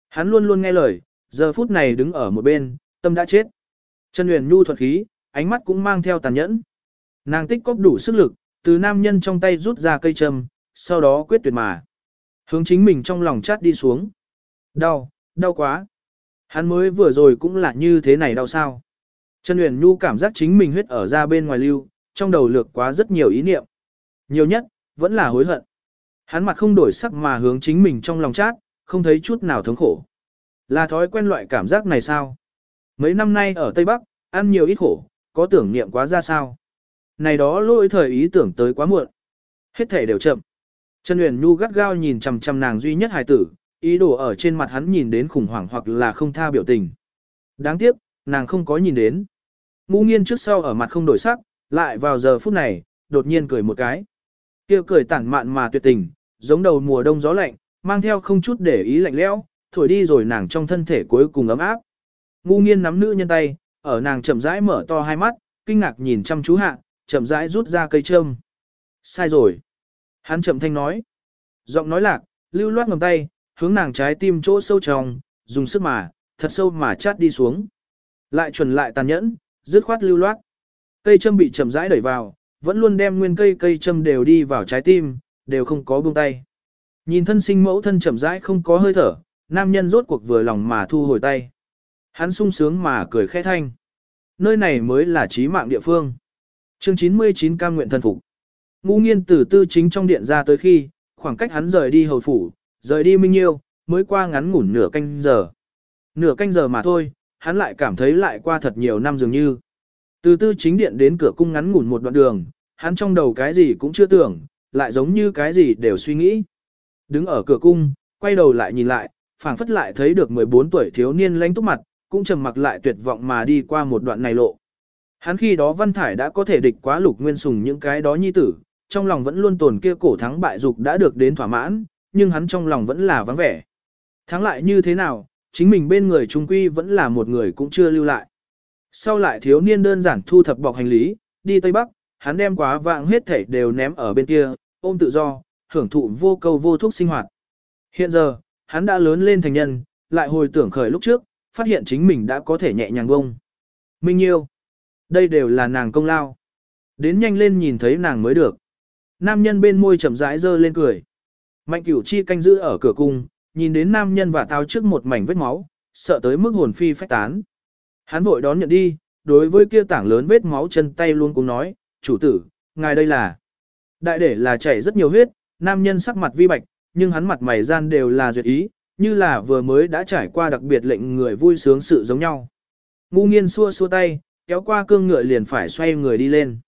Hắn luôn luôn nghe lời, giờ phút này đứng ở một bên, tâm đã chết. Trần Uyển Nhu thuật khí, ánh mắt cũng mang theo tàn nhẫn. Nàng tích cóp đủ sức lực, từ nam nhân trong tay rút ra cây châm, sau đó quyết tuyệt mà. Hướng chính mình trong lòng chát đi xuống. Đau, đau quá. Hắn mới vừa rồi cũng là như thế này đau sao. Trần Uyển Nhu cảm giác chính mình huyết ở ra bên ngoài lưu, trong đầu lược quá rất nhiều ý niệm. Nhiều nhất, vẫn là hối hận. Hắn mặt không đổi sắc mà hướng chính mình trong lòng chát, không thấy chút nào thống khổ. Là thói quen loại cảm giác này sao? Mấy năm nay ở Tây Bắc, ăn nhiều ít khổ, có tưởng niệm quá ra sao? Này đó lỗi thời ý tưởng tới quá muộn. Hết thể đều chậm. Trần Uyển Nhu gắt gao nhìn chằm chằm nàng duy nhất hài tử, ý đồ ở trên mặt hắn nhìn đến khủng hoảng hoặc là không tha biểu tình. Đáng tiếc, nàng không có nhìn đến. Ngũ Nghiên trước sau ở mặt không đổi sắc, lại vào giờ phút này, đột nhiên cười một cái. Kia cười tản mạn mà tuyệt tình, giống đầu mùa đông gió lạnh, mang theo không chút để ý lạnh lẽo, thổi đi rồi nàng trong thân thể cuối cùng ấm áp. Ngũ Nghiên nắm nữ nhân tay, ở nàng chậm rãi mở to hai mắt, kinh ngạc nhìn chăm chú hạ, chậm rãi rút ra cây châm. Sai rồi. Hắn chậm thanh nói. Giọng nói lạc, lưu loát ngầm tay, hướng nàng trái tim chỗ sâu trong, dùng sức mà, thật sâu mà chát đi xuống. Lại chuẩn lại tàn nhẫn, dứt khoát lưu loát. Cây châm bị chậm rãi đẩy vào, vẫn luôn đem nguyên cây cây châm đều đi vào trái tim, đều không có buông tay. Nhìn thân sinh mẫu thân chậm rãi không có hơi thở, nam nhân rốt cuộc vừa lòng mà thu hồi tay. Hắn sung sướng mà cười khẽ thanh. Nơi này mới là chí mạng địa phương. Chương chín mươi chín cam nguyện thân phục. Ngũ Nghiên từ tư chính trong điện ra tới khi, khoảng cách hắn rời đi hầu phủ, rời đi Minh Nhiêu, mới qua ngắn ngủn nửa canh giờ. Nửa canh giờ mà thôi, hắn lại cảm thấy lại qua thật nhiều năm dường như. Từ tư chính điện đến cửa cung ngắn ngủn một đoạn đường, hắn trong đầu cái gì cũng chưa tưởng, lại giống như cái gì đều suy nghĩ. Đứng ở cửa cung, quay đầu lại nhìn lại, phảng phất lại thấy được mười bốn tuổi thiếu niên lãnh túc mặt, cũng trầm mặc lại tuyệt vọng mà đi qua một đoạn này lộ. Hắn khi đó Văn Thải đã có thể địch quá Lục Nguyên Sùng những cái đó nhi tử, trong lòng vẫn luôn tồn kia cổ thắng bại dục đã được đến thỏa mãn, nhưng hắn trong lòng vẫn là vắng vẻ. Thắng lại như thế nào, chính mình bên người trung quy vẫn là một người cũng chưa lưu lại. Sau lại thiếu niên đơn giản thu thập bọc hành lý, đi Tây Bắc, hắn đem quá vạng hết thảy đều ném ở bên kia, ôm tự do, hưởng thụ vô câu vô thúc sinh hoạt. Hiện giờ, hắn đã lớn lên thành nhân, lại hồi tưởng khởi lúc trước, phát hiện chính mình đã có thể nhẹ nhàng bông. Minh Nhiêu, đây đều là nàng công lao. Đến nhanh lên nhìn thấy nàng mới được. Nam nhân bên môi chậm rãi dơ lên cười. Mạnh Cửu Chi canh giữ ở cửa cung, nhìn đến nam nhân và tao trước một mảnh vết máu, sợ tới mức hồn phi phách tán. Hắn vội đón nhận đi, đối với kia tảng lớn vết máu chân tay luôn cũng nói, chủ tử, ngài đây là. Đại để là chảy rất nhiều huyết, nam nhân sắc mặt vi bạch, nhưng hắn mặt mày gian đều là duyệt ý, như là vừa mới đã trải qua đặc biệt lệnh người vui sướng sự giống nhau. Ngu Nghiên xua xua tay, kéo qua cương ngựa liền phải xoay người đi lên.